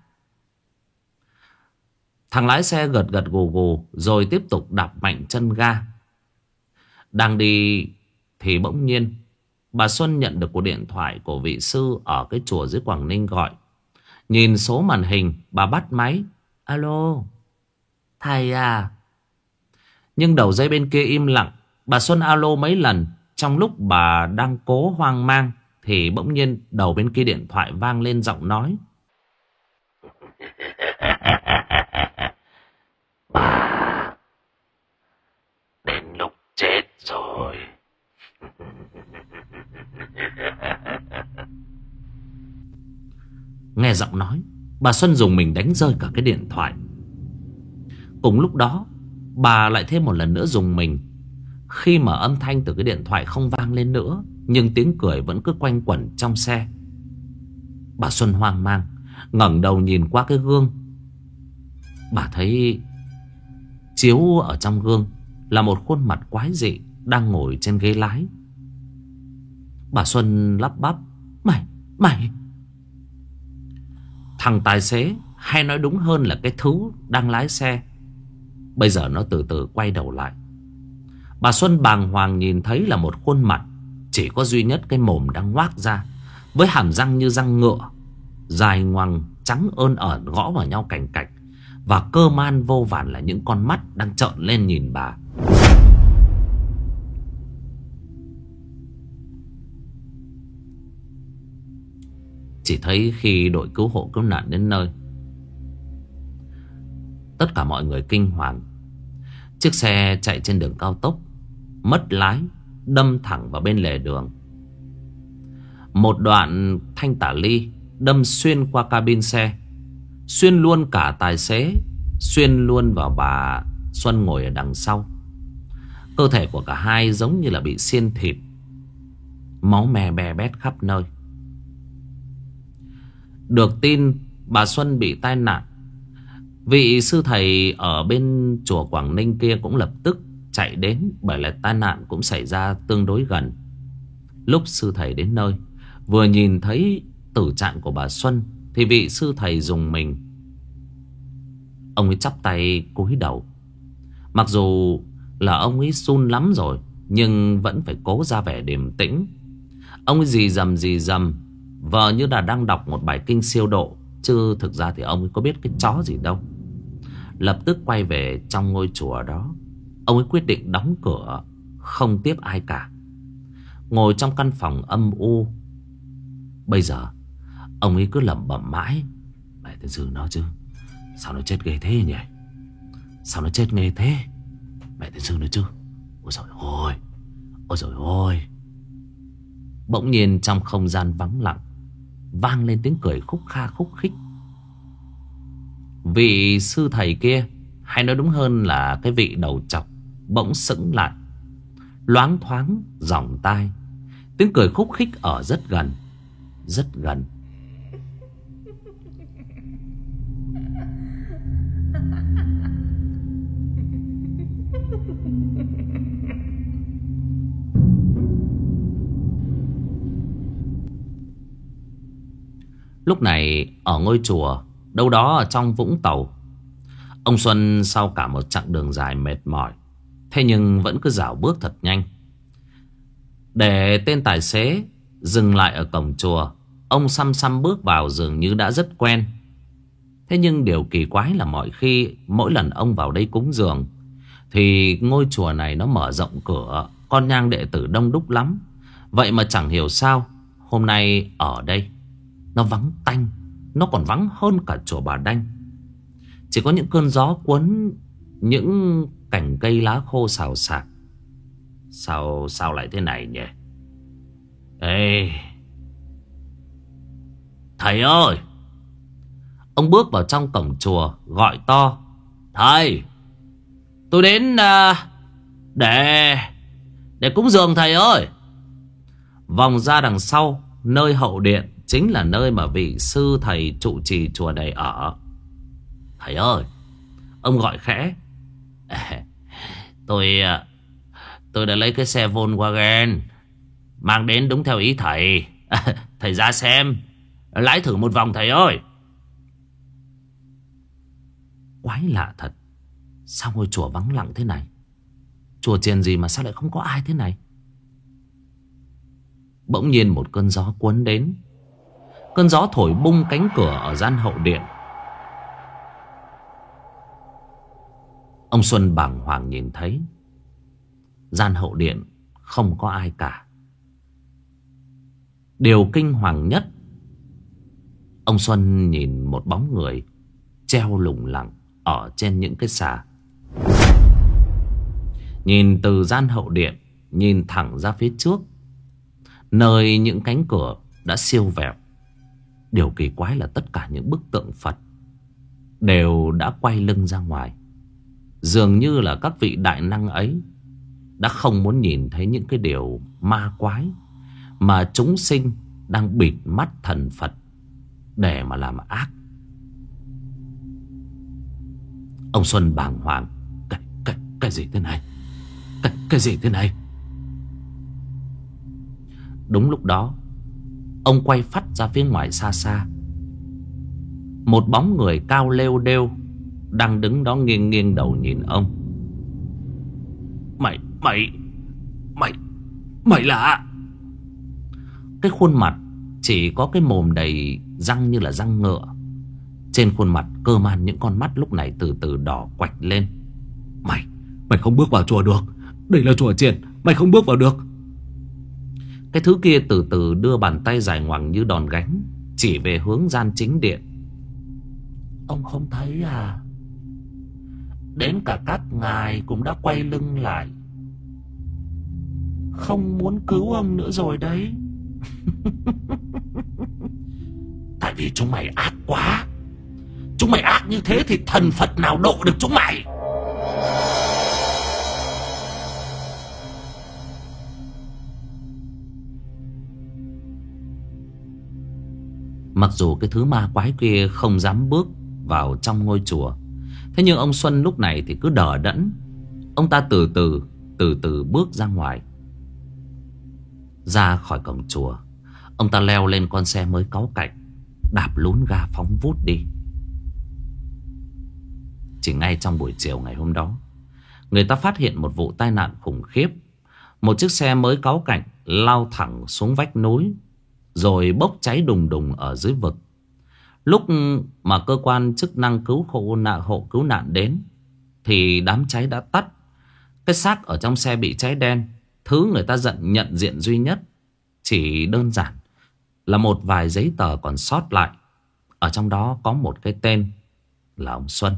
Thằng lái xe gật gật gù gù rồi tiếp tục đạp mạnh chân ga. Đang đi thì bỗng nhiên bà Xuân nhận được cuộc điện thoại của vị sư ở cái chùa dưới Quảng Ninh gọi. Nhìn số màn hình, bà bắt máy. Alo, thầy à? Nhưng đầu dây bên kia im lặng. Bà Xuân alo mấy lần. Trong lúc bà đang cố hoang mang thì bỗng nhiên đầu bên kia điện thoại vang lên giọng nói. Bà, đến lúc chết rồi. Nghe giọng nói, bà Xuân dùng mình đánh rơi cả cái điện thoại. Cùng lúc đó, bà lại thêm một lần nữa dùng mình khi mà âm thanh từ cái điện thoại không vang lên nữa, nhưng tiếng cười vẫn cứ quanh quẩn trong xe. Bà Xuân hoang mang ngẩng đầu nhìn qua cái gương. Bà thấy chiếu ở trong gương là một khuôn mặt quái dị đang ngồi trên ghế lái. Bà Xuân lắp bắp. Mày, mày Thằng tài xế, hay nói đúng hơn là cái thứ đang lái xe, bây giờ nó từ từ quay đầu lại. Bà Xuân bàng hoàng nhìn thấy là một khuôn mặt chỉ có duy nhất cái mồm đang ngoác ra, với hàm răng như răng ngựa, dài ngoằng trắng ơn ởn gõ vào nhau cành cạch. Và cơ man vô vàn là những con mắt đang trợn lên nhìn bà. Chỉ thấy khi đội cứu hộ cứu nạn đến nơi, tất cả mọi người kinh hoàng. Chiếc xe chạy trên đường cao tốc, mất lái, đâm thẳng vào bên lề đường. Một đoạn thanh tả ly đâm xuyên qua cabin xe, xuyên luôn cả tài xế, xuyên luôn vào bà Xuân ngồi ở đằng sau. Cơ thể của cả hai giống như là bị xiên thịt, máu me be bét khắp nơi. Được tin bà Xuân bị tai nạn, vị sư thầy ở bên chùa Quảng Ninh kia cũng lập tức chạy đến, bởi là tai nạn cũng xảy ra tương đối gần. Lúc sư thầy đến nơi, vừa nhìn thấy tử trạng của bà Xuân thì vị sư thầy rùng mình. Ông ấy chắp tay cúi đầu. Mặc dù là ông ấy run lắm rồi, nhưng vẫn phải cố ra vẻ điềm tĩnh. Ông ấy rì rầm rì rầm, vờ như là đang đọc một bài kinh siêu độ, chứ thực ra thì ông ấy có biết cái chó gì đâu. Lập tức quay về trong ngôi chùa đó. Ông ấy quyết định đóng cửa, không tiếp ai cả, ngồi trong căn phòng âm u. Bây giờ ông ấy cứ lẩm bẩm mãi. Mẹ thật sự nó chứ, sao nó chết ghê thế nhỉ? Sao nó chết ghê thế? Mẹ thật sự nó chứ. Ôi dồi ôi, ôi dồi ôi. Bỗng nhiên trong không gian vắng lặng vang lên tiếng cười khúc kha khúc khích. Vị sư thầy kia, hay nói đúng hơn là cái vị đầu trọc, bỗng sững lại, loáng thoáng giỏng tai. Tiếng cười khúc khích ở rất gần, rất gần. Lúc này ở ngôi chùa đâu đó ở trong Vũng Tàu, ông Xuân sau cả một chặng đường dài mệt mỏi, thế nhưng vẫn cứ dạo bước thật nhanh. Để tên tài xế dừng lại ở cổng chùa, ông xăm xăm bước vào dường như đã rất quen. Thế nhưng điều kỳ quái là mọi khi, mỗi lần ông vào đây cúng dường, thì ngôi chùa này nó mở rộng cửa, con nhang đệ tử đông đúc lắm. Vậy mà chẳng hiểu sao hôm nay ở đây nó vắng tanh, nó còn vắng hơn cả chùa Bà Đanh. Chỉ có những cơn gió cuốn những cành cây lá khô xào xạc. Sao sao lại thế này nhỉ? Ê, thầy ơi, Ông bước vào trong cổng chùa gọi to: "Thầy, tôi đến uh, để để cúng dường thầy ơi." Vòng ra đằng sau, nơi hậu điện chính là nơi mà vị sư thầy trụ trì chùa này ở. "Thầy ơi," ông gọi khẽ, Tôi Tôi đã lấy cái xe Volkswagen mang đến đúng theo ý thầy. Thầy ra xem, lái thử một vòng thầy ơi." Quái lạ thật, sao ngôi chùa vắng lặng thế này? Chùa chiền gì mà sao lại không có ai thế này? Bỗng nhiên một cơn gió cuốn đến. Cơn gió thổi bung cánh cửa ở gian hậu điện. Ông Xuân bàng hoàng nhìn thấy gian hậu điện không có ai cả. Điều kinh hoàng nhất, ông Xuân nhìn một bóng người treo lủng lẳng ở trên những cái xà. Nhìn từ gian hậu điện, nhìn thẳng ra phía trước, nơi những cánh cửa đã siêu vẹo. Điều kỳ quái là tất cả những bức tượng Phật đều đã quay lưng ra ngoài. Dường như là các vị đại năng ấy đã không muốn nhìn thấy những cái điều ma quái mà chúng sinh đang bịt mắt thần Phật để mà làm ác. Ông Xuân bàng hoàng: Cái, cái, cái gì thế này? Cái, cái gì thế này? Đúng lúc đó, ông quay phắt ra phía ngoài xa xa. Một bóng người cao lêu đêu đang đứng đó nghiêng nghiêng đầu nhìn ông. Mày, mày, mày, mày là... Cái khuôn mặt chỉ có cái mồm đầy răng như là răng ngựa. Trên khuôn mặt cơ man những con mắt lúc này từ từ đỏ quạch lên. Mày, mày không bước vào chùa được. Đây là chùa chiền, mày không bước vào được. Cái thứ kia từ từ đưa bàn tay dài ngoằng như đòn gánh chỉ về hướng gian chính điện. Ông không thấy à? Đến cả các ngài cũng đã quay lưng lại, không muốn cứu ông nữa rồi đấy. Tại vì chúng mày ác quá. Chúng mày ác như thế thì thần Phật nào độ được chúng mày. Mặc dù cái thứ ma quái kia không dám bước vào trong ngôi chùa, thế nhưng ông Xuân lúc này thì cứ đờ đẫn. Ông ta từ từ Từ từ bước ra ngoài. Ra khỏi cổng chùa, ông ta leo lên con xe mới cáu cạnh, đạp lún ga phóng vút đi. Chỉ ngay trong buổi chiều ngày hôm đó, người ta phát hiện một vụ tai nạn khủng khiếp. Một chiếc xe mới cáu cạnh lao thẳng xuống vách núi, rồi bốc cháy đùng đùng ở dưới vực. Lúc mà cơ quan chức năng cứu hộ nạn hộ cứu nạn đến thì đám cháy đã tắt. Cái xác ở trong xe bị cháy đen. Thứ người ta giận nhận diện duy nhất chỉ đơn giản là một vài giấy tờ còn sót lại. Ở trong đó có một cái tên là ông Xuân.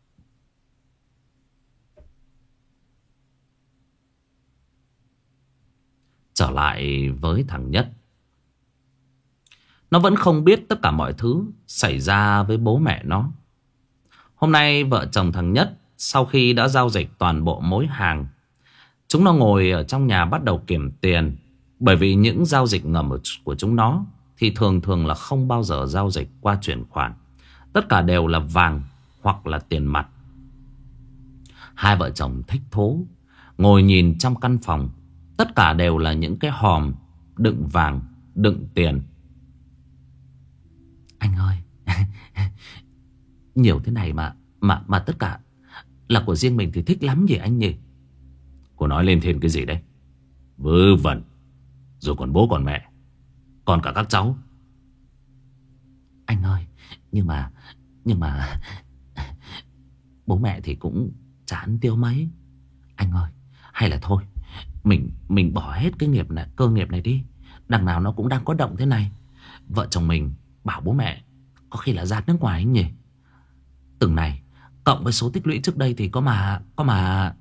Trở lại với thằng Nhất, nó vẫn không biết tất cả mọi thứ xảy ra với bố mẹ nó. Hôm nay vợ chồng thằng Nhất sau khi đã giao dịch toàn bộ mối hàng, chúng nó ngồi ở trong nhà bắt đầu kiểm tiền. Bởi vì những giao dịch ngầm của chúng nó thì thường thường là không bao giờ giao dịch qua chuyển khoản. Tất cả đều là vàng hoặc là tiền mặt. Hai vợ chồng thích thú ngồi nhìn trong căn phòng. Tất cả đều là những cái hòm đựng vàng, đựng tiền. Anh ơi, nhiều thế này mà Mà mà tất cả là của riêng mình thì thích lắm nhỉ anh nhỉ? Cô nói lên thêm cái gì đấy? Vớ vẩn. Rồi còn bố còn mẹ, còn cả các cháu. Anh ơi, nhưng mà Nhưng mà bố mẹ thì cũng chả ăn tiêu mấy. Anh ơi, hay là thôi Mình mình bỏ hết cái nghiệp này, cơ nghiệp này đi. Đằng nào nó cũng đang có động thế này. Vợ chồng mình bảo bố mẹ có khi là ra nước ngoài anh nhỉ? Từng này cộng với số tích lũy trước đây thì có mà Có mà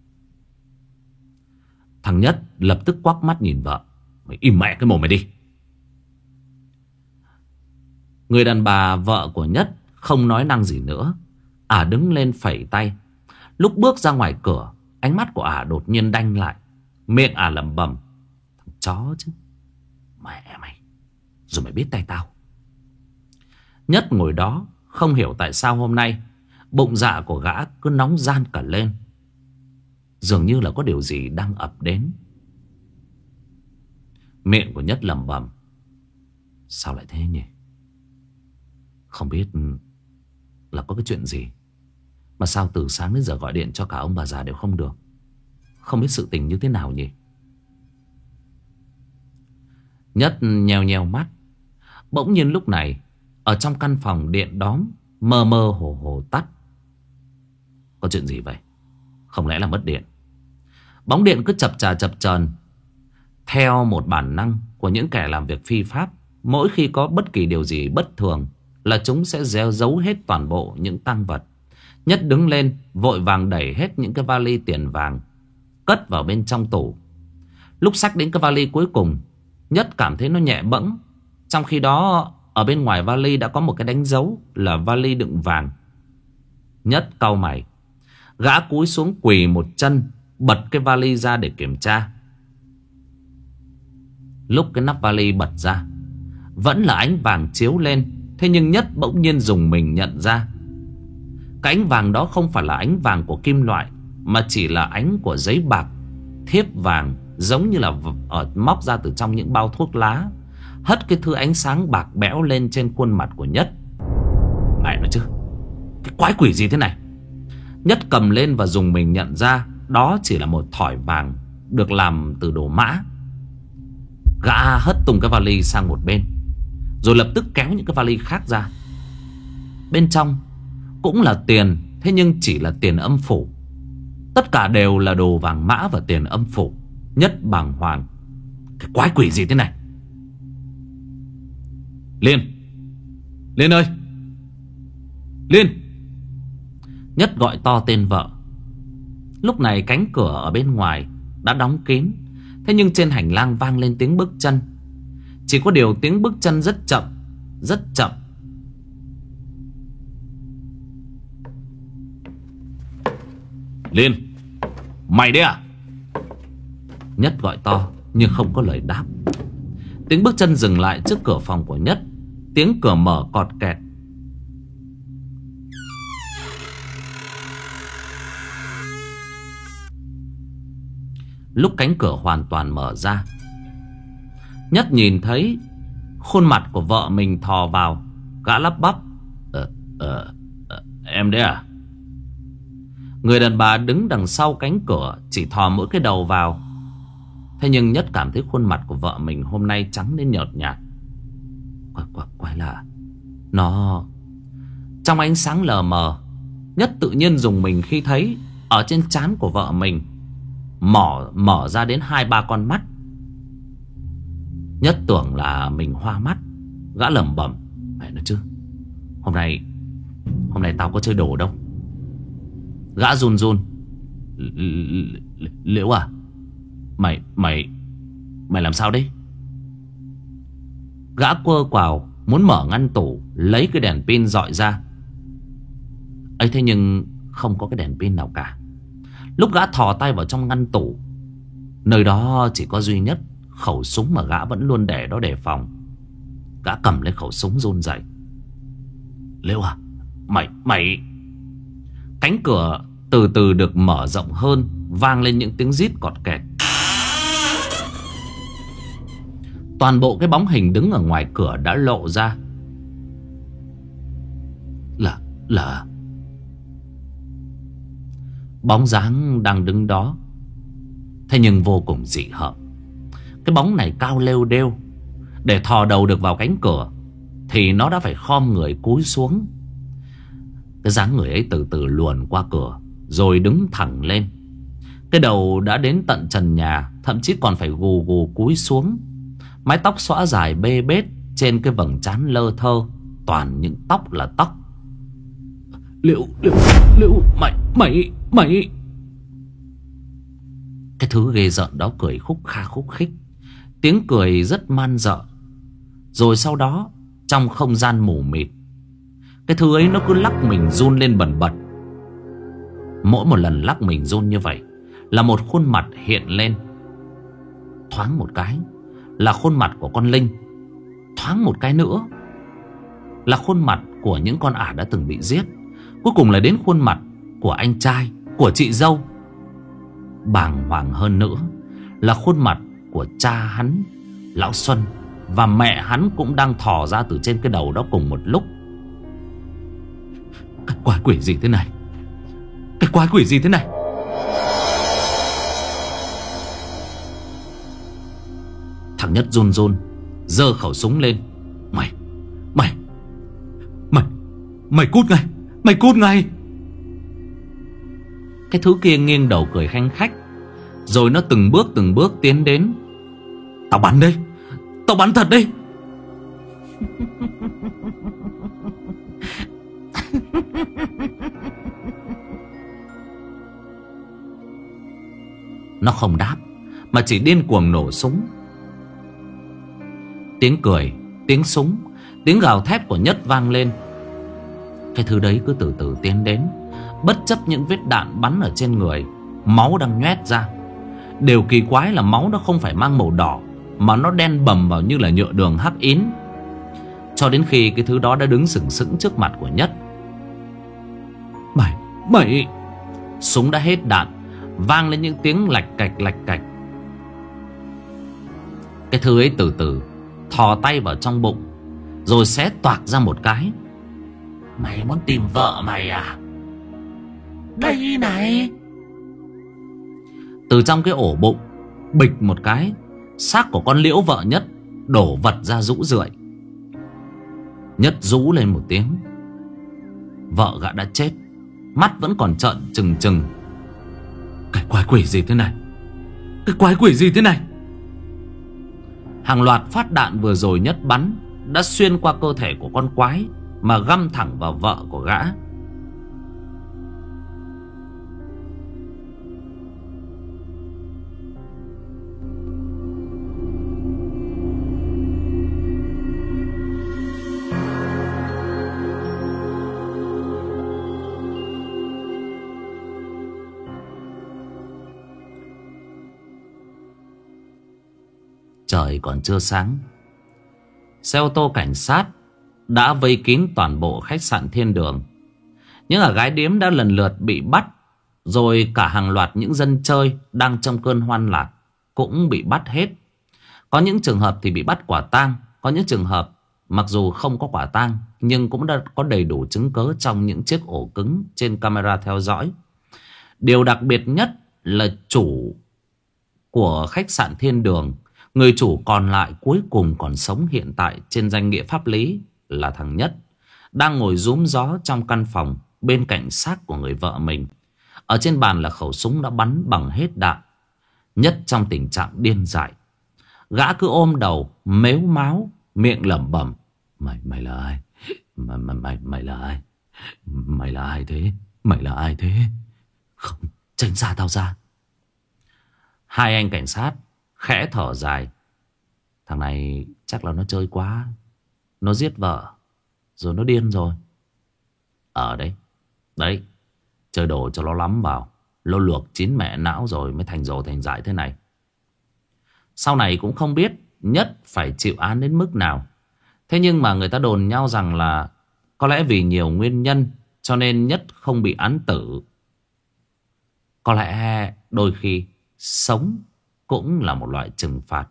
Thằng Nhất lập tức quắc mắt nhìn vợ. Mày im mẹ cái mồm mày đi. Người đàn bà vợ của Nhất Không nói năng gì nữa, ả đứng lên phẩy tay. Lúc bước ra ngoài cửa, ánh mắt của ả đột nhiên đanh lại. Miệng ả lẩm bẩm: thằng chó chứ, mẹ mày, rồi mày biết tay tao. Nhất ngồi đó không hiểu tại sao hôm nay bụng dạ của gã cứ nóng ran cả lên. Dường như là có điều gì đang ập đến. Miệng của Nhất lẩm bẩm: sao lại thế nhỉ? Không biết là có cái chuyện gì mà sao từ sáng đến giờ gọi điện cho cả ông bà già đều không được. Không biết sự tình như thế nào nhỉ? Nhất nheo nheo mắt. Bỗng nhiên lúc này, ở trong căn phòng điện đóm mơ mơ hồ hồ tắt. Có chuyện gì vậy? Không lẽ là mất điện? Bóng điện cứ chập chà chập chờn. Theo một bản năng của những kẻ làm việc phi pháp, mỗi khi có bất kỳ điều gì bất thường là chúng sẽ gieo giấu hết toàn bộ những tang vật. Nhất đứng lên vội vàng đẩy hết những cái vali tiền vàng cất vào bên trong tủ. Lúc xách đến cái vali cuối cùng, Nhất cảm thấy nó nhẹ bẫng. Trong khi đó ở bên ngoài vali đã có một cái đánh dấu là vali đựng vàng. Nhất cau mày. Gã cúi xuống quỳ một chân, bật cái vali ra để kiểm tra. Lúc cái nắp vali bật ra, vẫn là ánh vàng chiếu lên. Thế nhưng Nhất bỗng nhiên dùng mình nhận ra, cái ánh vàng đó không phải là ánh vàng của kim loại, mà chỉ là ánh của giấy bạc thiếp vàng, giống như là ở móc ra từ trong những bao thuốc lá. Hất cái thứ ánh sáng bạc bẽo lên trên khuôn mặt của Nhất. Mẹ nói chứ, cái quái quỷ gì thế này? Nhất cầm lên và dùng mình nhận ra đó chỉ là một thỏi vàng được làm từ đồ mã. Gã hất tung cái vali sang một bên, rồi lập tức kéo những cái vali khác ra. Bên trong cũng là tiền, thế nhưng chỉ là tiền âm phủ. Tất cả đều là đồ vàng mã và tiền âm phủ. Nhất bàng hoàng. Cái quái quỷ gì thế này? Liên, Liên ơi, Liên! Nhất gọi to tên vợ. Lúc này cánh cửa ở bên ngoài đã đóng kín. Thế nhưng trên hành lang vang lên tiếng bước chân. Chỉ có điều tiếng bước chân rất chậm, rất chậm. Liên, mày đấy à? Nhất gọi to nhưng không có lời đáp. Tiếng bước chân dừng lại trước cửa phòng của Nhất. Tiếng cửa mở cọt kẹt. Lúc cánh cửa hoàn toàn mở ra, Nhất nhìn thấy khuôn mặt của vợ mình thò vào. Gã lắp bắp: Ờ, ờ, ờ, em đấy à? Người đàn bà đứng đằng sau cánh cửa chỉ thò mỗi cái đầu vào. Thế nhưng Nhất cảm thấy khuôn mặt của vợ mình hôm nay trắng đến nhợt nhạt. Quái, quái, quái lạ. Nó... Trong ánh sáng lờ mờ, Nhất tự nhiên dùng mình khi thấy ở trên trán của vợ mình Mở, mở ra đến hai ba con mắt. Nhất tưởng là mình hoa mắt. Gã lẩm bẩm: mẹ nói chứ, Hôm nay Hôm nay tao có chơi đồ đâu. Gã run run: Liễu à, Mày Mày Mày làm sao đấy? Gã quơ quào muốn mở ngăn tủ lấy cái đèn pin dọi ra. ấy thế nhưng không có cái đèn pin nào cả. Lúc gã thò tay vào trong ngăn tủ, nơi đó chỉ có duy nhất khẩu súng mà gã vẫn luôn để đó đề phòng. Gã cầm lấy khẩu súng run rẩy: Liễu à, Mày Mày Cánh cửa từ từ được mở rộng hơn, vang lên những tiếng rít cọt kẹt. Toàn bộ cái bóng hình đứng ở ngoài cửa đã lộ ra. Là Là bóng dáng đang đứng đó. Thế nhưng vô cùng dị hợm. Cái bóng này cao lêu đêu. Để thò đầu được vào cánh cửa thì nó đã phải khom người cúi xuống. Cái dáng người ấy từ từ luồn qua cửa, rồi đứng thẳng lên. Cái đầu đã đến tận trần nhà, thậm chí còn phải gù gù cúi xuống. Mái tóc xõa dài bê bết, trên cái vầng trán lơ thơ toàn những tóc là tóc. Liễu, Liễu, Liễu, mày, mày, mày. Cái thứ ghê rợn đó cười khúc kha khúc khích. Tiếng cười rất man dợ. Rồi sau đó, trong không gian mù mịt, Cái thứ ấy nó cứ lắc mình run lên bần bật. Mỗi một lần lắc mình run như vậy là một khuôn mặt hiện lên. Thoáng một cái là khuôn mặt của con Linh. Thoáng một cái nữa là khuôn mặt của những con ả đã từng bị giết. Cuối cùng là đến khuôn mặt của anh trai, của chị dâu. Bàng hoàng hơn nữa là khuôn mặt của cha hắn, lão Xuân, và mẹ hắn cũng đang thò ra từ trên cái đầu đó cùng một lúc. Cái quái quỷ gì thế này? Cái quái quỷ gì thế này? Thằng Nhất run run giơ khẩu súng lên. Mày Mày Mày Mày cút ngay, mày cút ngay. Cái thứ kia nghiêng đầu cười khanh khách. Rồi nó từng bước từng bước tiến đến. Tao bắn đây, tao bắn thật đây. Nó không đáp mà chỉ điên cuồng nổ súng. Tiếng cười, tiếng súng, tiếng gào thét của Nhất vang lên. Cái thứ đấy cứ từ từ tiến đến, bất chấp những vết đạn bắn ở trên người. Máu đang nhoét ra. Điều kỳ quái là máu nó không phải mang màu đỏ, mà nó đen bầm vào như là nhựa đường hắc ín. Cho đến khi cái thứ đó đã đứng sừng sững trước mặt của Nhất. Mày, mày Súng đã hết đạn, vang lên những tiếng lạch cạch lạch cạch. Cái thứ ấy từ từ thò tay vào trong bụng, rồi xé toạc ra một cái. Mày muốn tìm vợ mày à? Đây này. Từ trong cái ổ bụng, bịch một cái, xác của con Liễu vợ Nhất đổ vật ra rũ rượi. Nhất rú lên một tiếng. Vợ gã đã chết, mắt vẫn còn trợn trừng trừng. Cái quái quỷ gì thế này? Cái quái quỷ gì thế này? Hàng loạt phát đạn vừa rồi Nhất bắn đã xuyên qua cơ thể của con quái mà găm thẳng vào vợ của gã. Trời còn chưa sáng, xe ô tô cảnh sát đã vây kín toàn bộ khách sạn Thiên Đường. Những ả gái điếm đã lần lượt bị bắt, rồi cả hàng loạt những dân chơi đang trong cơn hoan lạc cũng bị bắt hết. Có những trường hợp thì bị bắt quả tang, có những trường hợp mặc dù không có quả tang nhưng cũng đã có đầy đủ chứng cớ trong những chiếc ổ cứng trên camera theo dõi. Điều đặc biệt nhất là chủ của khách sạn Thiên Đường, người chủ còn lại cuối cùng còn sống hiện tại trên danh nghĩa pháp lý là thằng Nhất, đang ngồi rúm gió trong căn phòng bên cạnh xác của người vợ mình. Ở trên bàn là khẩu súng đã bắn bằng hết đạn. Nhất trong tình trạng điên dại. Gã cứ ôm đầu mếu máo, miệng lẩm bẩm: Mày mày là ai? Mày mày mày mày là ai? Mày là ai thế? Mày là ai thế? Không, tránh xa tao ra. Hai anh cảnh sát khẽ thở dài. Thằng này chắc là nó chơi quá, nó giết vợ rồi nó điên rồi. Ở đấy, đấy, chơi đồ cho nó lắm vào, nó luộc chín mẹ não rồi mới thành rồ thành dại thế này. Sau này cũng không biết Nhất phải chịu án đến mức nào. Thế nhưng mà người ta đồn nhau rằng là có lẽ vì nhiều nguyên nhân cho nên Nhất không bị án tử. Có lẽ đôi khi sống cũng là một loại trừng phạt.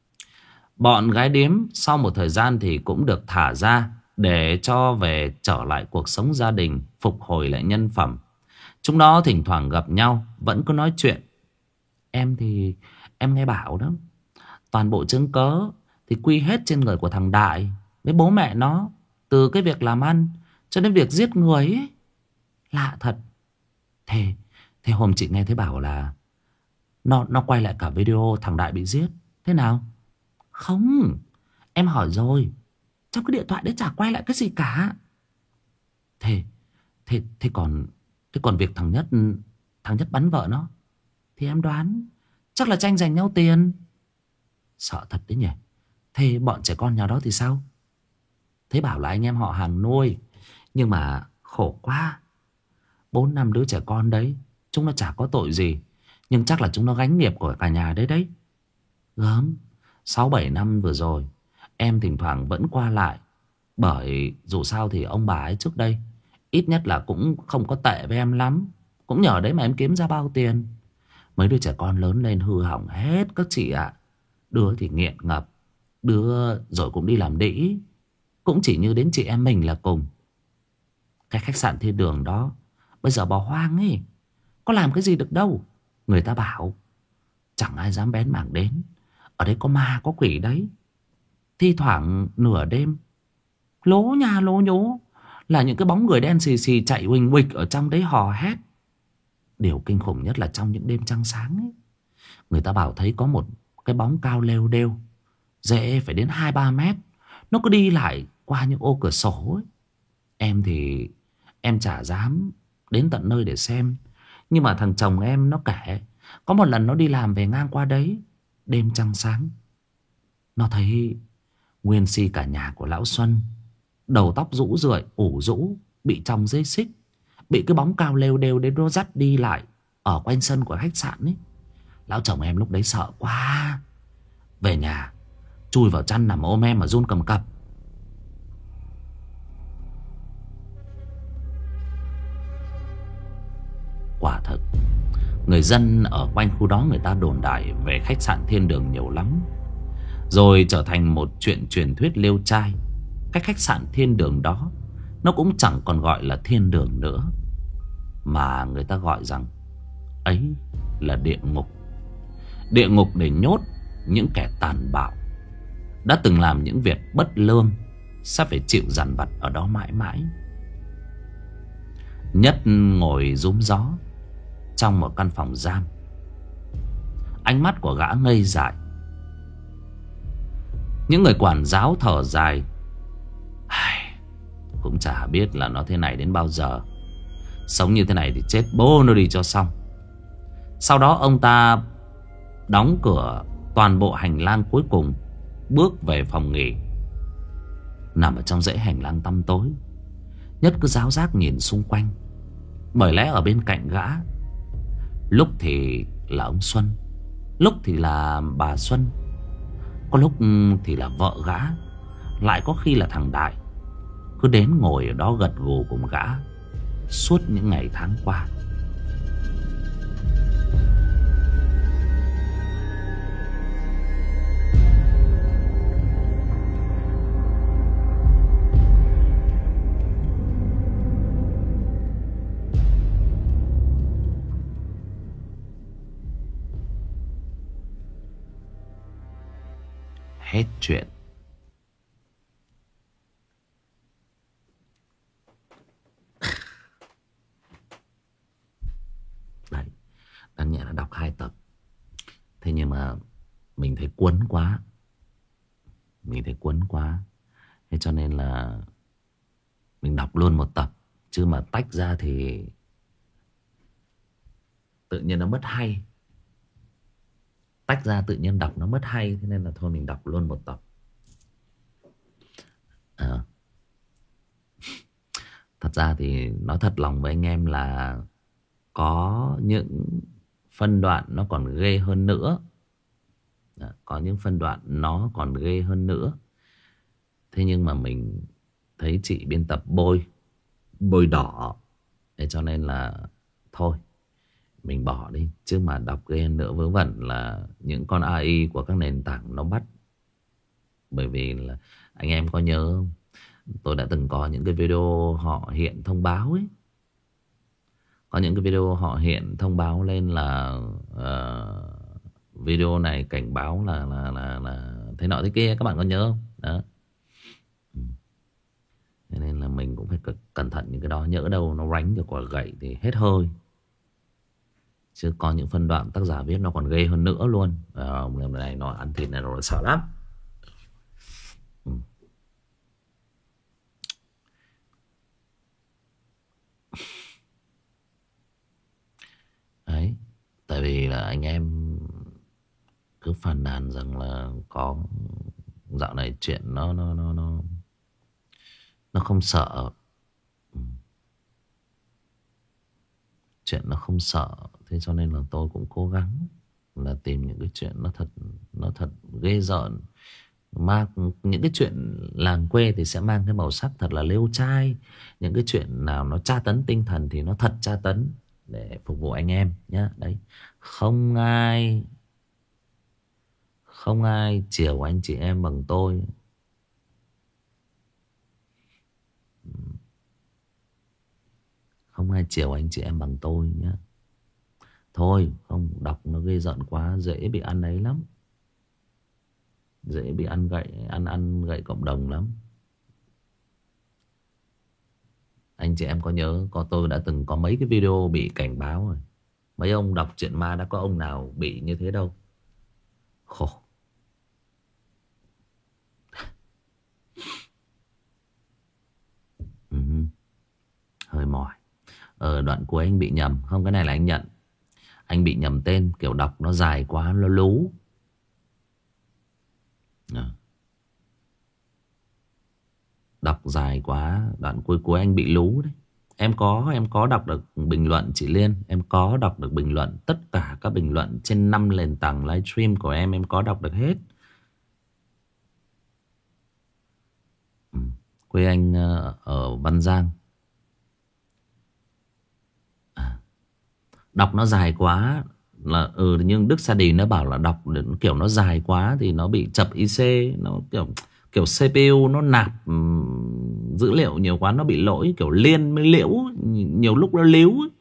Bọn gái điếm sau một thời gian thì cũng được thả ra để cho về trở lại cuộc sống gia đình, phục hồi lại nhân phẩm. Chúng nó thỉnh thoảng gặp nhau vẫn cứ nói chuyện. Em thì em nghe bảo đó, toàn bộ chứng cớ thì quy hết trên người của thằng Đại với bố mẹ nó, từ cái việc làm ăn cho đến việc giết người ấy. Lạ thật. Thế, thế hôm chị nghe thấy bảo là Nó, nó quay lại cả video thằng Đại bị giết. Thế nào? Không, em hỏi rồi, trong cái điện thoại đấy chả quay lại cái gì cả. Thế, thế, thế còn Thế còn việc thằng Nhất Thằng Nhất bắn vợ nó thì em đoán chắc là tranh giành nhau tiền. Sợ thật đấy nhỉ. Thế bọn trẻ con nhà đó thì sao? Thế bảo là anh em họ hàng nuôi, Nhưng mà khổ quá. Bốn năm đứa trẻ con đấy, chúng nó chả có tội gì, nhưng chắc là chúng nó gánh nghiệp của cả nhà đấy đấy. Gớm. Sáu bảy năm vừa rồi em thỉnh thoảng vẫn qua lại, bởi dù sao thì ông bà ấy trước đây ít nhất là cũng không có tệ với em lắm. Cũng nhờ đấy mà em kiếm ra bao tiền. Mấy đứa trẻ con lớn lên hư hỏng hết các chị ạ. Đứa thì nghiện ngập, đứa rồi cũng đi làm đĩ. Cũng chỉ như đến chị em mình là cùng. Cái khách sạn Thiên Đường đó bây giờ bỏ hoang ấy, có làm cái gì được đâu. Người ta bảo chẳng ai dám bén mảng đến. Ở đây có ma có quỷ đấy. Thi thoảng nửa đêm lố nhà lố nhố là những cái bóng người đen xì xì chạy huỳnh huỳnh ở trong đấy hò hét. Điều kinh khủng nhất là trong những đêm trăng sáng ấy, người ta bảo thấy có một cái bóng cao lêu đêu, dễ phải đến hai ba mét. Nó cứ đi lại qua những ô cửa sổ ấy. Em thì em chả dám đến tận nơi để xem. Nhưng mà thằng chồng em nó kể, có một lần nó đi làm về ngang qua đấy, đêm trăng sáng, nó thấy nguyên si cả nhà của lão Xuân, đầu tóc rũ rượi, ủ rũ, bị chồng dây xích, bị cái bóng cao lêu đêu đến nó dắt đi lại ở quanh sân của khách sạn ấy. Lão chồng em lúc đấy sợ quá, về nhà chui vào chăn nằm ôm em mà run cầm cập. Quả thực người dân ở quanh khu đó người ta đồn đại về khách sạn Thiên Đường nhiều lắm, rồi trở thành một chuyện truyền thuyết liêu trai. Cái khách sạn Thiên Đường đó nó cũng chẳng còn gọi là thiên đường nữa, mà người ta gọi rằng ấy là địa ngục. Địa ngục để nhốt những kẻ tàn bạo, đã từng làm những việc bất lương, sẽ phải chịu dằn vặt ở đó mãi mãi. Nhất ngồi rúm gió trong một căn phòng giam. Ánh mắt của gã ngây dại. Những người quản giáo thở dài, cũng chả biết là nó thế này đến bao giờ. Sống như thế này thì chết bố nó đi cho xong. Sau đó ông ta đóng cửa toàn bộ hành lang cuối cùng, bước về phòng nghỉ. Nằm ở trong dãy hành lang tăm tối, Nhất cứ ráo rác nhìn xung quanh. Bởi lẽ ở bên cạnh gã, lúc thì là ông Xuân, lúc thì là bà Xuân, có lúc thì là vợ gã, lại có khi là thằng Đại, cứ đến ngồi ở đó gật gù cùng gã suốt những ngày tháng qua. Hết chuyện. Đấy, đáng nhẽ là đọc hai tập. Thế nhưng mà mình thấy cuốn quá. Mình thấy cuốn quá. Thế cho nên là mình đọc luôn một tập. Chứ mà tách ra thì tự nhiên nó mất hay. Tách ra tự nhiên đọc nó mất hay. Thế nên là thôi mình đọc luôn một tập. À. Thật ra thì nói thật lòng với anh em là có những phân đoạn nó còn ghê hơn nữa. Có những phân đoạn nó còn ghê hơn nữa. Thế nhưng mà mình thấy chị biên tập bôi Bôi đỏ. Thế cho nên là thôi mình bỏ đi. Chứ mà đọc ghê hơn nữa vớ vẩn là những con a i của các nền tảng nó bắt. Bởi vì là anh em có nhớ không? Tôi đã từng có những cái video họ hiện thông báo ấy. Có những cái video họ hiện thông báo lên là uh, video này cảnh báo là, là, là, là thế nọ thế kia. Các bạn có nhớ không? Đó. Thế nên là mình cũng phải cẩn thận những cái đó. Nhỡ đâu nó ránh cho quả gậy thì hết hơi. Chứ có những phân đoạn tác giả viết nó còn ghê hơn nữa luôn. À, lần này nó ăn thịt này rồi sợ lắm. Ừ. Đấy. Tại vì là anh em cứ phàn nàn rằng là có dạo này chuyện nó nó nó nó nó không sợ. chuyện nó không sợ. Thế cho nên là tôi cũng cố gắng là tìm những cái chuyện nó thật nó thật ghê rợn. Mà những cái chuyện làng quê thì sẽ mang cái màu sắc thật là lêu trai. Những cái chuyện nào nó tra tấn tinh thần thì nó thật tra tấn, để phục vụ anh em nhá. Đấy, không ai không ai chiều anh chị em bằng tôi. Không ai chiều anh chị em bằng tôi nhá. Thôi không đọc nó ghê giận quá, dễ bị ăn ấy lắm. Dễ bị ăn gậy, ăn ăn gậy cộng đồng lắm. Anh chị em có nhớ, có tôi đã từng có mấy cái video bị cảnh báo rồi. Mấy ông đọc truyện ma đã có ông nào bị như thế đâu. Khổ. Ừ, hơi mỏi. Ở đoạn cuối anh bị nhầm. Không, cái này là anh nhận. Anh bị nhầm tên, kiểu đọc nó dài quá, nó lú. À. Đọc dài quá, đoạn cuối cuối anh bị lú đấy. Em có, em có đọc được bình luận chị Liên. Em có đọc được bình luận. Tất cả các bình luận trên năm nền tảng livestream của em, em có đọc được hết. Ừ. Quê anh ở Văn Giang. À. Đọc nó dài quá là ừ, nhưng Đức Sa Đì nó bảo là đọc kiểu nó dài quá thì nó bị chập i xê. Nó kiểu kiểu xê pê u nó nạp um, dữ liệu nhiều quá, nó bị lỗi kiểu liên mới liễu, nhiều lúc nó líu ấy.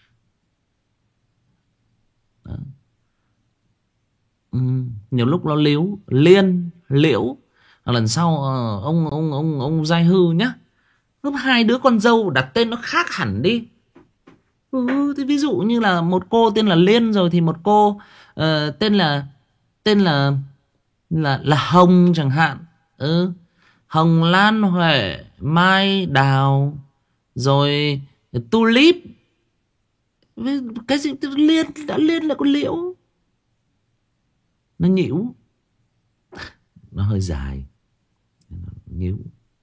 Ừ, nhiều lúc nó líu, liên liễu. Lần sau uh, ông ông ông ông Giai Hư nhá, lúc hai đứa con dâu đặt tên nó khác hẳn đi. Ừ, thì ví dụ như là một cô tên là Liên, rồi thì một cô uh, tên là tên là là là Hồng chẳng hạn. Ừ, Hồng Lan, Huệ, Mai, Đào, rồi Tulip. Cái gì Liên, đã Liên là con Liễu. Nó nhĩu, nó hơi dài, nó nhíu.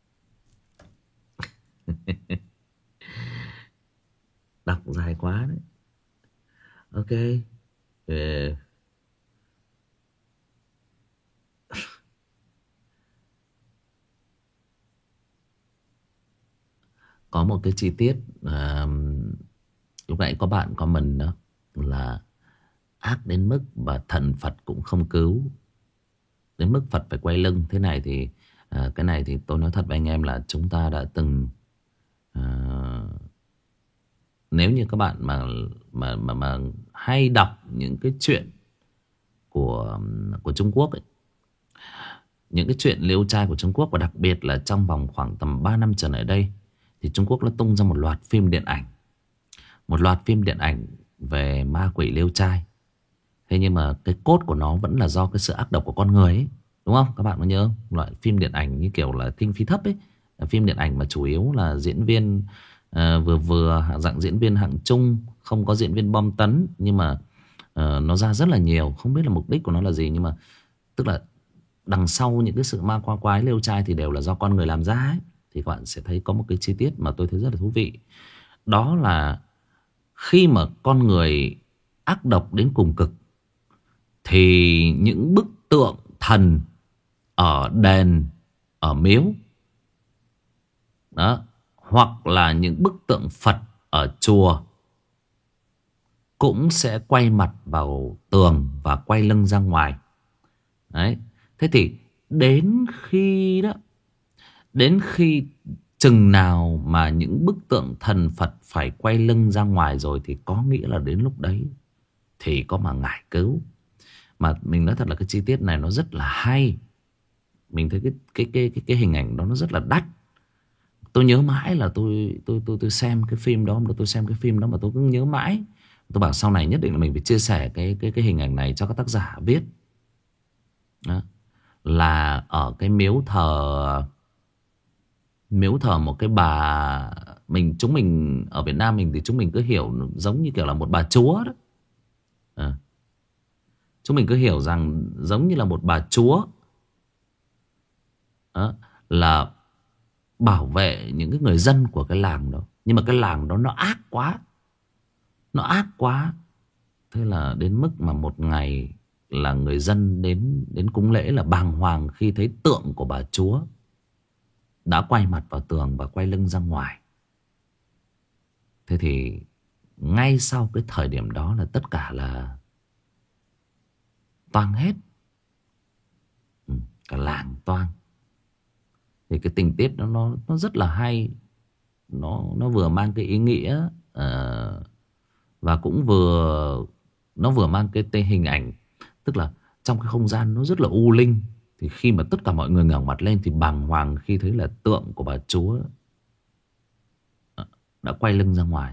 Đọc dài quá đấy. Ok. Ừ. Có một cái chi tiết à, lúc nãy có bạn comment đó là ác đến mức mà thần Phật cũng không cứu, đến mức Phật phải quay lưng thế này. Thì à, cái này thì tôi nói thật với anh em là chúng ta đã từng à, nếu như các bạn mà mà mà mà hay đọc những cái chuyện của của Trung Quốc ấy, những cái chuyện liêu trai của Trung Quốc, và đặc biệt là trong vòng khoảng tầm ba năm trở lại đây, thì Trung Quốc nó tung ra một loạt phim điện ảnh, một loạt phim điện ảnh về ma quỷ liêu trai. Thế nhưng mà cái cốt của nó vẫn là do cái sự ác độc của con người ấy, đúng không? Các bạn có nhớ không? Loại phim điện ảnh như kiểu là kinh phí thấp ấy, phim điện ảnh mà chủ yếu là diễn viên uh, vừa vừa dạng diễn viên hạng trung, không có diễn viên bom tấn, nhưng mà uh, nó ra rất là nhiều. Không biết là mục đích của nó là gì, nhưng mà tức là đằng sau những cái sự ma qua quái liêu trai thì đều là do con người làm ra ấy. Thì các bạn sẽ thấy có một cái chi tiết mà tôi thấy rất là thú vị. Đó là khi mà con người ác độc đến cùng cực, thì những bức tượng thần ở đền, ở miếu đó, hoặc là những bức tượng Phật ở chùa cũng sẽ quay mặt vào tường và quay lưng ra ngoài. Đấy. Thế thì đến khi đó, đến khi chừng nào mà những bức tượng thần Phật phải quay lưng ra ngoài rồi, thì có nghĩa là đến lúc đấy thì có mà ngải cứu. Mà mình nói thật là cái chi tiết này nó rất là hay. Mình thấy cái cái cái cái cái hình ảnh đó nó rất là đắt. Tôi nhớ mãi là tôi tôi tôi tôi xem cái phim đó, tôi xem cái phim đó mà tôi cứ nhớ mãi. Tôi bảo sau này nhất định là mình phải chia sẻ cái cái cái hình ảnh này cho các tác giả biết. Đó. Là ở cái miếu thờ, miếu thờ một cái bà, mình chúng mình ở Việt Nam mình thì chúng mình cứ hiểu giống như kiểu là một bà chúa đó. À. Chúng mình cứ hiểu rằng giống như là một bà chúa đó, là bảo vệ những cái người dân của cái làng đó. Nhưng mà cái làng đó nó ác quá, Nó ác quá. Thế là đến mức mà một ngày là người dân đến đến cúng lễ là bàng hoàng khi thấy tượng của bà Chúa đã quay mặt vào tường và quay lưng ra ngoài. Thế thì ngay sau cái thời điểm đó là tất cả là toang hết. Ừ, cả làng toang. Thì cái tình tiết đó nó nó rất là hay. Nó nó vừa mang cái ý nghĩa uh, và cũng vừa nó vừa mang cái, cái hình ảnh, tức là trong cái không gian nó rất là u linh. Thì khi mà tất cả mọi người ngẩng mặt lên thì bàng hoàng khi thấy là tượng của bà Chúa đã quay lưng ra ngoài.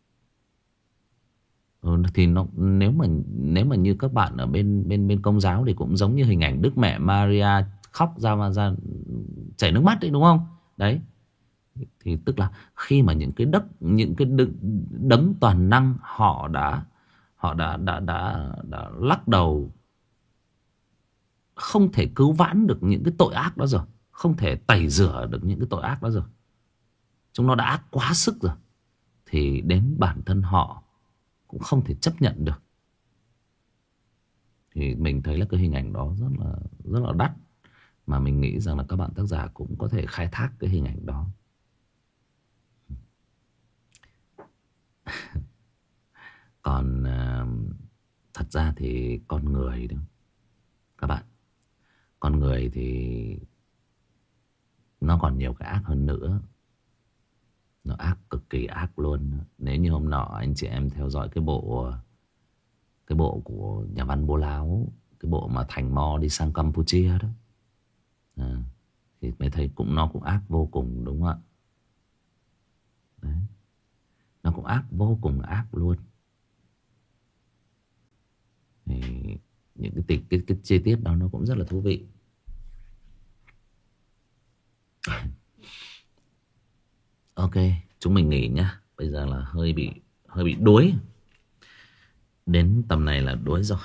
Ừ, thì nó nếu mà nếu mà như các bạn ở bên bên bên Công giáo thì cũng giống như hình ảnh Đức Mẹ Maria khóc ra mà ra chảy nước mắt đấy, đúng không? Đấy. Thì tức là khi mà những cái đất những cái đấng, đấng toàn năng họ đã họ đã đã đã đã lắc đầu, không thể cứu vãn được những cái tội ác đó rồi, không thể tẩy rửa được những cái tội ác đó rồi, chúng nó đã ác quá sức rồi, thì đến bản thân họ cũng không thể chấp nhận được. Thì mình thấy là cái hình ảnh đó rất là rất là đắt, mà mình nghĩ rằng là các bạn tác giả cũng có thể khai thác cái hình ảnh đó. Còn uh, thật ra thì con người đó các bạn, con người thì nó còn nhiều cái ác hơn nữa. Nó ác, cực kỳ ác luôn. Nếu như hôm nọ anh chị em theo dõi cái bộ Cái bộ của nhà văn Bố Láo, cái bộ mà Thành Mo đi sang Campuchia đó, à, thì mới thấy cũng nó cũng ác vô cùng, đúng không ạ? Đấy. Nó cũng ác, vô cùng ác luôn. Thì những cái, cái, cái, cái chi tiết đó nó cũng rất là thú vị. Ok, chúng mình nghỉ nhá. Bây giờ là hơi bị hơi bị đuối. Đến tầm này là đuối rồi.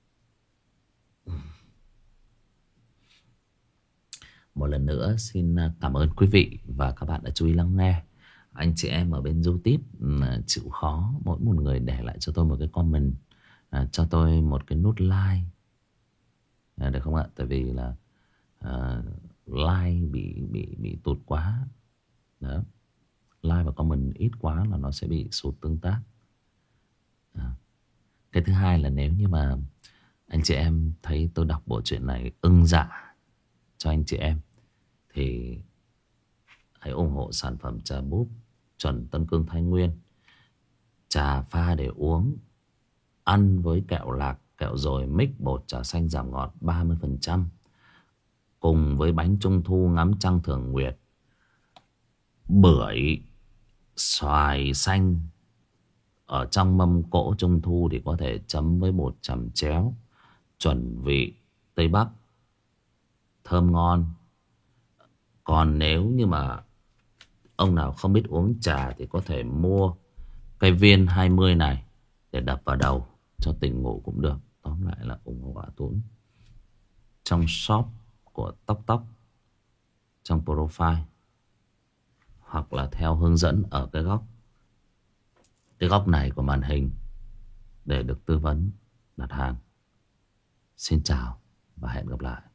Một lần nữa xin cảm ơn quý vị và các bạn đã chú ý lắng nghe. Anh chị em ở bên YouTube chịu khó mỗi một người để lại cho tôi một cái comment, à, cho tôi một cái nút like, à, được không ạ? Tại vì là à, like bị bị bị tụt quá. Đó. Like và comment ít quá là nó sẽ bị sụt tương tác. À. Cái thứ hai là nếu như mà anh chị em thấy tôi đọc bộ truyện này ưng dạ cho anh chị em thì hãy ủng hộ sản phẩm trà búp chuẩn Tân Cương Thái Nguyên. Trà pha để uống, ăn với kẹo lạc, kẹo dồi, mix bột trà xanh giảm ngọt ba mươi phần trăm. Cùng với bánh trung thu ngắm trăng thường nguyệt, bưởi, xoài xanh ở trong mâm cỗ trung thu thì có thể chấm với bột chẩm chéo, chuẩn vị Tây Bắc, thơm ngon. Còn nếu như mà ông nào không biết uống trà thì có thể mua cây viên hai mươi này để đập vào đầu cho tỉnh ngủ cũng được. Tóm lại là ủng hộ A Tún trong shop của Tóc Tóc, trong profile, hoặc là theo hướng dẫn ở cái góc Cái góc này của màn hình để được tư vấn đặt hàng. Xin chào và hẹn gặp lại.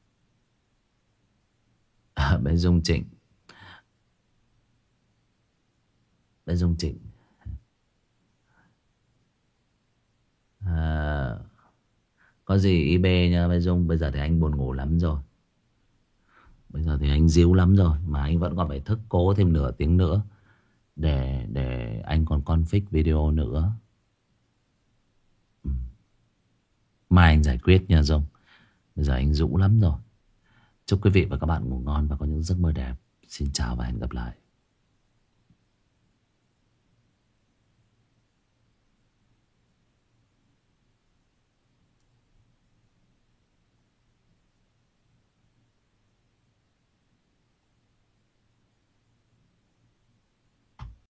À, bé Dung Trịnh Bé Dung Trịnh à, có gì i bê nha bé Dung. Bây giờ thì anh buồn ngủ lắm rồi. Bây giờ thì anh díu lắm rồi, mà anh vẫn còn phải thức cố thêm nửa tiếng nữa Để để anh còn config video nữa. Mai anh giải quyết nha Dung. Bây giờ anh rũ lắm rồi. Chúc quý vị và các bạn ngủ ngon và có những giấc mơ đẹp. Xin chào và hẹn gặp lại.